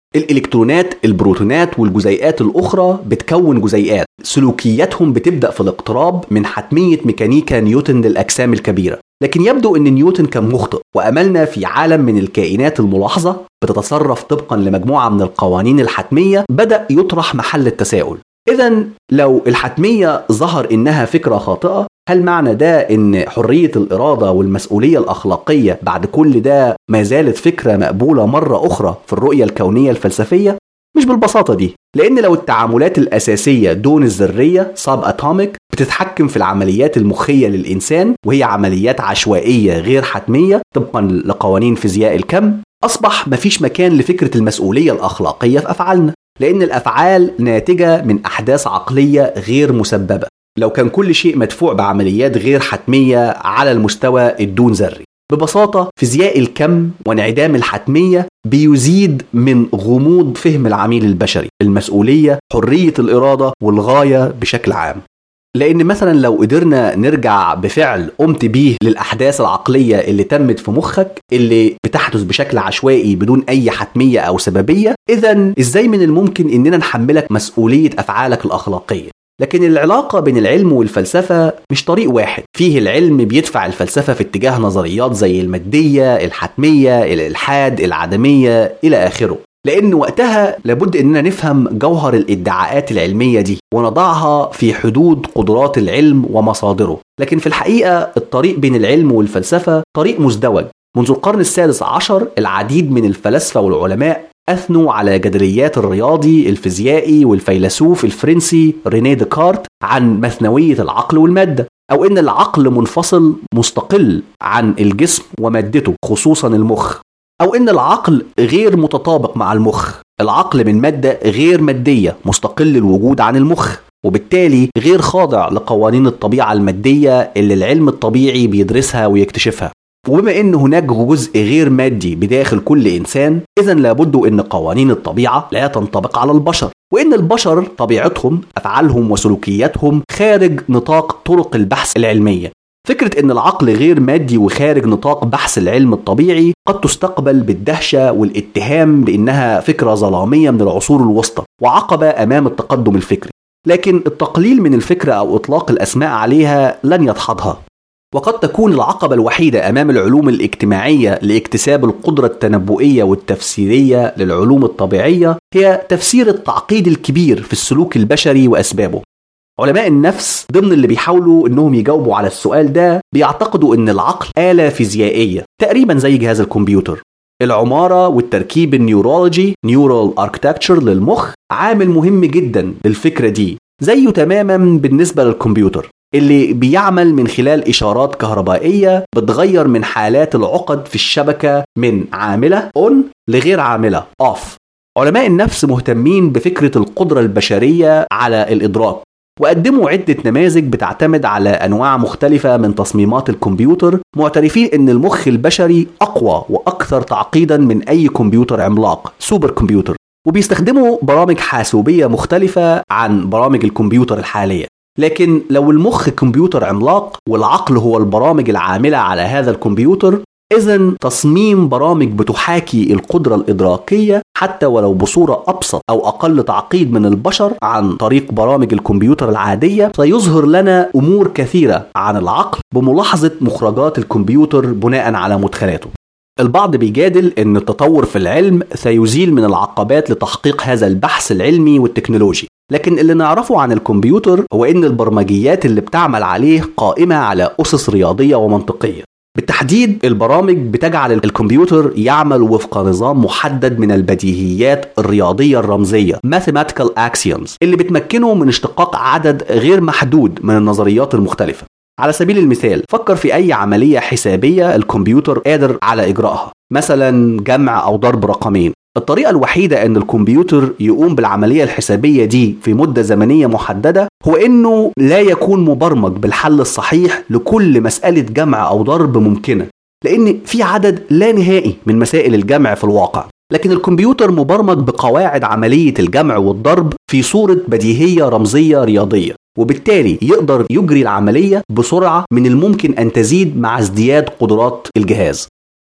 الإلكترونات، البروتونات والجزيئات الأخرى بتكون جزيئات سلوكياتهم بتبدأ في الاقتراب من حتمية ميكانيكا نيوتن للأجسام الكبيرة. لكن يبدو أن نيوتن كان مخطئ، وأملنا في عالم من الكائنات الملاحظة بتتصرف طبقا لمجموعة من القوانين الحتمية بدأ يطرح محل التساؤل. إذن لو الحتمية ظهر إنها فكرة خاطئة، هل معنى ده إن حرية الإرادة والمسؤولية الأخلاقية بعد كل ده ما زالت فكرة مقبولة مرة أخرى في الرؤية الكونية الفلسفية؟ مش بالبساطة دي، لأن لو التعاملات الأساسية دون الذرية ساب أتوميك بتتحكم في العمليات المخية للإنسان، وهي عمليات عشوائية غير حتمية طبقا لقوانين فيزياء الكم، أصبح مفيش مكان لفكرة المسؤولية الأخلاقية في أفعالنا، لأن الأفعال ناتجة من أحداث عقلية غير مسببة. لو كان كل شيء مدفوع بعمليات غير حتمية على المستوى الدون ذري، ببساطة فيزياء الكم وانعدام الحتمية بيزيد من غموض فهم العميل البشري، المسؤولية، حرية الإرادة والغاية بشكل عام. لأن مثلا لو قدرنا نرجع بفعل قمت بيه للأحداث العقلية اللي تمت في مخك اللي بتحدث بشكل عشوائي بدون أي حتمية أو سببية، إذن إزاي من الممكن إننا نحملك مسؤولية أفعالك الأخلاقية؟ لكن العلاقة بين العلم والفلسفة مش طريق واحد، فيه العلم بيدفع الفلسفة في اتجاه نظريات زي المادية، الحتمية، الإلحاد، العدمية إلى آخره، لأن وقتها لابد إننا نفهم جوهر الادعاءات العلمية دي ونضعها في حدود قدرات العلم ومصادره. لكن في الحقيقة الطريق بين العلم والفلسفة طريق مزدوج. منذ القرن السادس عشر العديد من الفلاسفة والعلماء أثنوا على جدليات الرياضي الفيزيائي والفيلسوف الفرنسي رينيه ديكارت عن مثنوية العقل والمادة، أو إن العقل منفصل مستقل عن الجسم ومادته خصوصا المخ، أو إن العقل غير متطابق مع المخ، العقل من مادة غير مادية مستقل الوجود عن المخ، وبالتالي غير خاضع لقوانين الطبيعة المادية اللي العلم الطبيعي بيدرسها ويكتشفها. وبما إن هناك جزء غير مادي بداخل كل إنسان، إذن لابد إن قوانين الطبيعة لا تنطبق على البشر، وإن البشر طبيعتهم، أفعالهم وسلوكياتهم خارج نطاق طرق البحث العلمية. فكرة إن العقل غير مادي وخارج نطاق بحث العلم الطبيعي قد تستقبل بالدهشة والاتهام بأنها فكرة ظلامية من العصور الوسطى وعقبة أمام التقدم الفكري، لكن التقليل من الفكرة أو إطلاق الأسماء عليها لن يدحضها. وقد تكون العقبة الوحيدة أمام العلوم الاجتماعية لاكتساب القدرة التنبؤية والتفسيرية للعلوم الطبيعية هي تفسير التعقيد الكبير في السلوك البشري وأسبابه. علماء النفس ضمن اللي بيحاولوا انهم يجاوبوا على السؤال ده بيعتقدوا ان العقل آلة فيزيائية تقريبا زي جهاز الكمبيوتر. العمارة والتركيب النيورولوجي نيورال اركتكتشر للمخ عامل مهم جدا للفكرة دي، زيه تماما بالنسبة للكمبيوتر اللي بيعمل من خلال إشارات كهربائية بتغير من حالات العقد في الشبكة من عاملة on لغير عاملة off. علماء النفس مهتمين بفكرة القدرة البشرية على الإدراك، وقدموا عدة نماذج بتعتمد على أنواع مختلفة من تصميمات الكمبيوتر، معترفين أن المخ البشري أقوى وأكثر تعقيدا من أي كمبيوتر عملاق سوبر كمبيوتر، وبيستخدموا برامج حاسوبية مختلفة عن برامج الكمبيوتر الحالية. لكن لو المخ كمبيوتر عملاق والعقل هو البرامج العاملة على هذا الكمبيوتر، إذن تصميم برامج بتحاكي القدرة الإدراكية حتى ولو بصورة أبسط أو أقل تعقيد من البشر عن طريق برامج الكمبيوتر العادية سيظهر لنا أمور كثيرة عن العقل بملاحظة مخرجات الكمبيوتر بناء على مدخلاته. البعض بيجادل أن التطور في العلم سيزيل من العقبات لتحقيق هذا البحث العلمي والتكنولوجي، لكن اللي نعرفه عن الكمبيوتر هو أن البرمجيات اللي بتعمل عليه قائمة على أسس رياضية ومنطقية. بالتحديد البرامج بتجعل الكمبيوتر يعمل وفق نظام محدد من البديهيات الرياضية الرمزية mathematical axioms اللي بتمكنه من اشتقاق عدد غير محدود من النظريات المختلفة. على سبيل المثال فكر في أي عملية حسابية الكمبيوتر قادر على إجراءها، مثلا جمع أو ضرب رقمين. الطريقة الوحيدة أن الكمبيوتر يقوم بالعملية الحسابية دي في مدة زمنية محددة هو أنه لا يكون مبرمج بالحل الصحيح لكل مسألة جمع أو ضرب ممكنة، لأن في عدد لا نهائي من مسائل الجمع في الواقع. لكن الكمبيوتر مبرمج بقواعد عملية الجمع والضرب في صورة بديهية رمزية رياضية، وبالتالي يقدر يجري العملية بسرعة من الممكن أن تزيد مع ازدياد قدرات الجهاز.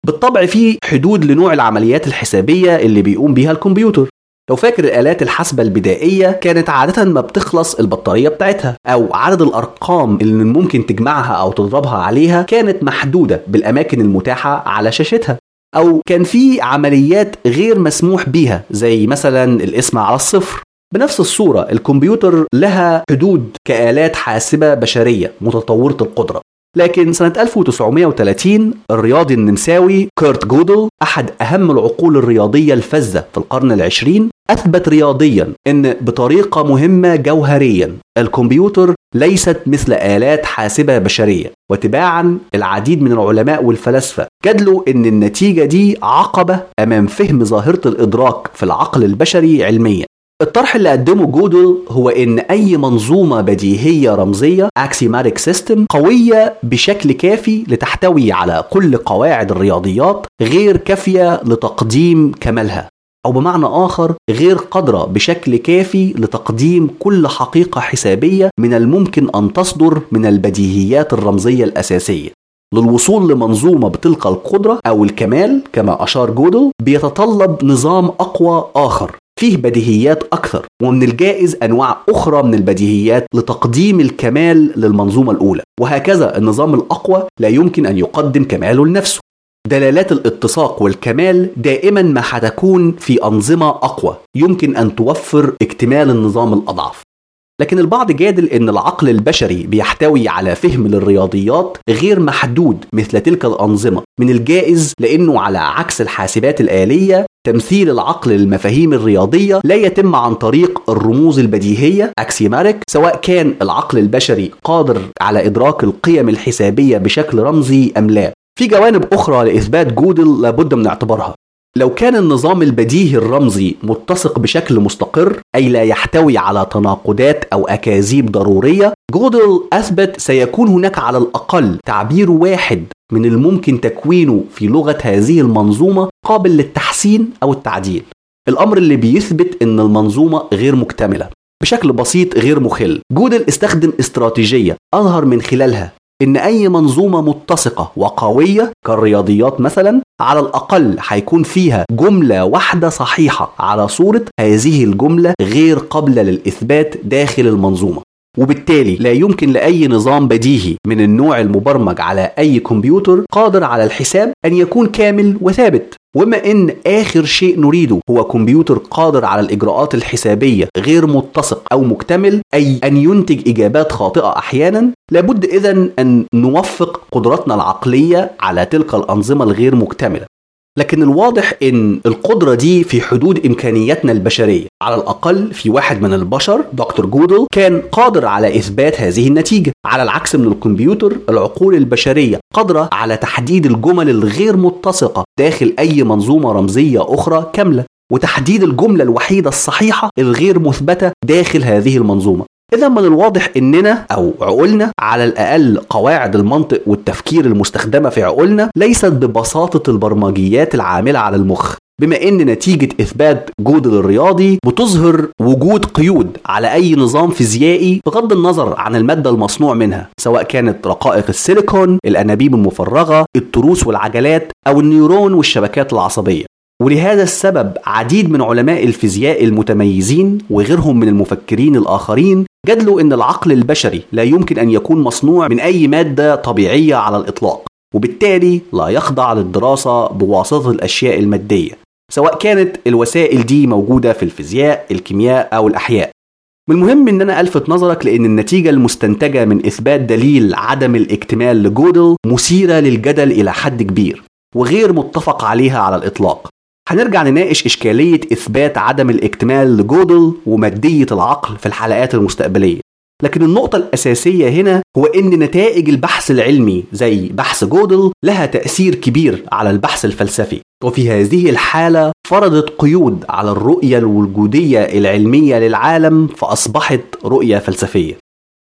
بالطبع في حدود لنوع العمليات الحسابية اللي بيقوم بيها الكمبيوتر. لو فاكر الآلات الحاسبة البدائية كانت عادة ما بتخلص البطارية بتاعتها، أو عدد الأرقام اللي ممكن تجمعها أو تضربها عليها كانت محدودة بالأماكن المتاحة على شاشتها، أو كان في عمليات غير مسموح بيها زي مثلا القسمة على الصفر. بنفس الصورة الكمبيوتر لها حدود كآلات حاسبة بشرية متطورة القدرة. لكن سنة ألف وتسعمائة وثلاثين الرياضي النمساوي كورت جودل، أحد أهم العقول الرياضية الفذة في القرن العشرين، أثبت رياضيا أن بطريقة مهمة جوهريا الكمبيوتر ليست مثل آلات حاسبة بشرية. وتباعا العديد من العلماء والفلاسفة جدلوا أن النتيجة دي عقبة أمام فهم ظاهرة الإدراك في العقل البشري علميا. الطرح اللي قدمه جودل هو إن أي منظومة بديهية رمزية axiomatic system قوية بشكل كافي لتحتوي على كل قواعد الرياضيات غير كافية لتقديم كمالها، أو بمعنى آخر غير قادرة بشكل كافي لتقديم كل حقيقة حسابية من الممكن أن تصدر من البديهيات الرمزية الأساسية. للوصول لمنظومة بتلك القدرة أو الكمال كما أشار جودل بيتطلب نظام أقوى آخر فيه بديهيات أكثر، ومن الجائز أنواع أخرى من البديهيات لتقديم الكمال للمنظومة الأولى، وهكذا النظام الأقوى لا يمكن أن يقدم كماله لنفسه. دلالات الاتساق والكمال دائما ما حتكون في أنظمة أقوى يمكن أن توفر اكتمال النظام الأضعف. لكن البعض جادل أن العقل البشري بيحتوي على فهم للرياضيات غير محدود مثل تلك الأنظمة، من الجائز لأنه على عكس الحاسبات الآلية تمثيل العقل للمفاهيم الرياضية لا يتم عن طريق الرموز البديهية axiomatic، سواء كان العقل البشري قادر على إدراك القيم الحسابية بشكل رمزي أم لا. في جوانب أخرى لإثبات جودل لابد من اعتبارها. لو كان النظام البديهي الرمزي متسق بشكل مستقر، أي لا يحتوي على تناقضات أو أكاذيب ضرورية، جودل أثبت سيكون هناك على الأقل تعبير واحد من الممكن تكوينه في لغة هذه المنظومة قابل للتحسين أو التعديل، الأمر اللي بيثبت أن المنظومة غير مكتملة بشكل بسيط غير مخل. جودل استخدم استراتيجية أظهر من خلالها إن أي منظومة متسقة وقوية كالرياضيات مثلا على الأقل هيكون فيها جملة واحدة صحيحة على صورة هذه الجملة غير قابلة للإثبات داخل المنظومة، وبالتالي لا يمكن لأي نظام بديهي من النوع المبرمج على أي كمبيوتر قادر على الحساب أن يكون كامل وثابت. وما إن آخر شيء نريده هو كمبيوتر قادر على الإجراءات الحسابية غير متسق أو مكتمل، أي أن ينتج إجابات خاطئة أحيانا، لابد إذن أن نوفق قدرتنا العقلية على تلك الأنظمة الغير مكتملة. لكن الواضح إن القدرة دي في حدود إمكانياتنا البشرية. على الأقل في واحد من البشر دكتور جودل كان قادر على إثبات هذه النتيجة، على العكس من الكمبيوتر العقول البشرية قادرة على تحديد الجمل الغير متسقة داخل أي منظومة رمزية أخرى كاملة، وتحديد الجملة الوحيدة الصحيحة الغير مثبتة داخل هذه المنظومة. إذا من الواضح إننا أو عقولنا، على الأقل قواعد المنطق والتفكير المستخدمة في عقولنا، ليست ببساطة البرمجيات العاملة على المخ، بما إن نتيجة إثبات جودل الرياضي بتظهر وجود قيود على أي نظام فيزيائي بغض النظر عن المادة المصنوع منها، سواء كانت رقائق السيليكون، الأنابيب المفرغة، التروس والعجلات، أو النيورون والشبكات العصبية. ولهذا السبب عديد من علماء الفيزياء المتميزين وغيرهم من المفكرين الآخرين جدلوا إن العقل البشري لا يمكن أن يكون مصنوع من أي مادة طبيعية على الإطلاق، وبالتالي لا يخضع للدراسة بواسطة الأشياء المادية، سواء كانت الوسائل دي موجودة في الفيزياء، الكيمياء أو الأحياء. من المهم إن أنا ألفت نظرك لأن النتيجة المستنتجة من إثبات دليل عدم الاكتمال لجودل مثيرة للجدل إلى حد كبير وغير متفق عليها على الإطلاق. هنرجع نناقش إشكالية إثبات عدم الاكتمال لجودل ومادية العقل في الحلقات المستقبلية، لكن النقطة الأساسية هنا هو إن نتائج البحث العلمي زي بحث جودل لها تأثير كبير على البحث الفلسفي، وفي هذه الحالة فرضت قيود على الرؤية الوجودية العلمية للعالم فأصبحت رؤية فلسفية.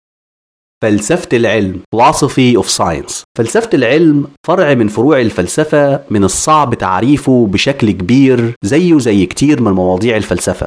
فلسفة العلم philosophy of science. فلسفة العلم فرع من فروع الفلسفة من الصعب تعريفه بشكل كبير زيه زي كتير من مواضيع الفلسفة،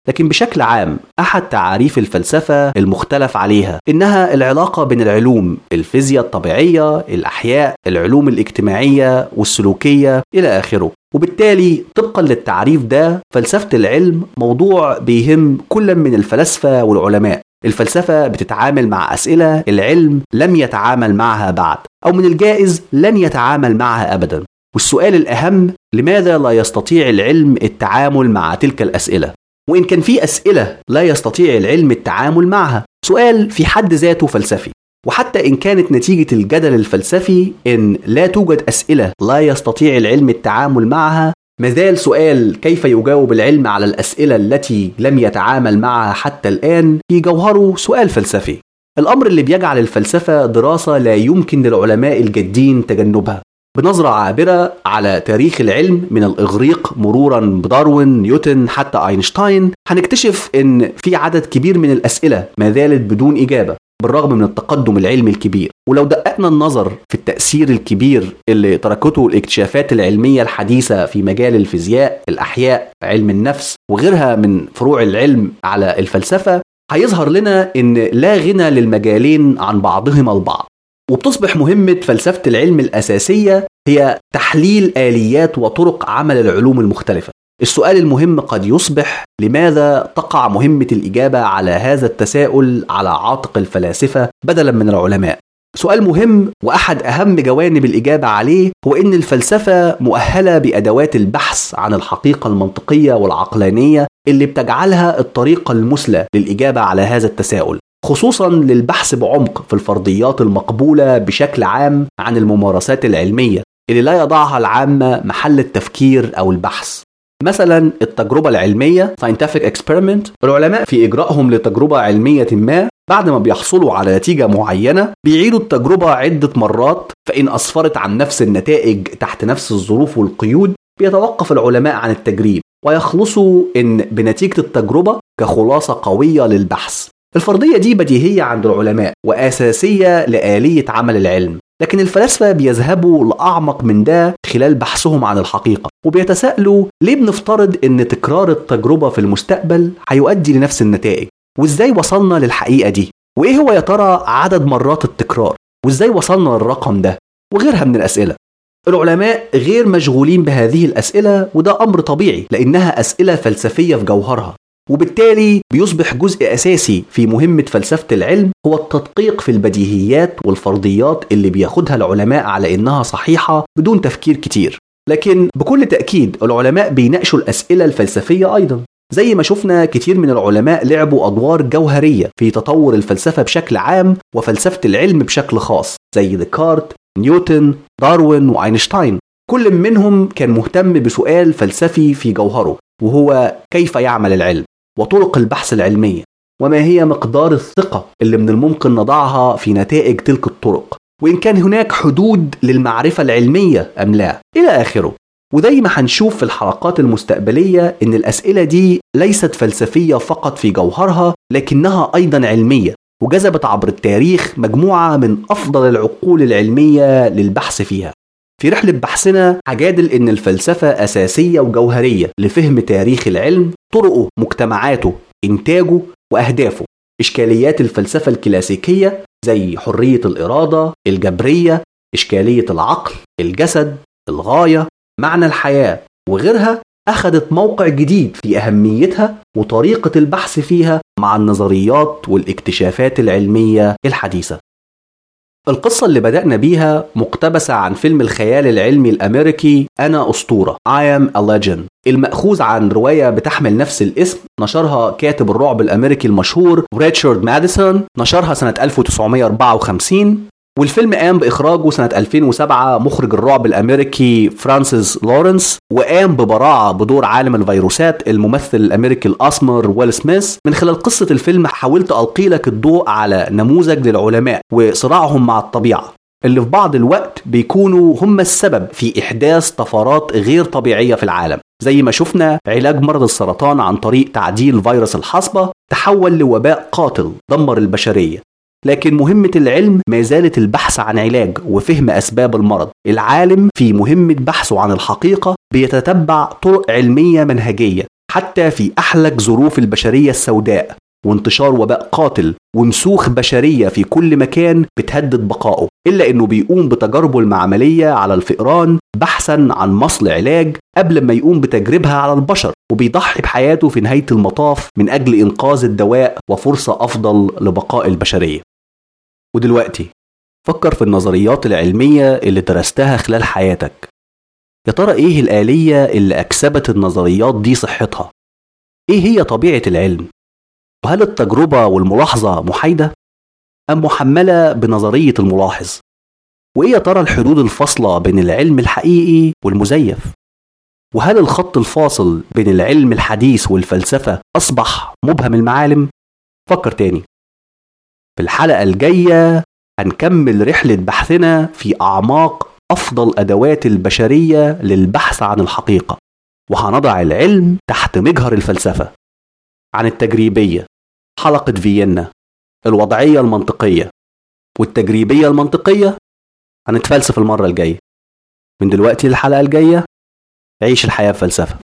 لكن بشكل عام أحد تعاريف الفلسفة المختلف عليها إنها العلاقة بين العلوم، الفيزياء الطبيعية، الأحياء، العلوم الاجتماعية والسلوكية إلى آخره. وبالتالي طبقا للتعريف ده فلسفة العلم موضوع بيهم كل من الفلاسفة والعلماء. الفلسفة بتتعامل مع أسئلة العلم لم يتعامل معها بعد، أو من الجائز لن يتعامل معها أبدا. والسؤال الأهم، لماذا لا يستطيع العلم التعامل مع تلك الأسئلة؟ وإن كان في أسئلة لا يستطيع العلم التعامل معها، سؤال في حد ذاته فلسفي. وحتى إن كانت نتيجة الجدل الفلسفي إن لا توجد أسئلة لا يستطيع العلم التعامل معها، مازال سؤال كيف يجاوب العلم على الأسئلة التي لم يتعامل معها حتى الآن في جوهره سؤال فلسفي. الأمر اللي بيجعل الفلسفة دراسة لا يمكن للعلماء الجادين تجنبها. بنظرة عابرة على تاريخ العلم من الإغريق مرورا بداروين، نيوتن، حتى أينشتاين، هنكتشف إن في عدد كبير من الأسئلة ما زالت بدون إجابة بالرغم من التقدم العلمي الكبير. ولو دققنا النظر في التأثير الكبير اللي تركته الاكتشافات العلمية الحديثة في مجال الفيزياء، الأحياء، علم النفس وغيرها من فروع العلم على الفلسفة، هيظهر لنا إن لا غنى للمجالين عن بعضهما البعض. وبتصبح مهمة فلسفة العلم الأساسية هي تحليل آليات وطرق عمل العلوم المختلفة. السؤال المهم قد يصبح لماذا تقع مهمة الإجابة على هذا التساؤل على عاتق الفلاسفة بدلا من العلماء؟ سؤال مهم، وأحد أهم جوانب الإجابة عليه هو إن الفلسفة مؤهلة بأدوات البحث عن الحقيقة المنطقية والعقلانية اللي بتجعلها الطريقة المثلى للإجابة على هذا التساؤل، خصوصا للبحث بعمق في الفرضيات المقبولة بشكل عام عن الممارسات العلمية اللي لا يضعها العامة محل التفكير أو البحث. مثلا التجربة العلمية scientific experiment، العلماء في إجرائهم لتجربة علمية ما بعد ما بيحصلوا على نتيجة معينة بيعيدوا التجربة عدة مرات، فإن أسفرت عن نفس النتائج تحت نفس الظروف والقيود بيتوقف العلماء عن التجريب ويخلصوا إن بنتيجة التجربة كخلاصة قوية للبحث. الفرضية دي بديهية عند العلماء وأساسية لآلية عمل العلم، لكن الفلاسفة بيذهبوا لأعمق من ده خلال بحثهم عن الحقيقة، وبيتساءلوا ليه بنفترض إن تكرار التجربة في المستقبل هيؤدي لنفس النتائج، وإزاي وصلنا للحقيقة دي، وإيه هو يا ترى عدد مرات التكرار، وإزاي وصلنا للرقم ده، وغيرها من الأسئلة. العلماء غير مشغولين بهذه الأسئلة، وده أمر طبيعي لأنها أسئلة فلسفية في جوهرها، وبالتالي بيصبح جزء أساسي في مهمة فلسفة العلم هو التدقيق في البديهيات والفرضيات اللي بياخدها العلماء على إنها صحيحة بدون تفكير كتير. لكن بكل تأكيد العلماء بيناقشوا الأسئلة الفلسفية أيضا، زي ما شفنا كتير من العلماء لعبوا أدوار جوهرية في تطور الفلسفة بشكل عام وفلسفة العلم بشكل خاص، زي ديكارت، نيوتن، داروين وأينشتاين. كل منهم كان مهتم بسؤال فلسفي في جوهره، وهو كيف يعمل العلم وطرق البحث العلمية، وما هي مقدار الثقة اللي من الممكن نضعها في نتائج تلك الطرق، وإن كان هناك حدود للمعرفة العلمية أم لا، إلى آخره. وزي ما هنشوف في الحلقات المستقبلية إن الأسئلة دي ليست فلسفية فقط في جوهرها، لكنها أيضا علمية، وجذبت عبر التاريخ مجموعة من أفضل العقول العلمية للبحث فيها. في رحلة بحثنا هجادل إن الفلسفة أساسية وجوهرية لفهم تاريخ العلم، طرقه، مجتمعاته، إنتاجه وأهدافه. إشكاليات الفلسفة الكلاسيكية زي حرية الإرادة، الجبرية، إشكالية العقل، الجسد، الغاية، معنى الحياة وغيرها أخذت موقع جديد في أهميتها وطريقة البحث فيها مع النظريات والاكتشافات العلمية الحديثة. القصة اللي بدأنا بيها مقتبسة عن فيلم الخيال العلمي الأمريكي أنا أسطورة I am a legend، المأخوذ عن رواية بتحمل نفس الاسم نشرها كاتب الرعب الأمريكي المشهور ريتشارد ماديسون، نشرها سنة ألف وتسعمائة وأربعة وخمسين. والفيلم قام بإخراجه سنة ألفين وسبعة مخرج الرعب الأمريكي فرانسيس لورنس، وقام ببراعة بدور عالم الفيروسات الممثل الأمريكي الأسمر ويل سميث. من خلال قصة الفيلم حاولت ألقي لك الضوء على نموذج للعلماء وصراعهم مع الطبيعة اللي في بعض الوقت بيكونوا هم السبب في إحداث طفرات غير طبيعية في العالم، زي ما شفنا علاج مرض السرطان عن طريق تعديل فيروس الحصبة تحول لوباء قاتل دمر البشرية. لكن مهمة العلم ما زالت البحث عن علاج وفهم أسباب المرض. العالم في مهمة بحثه عن الحقيقة بيتتبع طرق علمية منهجية حتى في أحلك ظروف البشرية السوداء وانتشار وباء قاتل ومسوخ بشرية في كل مكان بتهدد بقائه، إلا إنه بيقوم بتجاربه المعملية على الفئران بحثا عن مصل علاج قبل ما يقوم بتجربها على البشر، وبيضحي بحياته في نهاية المطاف من أجل إنقاذ الدواء وفرصة أفضل لبقاء البشرية. ودلوقتي فكر في النظريات العلمية اللي درستها خلال حياتك. يا ترى إيه الآلية اللي أكسبت النظريات دي صحتها؟ إيه هي طبيعة العلم؟ وهل التجربة والملاحظة محايدة أم محملة بنظرية الملاحظ؟ وإيه يا ترى الحدود الفاصلة بين العلم الحقيقي والمزيف؟ وهل الخط الفاصل بين العلم الحديث والفلسفة أصبح مبهم المعالم؟ فكر تاني. في الحلقة الجاية هنكمل رحلة بحثنا في أعماق أفضل أدوات البشرية للبحث عن الحقيقة، وهنضع العلم تحت مجهر الفلسفة. عن التجريبية، حلقة فيينا، الوضعية المنطقية والتجريبية المنطقية هنتفلسف المرة الجاية. من دلوقتي للحلقة الجاية عيش الحياة بفلسفة.